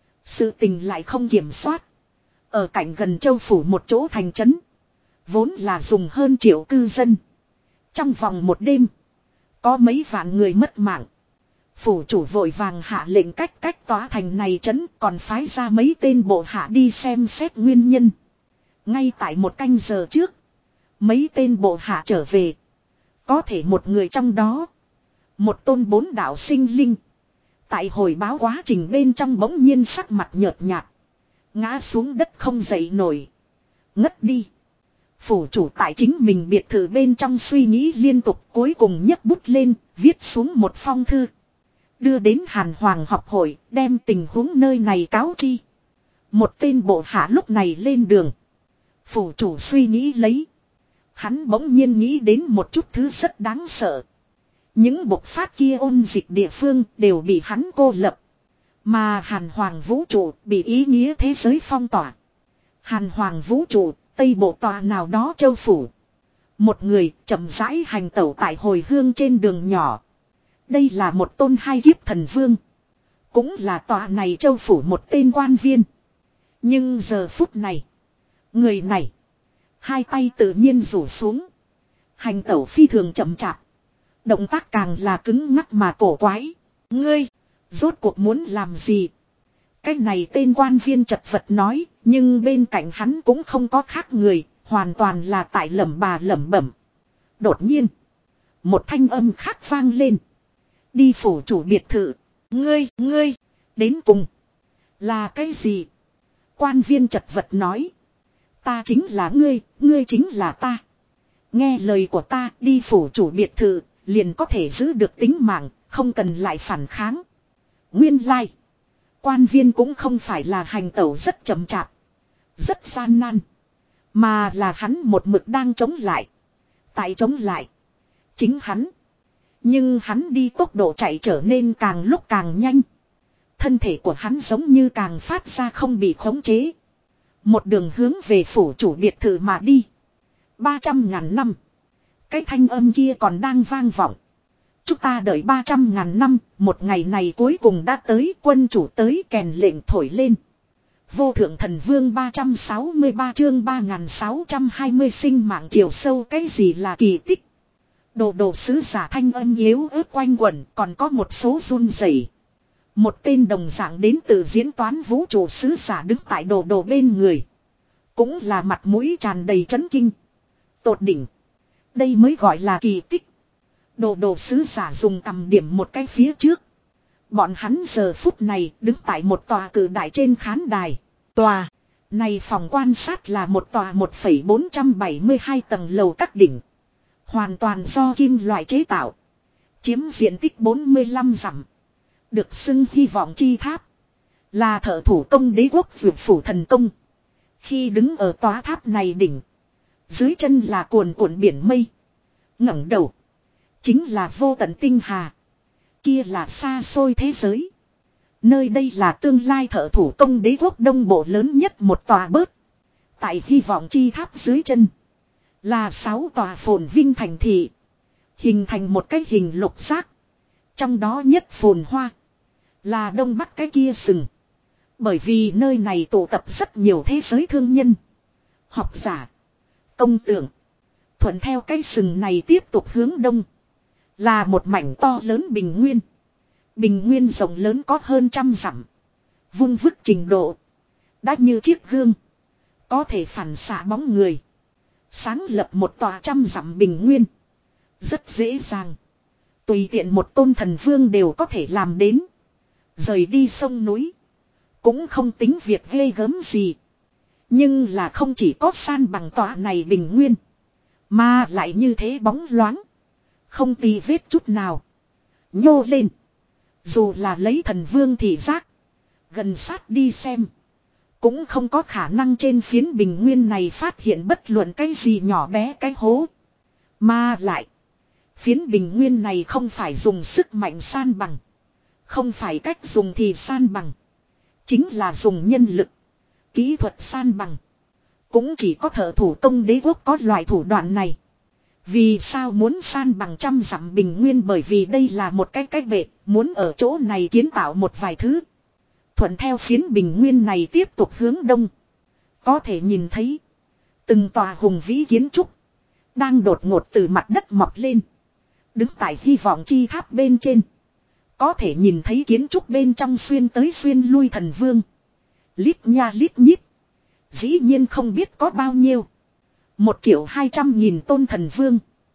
sự tình lại không kiểm soát. Ở cạnh gần châu phủ một chỗ thành trấn, vốn là dùng hơn triệu cư dân. Trong vòng một đêm, có mấy vạn người mất mạng. Phủ chủ vội vàng hạ lệnh cách cách tòa thành này trấn, còn phái ra mấy tên bộ hạ đi xem xét nguyên nhân. Ngay tại một canh giờ trước, mấy tên bộ hạ trở về. Có thể một người trong đó, một tôn bốn đạo sinh linh, tại hồi báo quá trình bên trong bỗng nhiên sắc mặt nhợt nhạt, ngã xuống đất không dậy nổi, ngất đi. Phủ chủ tại chính mình biệt thự bên trong suy nghĩ liên tục, cuối cùng nhấc bút lên, viết xuống một phong thư. Đưa đến Hàn Hoàng họp hội, đem tình huống nơi này cáo chi. Một tên bộ hạ lúc này lên đường. Phủ chủ suy nghĩ lấy. Hắn bỗng nhiên nghĩ đến một chút thứ rất đáng sợ. Những bộc phát kia ôn dịch địa phương đều bị hắn cô lập. Mà Hàn Hoàng vũ trụ bị ý nghĩa thế giới phong tỏa. Hàn Hoàng vũ trụ Tây bộ tòa nào đó châu phủ. Một người chậm rãi hành tẩu tại hồi hương trên đường nhỏ. Đây là một tôn hai kiếp thần vương. Cũng là tòa này châu phủ một tên quan viên. Nhưng giờ phút này. Người này. Hai tay tự nhiên rủ xuống. Hành tẩu phi thường chậm chạp. Động tác càng là cứng ngắc mà cổ quái. Ngươi. Rốt cuộc muốn làm gì? Cái này tên quan viên chật vật nói. Nhưng bên cạnh hắn cũng không có khác người. Hoàn toàn là tại lẩm bà lẩm bẩm. Đột nhiên. Một thanh âm khác vang lên. Đi phủ chủ biệt thự. Ngươi, ngươi. Đến cùng. Là cái gì? Quan viên chật vật nói. Ta chính là ngươi, ngươi chính là ta. Nghe lời của ta đi phủ chủ biệt thự. Liền có thể giữ được tính mạng. Không cần lại phản kháng. Nguyên lai. Quan viên cũng không phải là hành tẩu rất chậm chạp. Rất gian nan. Mà là hắn một mực đang chống lại. Tại chống lại. Chính hắn. Nhưng hắn đi tốc độ chạy trở nên càng lúc càng nhanh. Thân thể của hắn giống như càng phát ra không bị khống chế. Một đường hướng về phủ chủ biệt thự mà đi. Ba trăm ngàn năm. Cái thanh âm kia còn đang vang vọng. Chúng ta đợi ba trăm ngàn năm. Một ngày này cuối cùng đã tới. Quân chủ tới kèn lệnh thổi lên. Vô thượng thần vương ba trăm sáu mươi ba chương ba nghìn sáu trăm hai mươi sinh mạng chiều sâu cái gì là kỳ tích. Đồ đồ sứ giả thanh âm yếu ớt quanh quẩn còn có một số run rẩy. Một tên đồng dạng đến từ diễn toán vũ trụ sứ giả đứng tại đồ đồ bên người. Cũng là mặt mũi tràn đầy chấn kinh. Tột đỉnh. Đây mới gọi là kỳ tích. Đồ đồ sứ giả dùng cầm điểm một cái phía trước. Bọn hắn giờ phút này đứng tại một tòa cử đại trên khán đài. Tòa này phòng quan sát là một tòa một phẩy bốn bảy hai tầng lầu các đỉnh. Hoàn toàn do kim loại chế tạo. Chiếm diện tích bốn mươi lăm dặm. Được xưng hy vọng chi tháp. Là thợ thủ công đế quốc dược phủ thần công. Khi đứng ở tòa tháp này đỉnh. Dưới chân là cuồn cuộn biển mây. Ngẩng đầu. Chính là vô tận tinh hà. Kia là xa xôi thế giới. Nơi đây là tương lai thợ thủ công đế quốc đông bộ lớn nhất một tòa bớt. Tại hy vọng chi tháp dưới chân. Là sáu tòa phồn vinh thành thị. Hình thành một cái hình lục giác. Trong đó nhất phồn hoa. Là đông bắc cái kia sừng. Bởi vì nơi này tụ tập rất nhiều thế giới thương nhân. Học giả. Công tượng. Thuận theo cái sừng này tiếp tục hướng đông. Là một mảnh to lớn bình nguyên. Bình nguyên rộng lớn có hơn trăm dặm. Vung vức trình độ. Đã như chiếc gương. Có thể phản xạ bóng người. Sáng lập một tòa trăm dặm bình nguyên. Rất dễ dàng. Tùy tiện một tôn thần vương đều có thể làm đến. Rời đi sông núi. Cũng không tính việc ghê gớm gì. Nhưng là không chỉ có san bằng tòa này bình nguyên. Mà lại như thế bóng loáng. Không tì vết chút nào. Nhô lên. Dù là lấy thần vương thị giác. Gần sát đi xem. Cũng không có khả năng trên phiến bình nguyên này phát hiện bất luận cái gì nhỏ bé cái hố. Mà lại. Phiến bình nguyên này không phải dùng sức mạnh san bằng. Không phải cách dùng thì san bằng. Chính là dùng nhân lực. Kỹ thuật san bằng. Cũng chỉ có thợ thủ công đế quốc có loại thủ đoạn này. Vì sao muốn san bằng trăm dặm bình nguyên, bởi vì đây là một cái cách bệ, muốn ở chỗ này kiến tạo một vài thứ. Thuận theo phiến bình nguyên này tiếp tục hướng đông. Có thể nhìn thấy từng tòa hùng vĩ kiến trúc đang đột ngột từ mặt đất mọc lên. Đứng tại hy vọng chi tháp bên trên. Có thể nhìn thấy kiến trúc bên trong xuyên tới xuyên lui thần vương. Lít nha lít nhít. Dĩ nhiên không biết có bao nhiêu. Một triệu hai trăm nghìn tôn thần vương.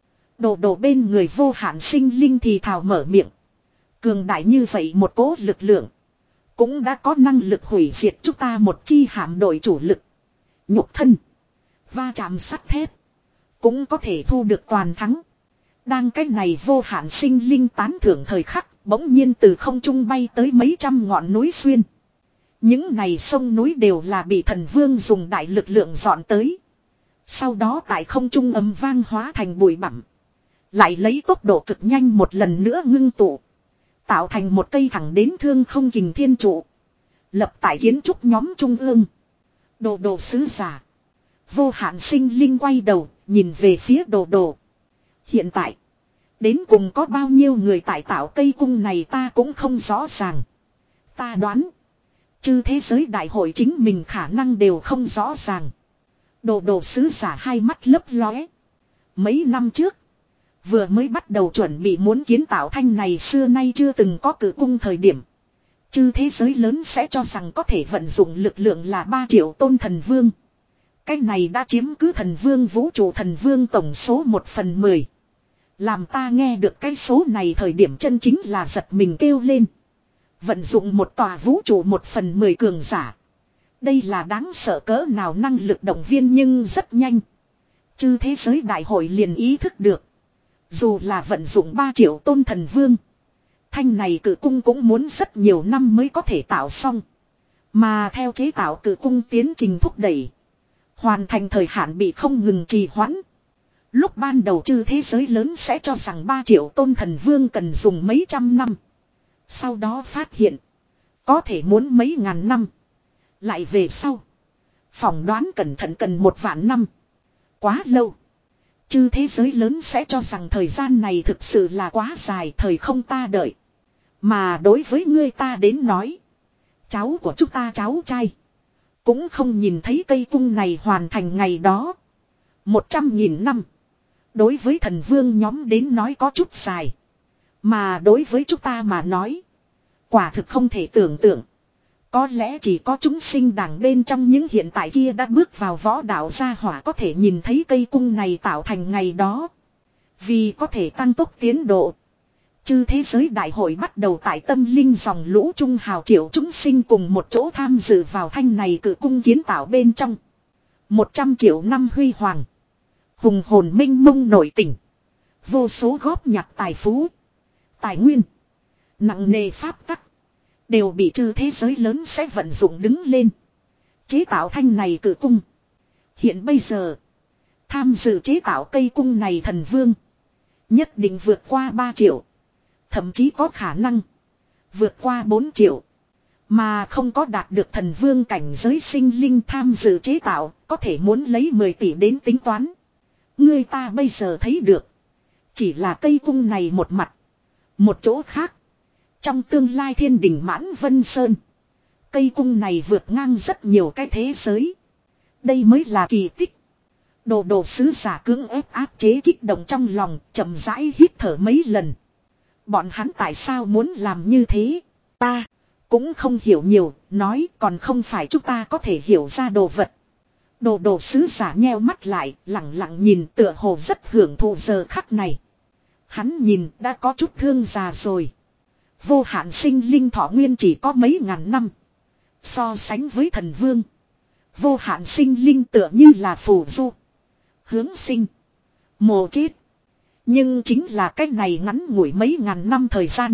Đồ đồ bên người vô hạn sinh linh thì thào mở miệng. Cường đại như vậy một cố lực lượng. Cũng đã có năng lực hủy diệt chúng ta một chi hạm đội chủ lực. Nhục thân. Va chạm sắt thép. Cũng có thể thu được toàn thắng. Đang cái này vô hạn sinh linh tán thưởng thời khắc. Bỗng nhiên từ không trung bay tới mấy trăm ngọn núi xuyên. Những này sông núi đều là bị thần vương dùng đại lực lượng dọn tới. Sau đó tại không trung ầm vang hóa thành bụi bặm. Lại lấy tốc độ cực nhanh một lần nữa ngưng tụ. Tạo thành một cây thẳng đến thương không kình thiên trụ. Lập tại kiến trúc nhóm trung ương. Đồ đồ sứ giả. Vô hạn sinh linh quay đầu, nhìn về phía đồ đồ. Hiện tại, đến cùng có bao nhiêu người tại tạo cây cung này ta cũng không rõ ràng. Ta đoán, chư thế giới đại hội chính mình khả năng đều không rõ ràng. Đồ đồ sứ giả hai mắt lấp lóe. Mấy năm trước, vừa mới bắt đầu chuẩn bị muốn kiến tạo thanh này xưa nay chưa từng có cử cung thời điểm. Chư thế giới lớn sẽ cho rằng có thể vận dụng lực lượng là ba triệu tôn thần vương. Cái này đã chiếm cứ thần vương vũ trụ thần vương tổng số một phần mười. Làm ta nghe được cái số này thời điểm chân chính là giật mình kêu lên. Vận dụng một tòa vũ trụ một phần mười cường giả. Đây là đáng sợ cỡ nào năng lực động viên nhưng rất nhanh. Chư thế giới đại hội liền ý thức được. Dù là vận dụng ba triệu tôn thần vương. Thanh này cử cung cũng muốn rất nhiều năm mới có thể tạo xong. Mà theo chế tạo cử cung tiến trình thúc đẩy. Hoàn thành thời hạn bị không ngừng trì hoãn. Lúc ban đầu chư thế giới lớn sẽ cho rằng ba triệu tôn thần vương cần dùng mấy trăm năm. Sau đó phát hiện. Có thể muốn mấy ngàn năm. Lại về sau. Phỏng đoán cẩn thận cần một vạn năm. Quá lâu. Chư thế giới lớn sẽ cho rằng thời gian này thực sự là quá dài thời không ta đợi. Mà đối với ngươi ta đến nói. Cháu của chúng ta cháu trai. Cũng không nhìn thấy cây cung này hoàn thành ngày đó. Một trăm nghìn năm. Đối với thần vương nhóm đến nói có chút dài. Mà đối với chúng ta mà nói. Quả thực không thể tưởng tượng. Có lẽ chỉ có chúng sinh đảng bên trong những hiện tại kia đã bước vào võ đạo gia hỏa có thể nhìn thấy cây cung này tạo thành ngày đó. Vì có thể tăng tốc tiến độ. Chư thế giới đại hội bắt đầu tại tâm linh dòng lũ trung hào triệu chúng sinh cùng một chỗ tham dự vào thanh này cử cung kiến tạo bên trong. Một trăm triệu năm huy hoàng. Hùng hồn minh mông nổi tỉnh. Vô số góp nhặt tài phú. Tài nguyên. Nặng nề pháp tắc. Đều bị chư thế giới lớn sẽ vận dụng đứng lên. Chế tạo thanh này cử cung. Hiện bây giờ. Tham dự chế tạo cây cung này thần vương. Nhất định vượt qua ba triệu. Thậm chí có khả năng. Vượt qua bốn triệu. Mà không có đạt được thần vương cảnh giới sinh linh tham dự chế tạo. Có thể muốn lấy mười tỷ đến tính toán. Người ta bây giờ thấy được. Chỉ là cây cung này một mặt. Một chỗ khác. Trong tương lai thiên đình mãn vân sơn. Cây cung này vượt ngang rất nhiều cái thế giới. Đây mới là kỳ tích. Đồ đồ sứ giả cưỡng ép áp chế kích động trong lòng. Chậm rãi hít thở mấy lần. Bọn hắn tại sao muốn làm như thế? Ta cũng không hiểu nhiều. Nói còn không phải chúng ta có thể hiểu ra đồ vật. Đồ đồ sứ giả nheo mắt lại. Lặng lặng nhìn tựa hồ rất hưởng thụ giờ khắc này. Hắn nhìn đã có chút thương già rồi. Vô hạn sinh linh thọ nguyên chỉ có mấy ngàn năm. So sánh với thần vương. Vô hạn sinh linh tựa như là phù du. Hướng sinh. Mồ chết. Nhưng chính là cách này ngắn ngủi mấy ngàn năm thời gian.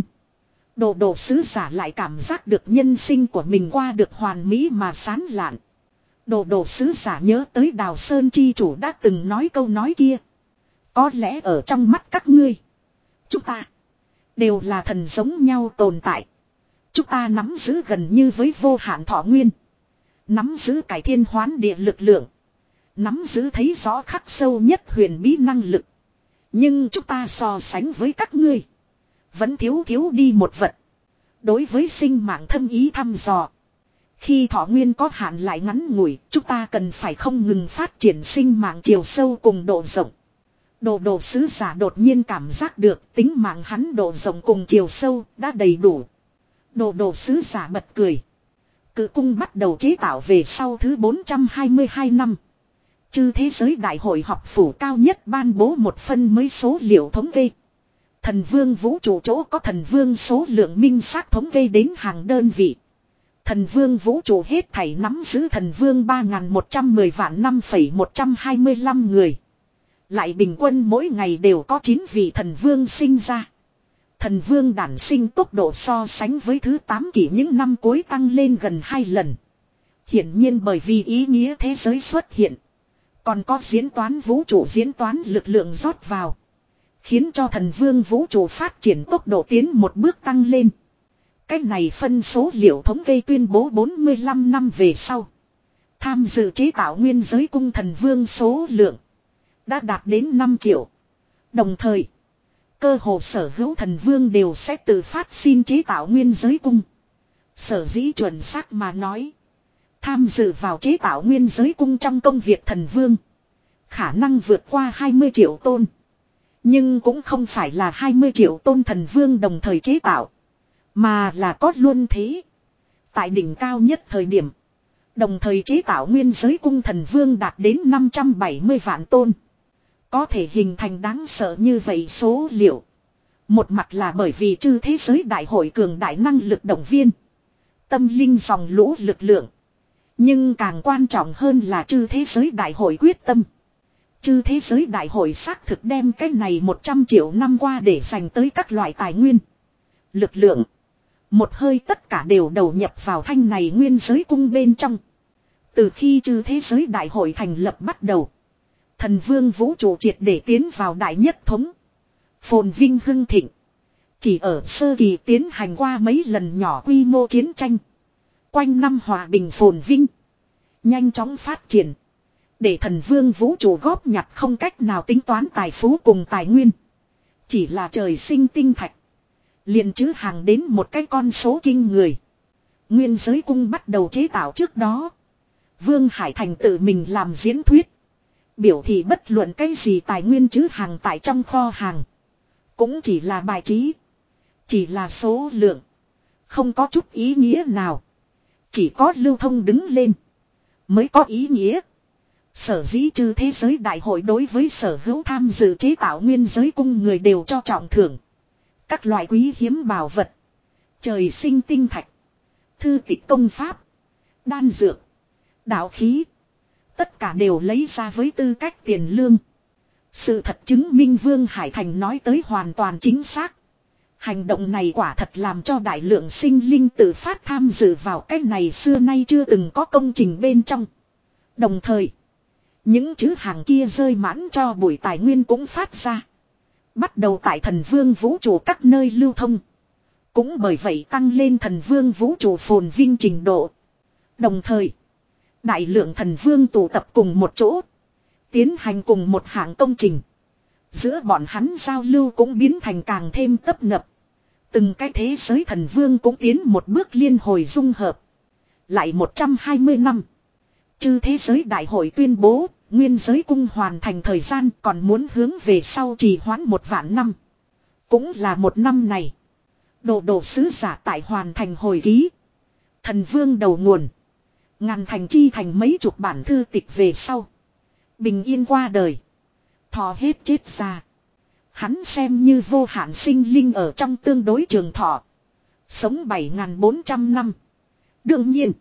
Đồ đồ sứ giả lại cảm giác được nhân sinh của mình qua được hoàn mỹ mà sán lạn. Đồ đồ sứ giả nhớ tới Đào Sơn chi chủ đã từng nói câu nói kia. Có lẽ ở trong mắt các ngươi. Chúng ta. Đều là thần giống nhau tồn tại. Chúng ta nắm giữ gần như với vô hạn thọ nguyên. Nắm giữ cải thiên hoán địa lực lượng. Nắm giữ thấy rõ khắc sâu nhất huyền bí năng lực. Nhưng chúng ta so sánh với các ngươi. Vẫn thiếu thiếu đi một vật. Đối với sinh mạng thâm ý thăm dò. Khi thọ nguyên có hạn lại ngắn ngủi. Chúng ta cần phải không ngừng phát triển sinh mạng chiều sâu cùng độ rộng. Đồ đồ sứ giả đột nhiên cảm giác được tính mạng hắn độ rộng cùng chiều sâu đã đầy đủ. Đồ đồ sứ giả bật cười. Cử cung bắt đầu chế tạo về sau thứ bốn trăm hai mươi hai năm. Chư thế giới đại hội học phủ cao nhất ban bố một phân mới số liệu thống kê. Thần vương vũ trụ chỗ có thần vương số lượng minh xác thống kê đến hàng đơn vị. Thần vương vũ trụ hết thảy nắm giữ thần vương ba nghìn một trăm mười vạn năm phẩy một trăm hai mươi lăm người. Lại bình quân mỗi ngày đều có chín vị thần vương sinh ra. Thần vương đản sinh tốc độ so sánh với thứ tám kỷ những năm cuối tăng lên gần hai lần. Hiển nhiên bởi vì ý nghĩa thế giới xuất hiện. Còn có diễn toán vũ trụ diễn toán lực lượng rót vào. Khiến cho thần vương vũ trụ phát triển tốc độ tiến một bước tăng lên. Cách này phân số liệu thống kê tuyên bố bốn mươi lăm năm về sau. Tham dự chế tạo nguyên giới cung thần vương số lượng đã đạt đến năm triệu. Đồng thời, cơ hồ sở hữu thần vương đều sẽ tự phát xin chế tạo nguyên giới cung. Sở dĩ chuẩn xác mà nói, tham dự vào chế tạo nguyên giới cung trong công việc thần vương khả năng vượt qua hai mươi triệu tôn. Nhưng cũng không phải là hai mươi triệu tôn thần vương đồng thời chế tạo, mà là có luân thế. Tại đỉnh cao nhất thời điểm, đồng thời chế tạo nguyên giới cung thần vương đạt đến năm trăm bảy mươi vạn tôn. Có thể hình thành đáng sợ như vậy số liệu. Một mặt là bởi vì chư thế giới đại hội cường đại năng lực động viên, tâm linh dòng lũ lực lượng. Nhưng càng quan trọng hơn là chư thế giới đại hội quyết tâm. Chư thế giới đại hội xác thực đem cái này một trăm triệu năm qua để dành tới các loại tài nguyên, lực lượng. Một hơi tất cả đều đầu nhập vào thanh này nguyên giới cung bên trong. Từ khi chư thế giới đại hội thành lập bắt đầu, thần vương vũ trụ triệt để tiến vào đại nhất thống. Phồn vinh hưng thịnh. Chỉ ở sơ kỳ tiến hành qua mấy lần nhỏ quy mô chiến tranh. Quanh năm hòa bình phồn vinh. Nhanh chóng phát triển. Để thần vương vũ trụ góp nhặt không cách nào tính toán tài phú cùng tài nguyên. Chỉ là trời sinh tinh thạch. Liền chứ hàng đến một cái con số kinh người. Nguyên giới cung bắt đầu chế tạo trước đó, Vương Hải Thành tự mình làm diễn thuyết. Biểu thị bất luận cái gì tài nguyên chứ hàng tại trong kho hàng. Cũng chỉ là bài trí. Chỉ là số lượng. Không có chút ý nghĩa nào. Chỉ có lưu thông đứng lên mới có ý nghĩa. Sở dĩ chư thế giới đại hội đối với sở hữu tham dự chế tạo nguyên giới cung người đều cho trọng thưởng. Các loại quý hiếm bảo vật, trời sinh tinh thạch, thư tịch công pháp, đan dược, đạo khí. Tất cả đều lấy ra với tư cách tiền lương. Sự thật chứng minh Vương Hải Thành nói tới hoàn toàn chính xác. Hành động này quả thật làm cho đại lượng sinh linh tự phát tham dự vào cái này xưa nay chưa từng có công trình bên trong. Đồng thời, những chữ hàng kia rơi mãn cho bụi tài nguyên cũng phát ra. Bắt đầu tại thần vương vũ trụ các nơi lưu thông. Cũng bởi vậy tăng lên thần vương vũ trụ phồn vinh trình độ. Đồng thời, đại lượng thần vương tụ tập cùng một chỗ, tiến hành cùng một hạng công trình. Giữa bọn hắn giao lưu cũng biến thành càng thêm tấp nập. Từng cái thế giới thần vương cũng tiến một bước liên hồi dung hợp. Lại một trăm hai mươi năm. Chư thế giới đại hội tuyên bố, nguyên giới cung hoàn thành thời gian còn muốn hướng về sau trì hoãn một vạn năm. Cũng là một năm này. Đồ đồ sứ giả tại hoàn thành hồi ký. Thần vương đầu nguồn. Ngàn thành chi thành mấy chục bản thư tịch về sau. Bình yên qua đời. Thọ hết chết ra. Hắn xem như vô hạn sinh linh ở trong tương đối trường thọ. Sống bảy nghìn bốn trăm năm. Đương nhiên,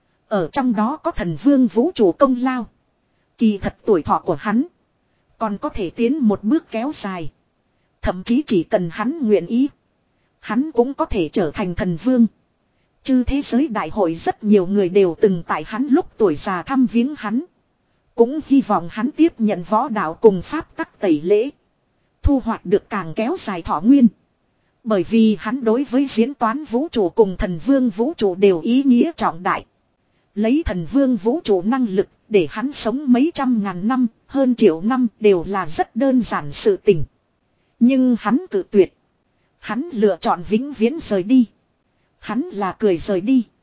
ở trong đó có thần vương vũ trụ công lao. Kỳ thật tuổi thọ của hắn còn có thể tiến một bước kéo dài. Thậm chí chỉ cần hắn nguyện ý, hắn cũng có thể trở thành thần vương. Chư thế giới đại hội rất nhiều người đều từng tại hắn lúc tuổi già thăm viếng hắn. Cũng hy vọng hắn tiếp nhận võ đạo cùng pháp tắc tẩy lễ. Thu hoạch được càng kéo dài thọ nguyên. Bởi vì hắn đối với diễn toán vũ trụ cùng thần vương vũ trụ đều ý nghĩa trọng đại. Lấy thần vương vũ trụ năng lực để hắn sống mấy trăm ngàn năm, hơn triệu năm đều là rất đơn giản sự tình. Nhưng hắn cự tuyệt. Hắn lựa chọn vĩnh viễn rời đi. Hắn là cười rời đi.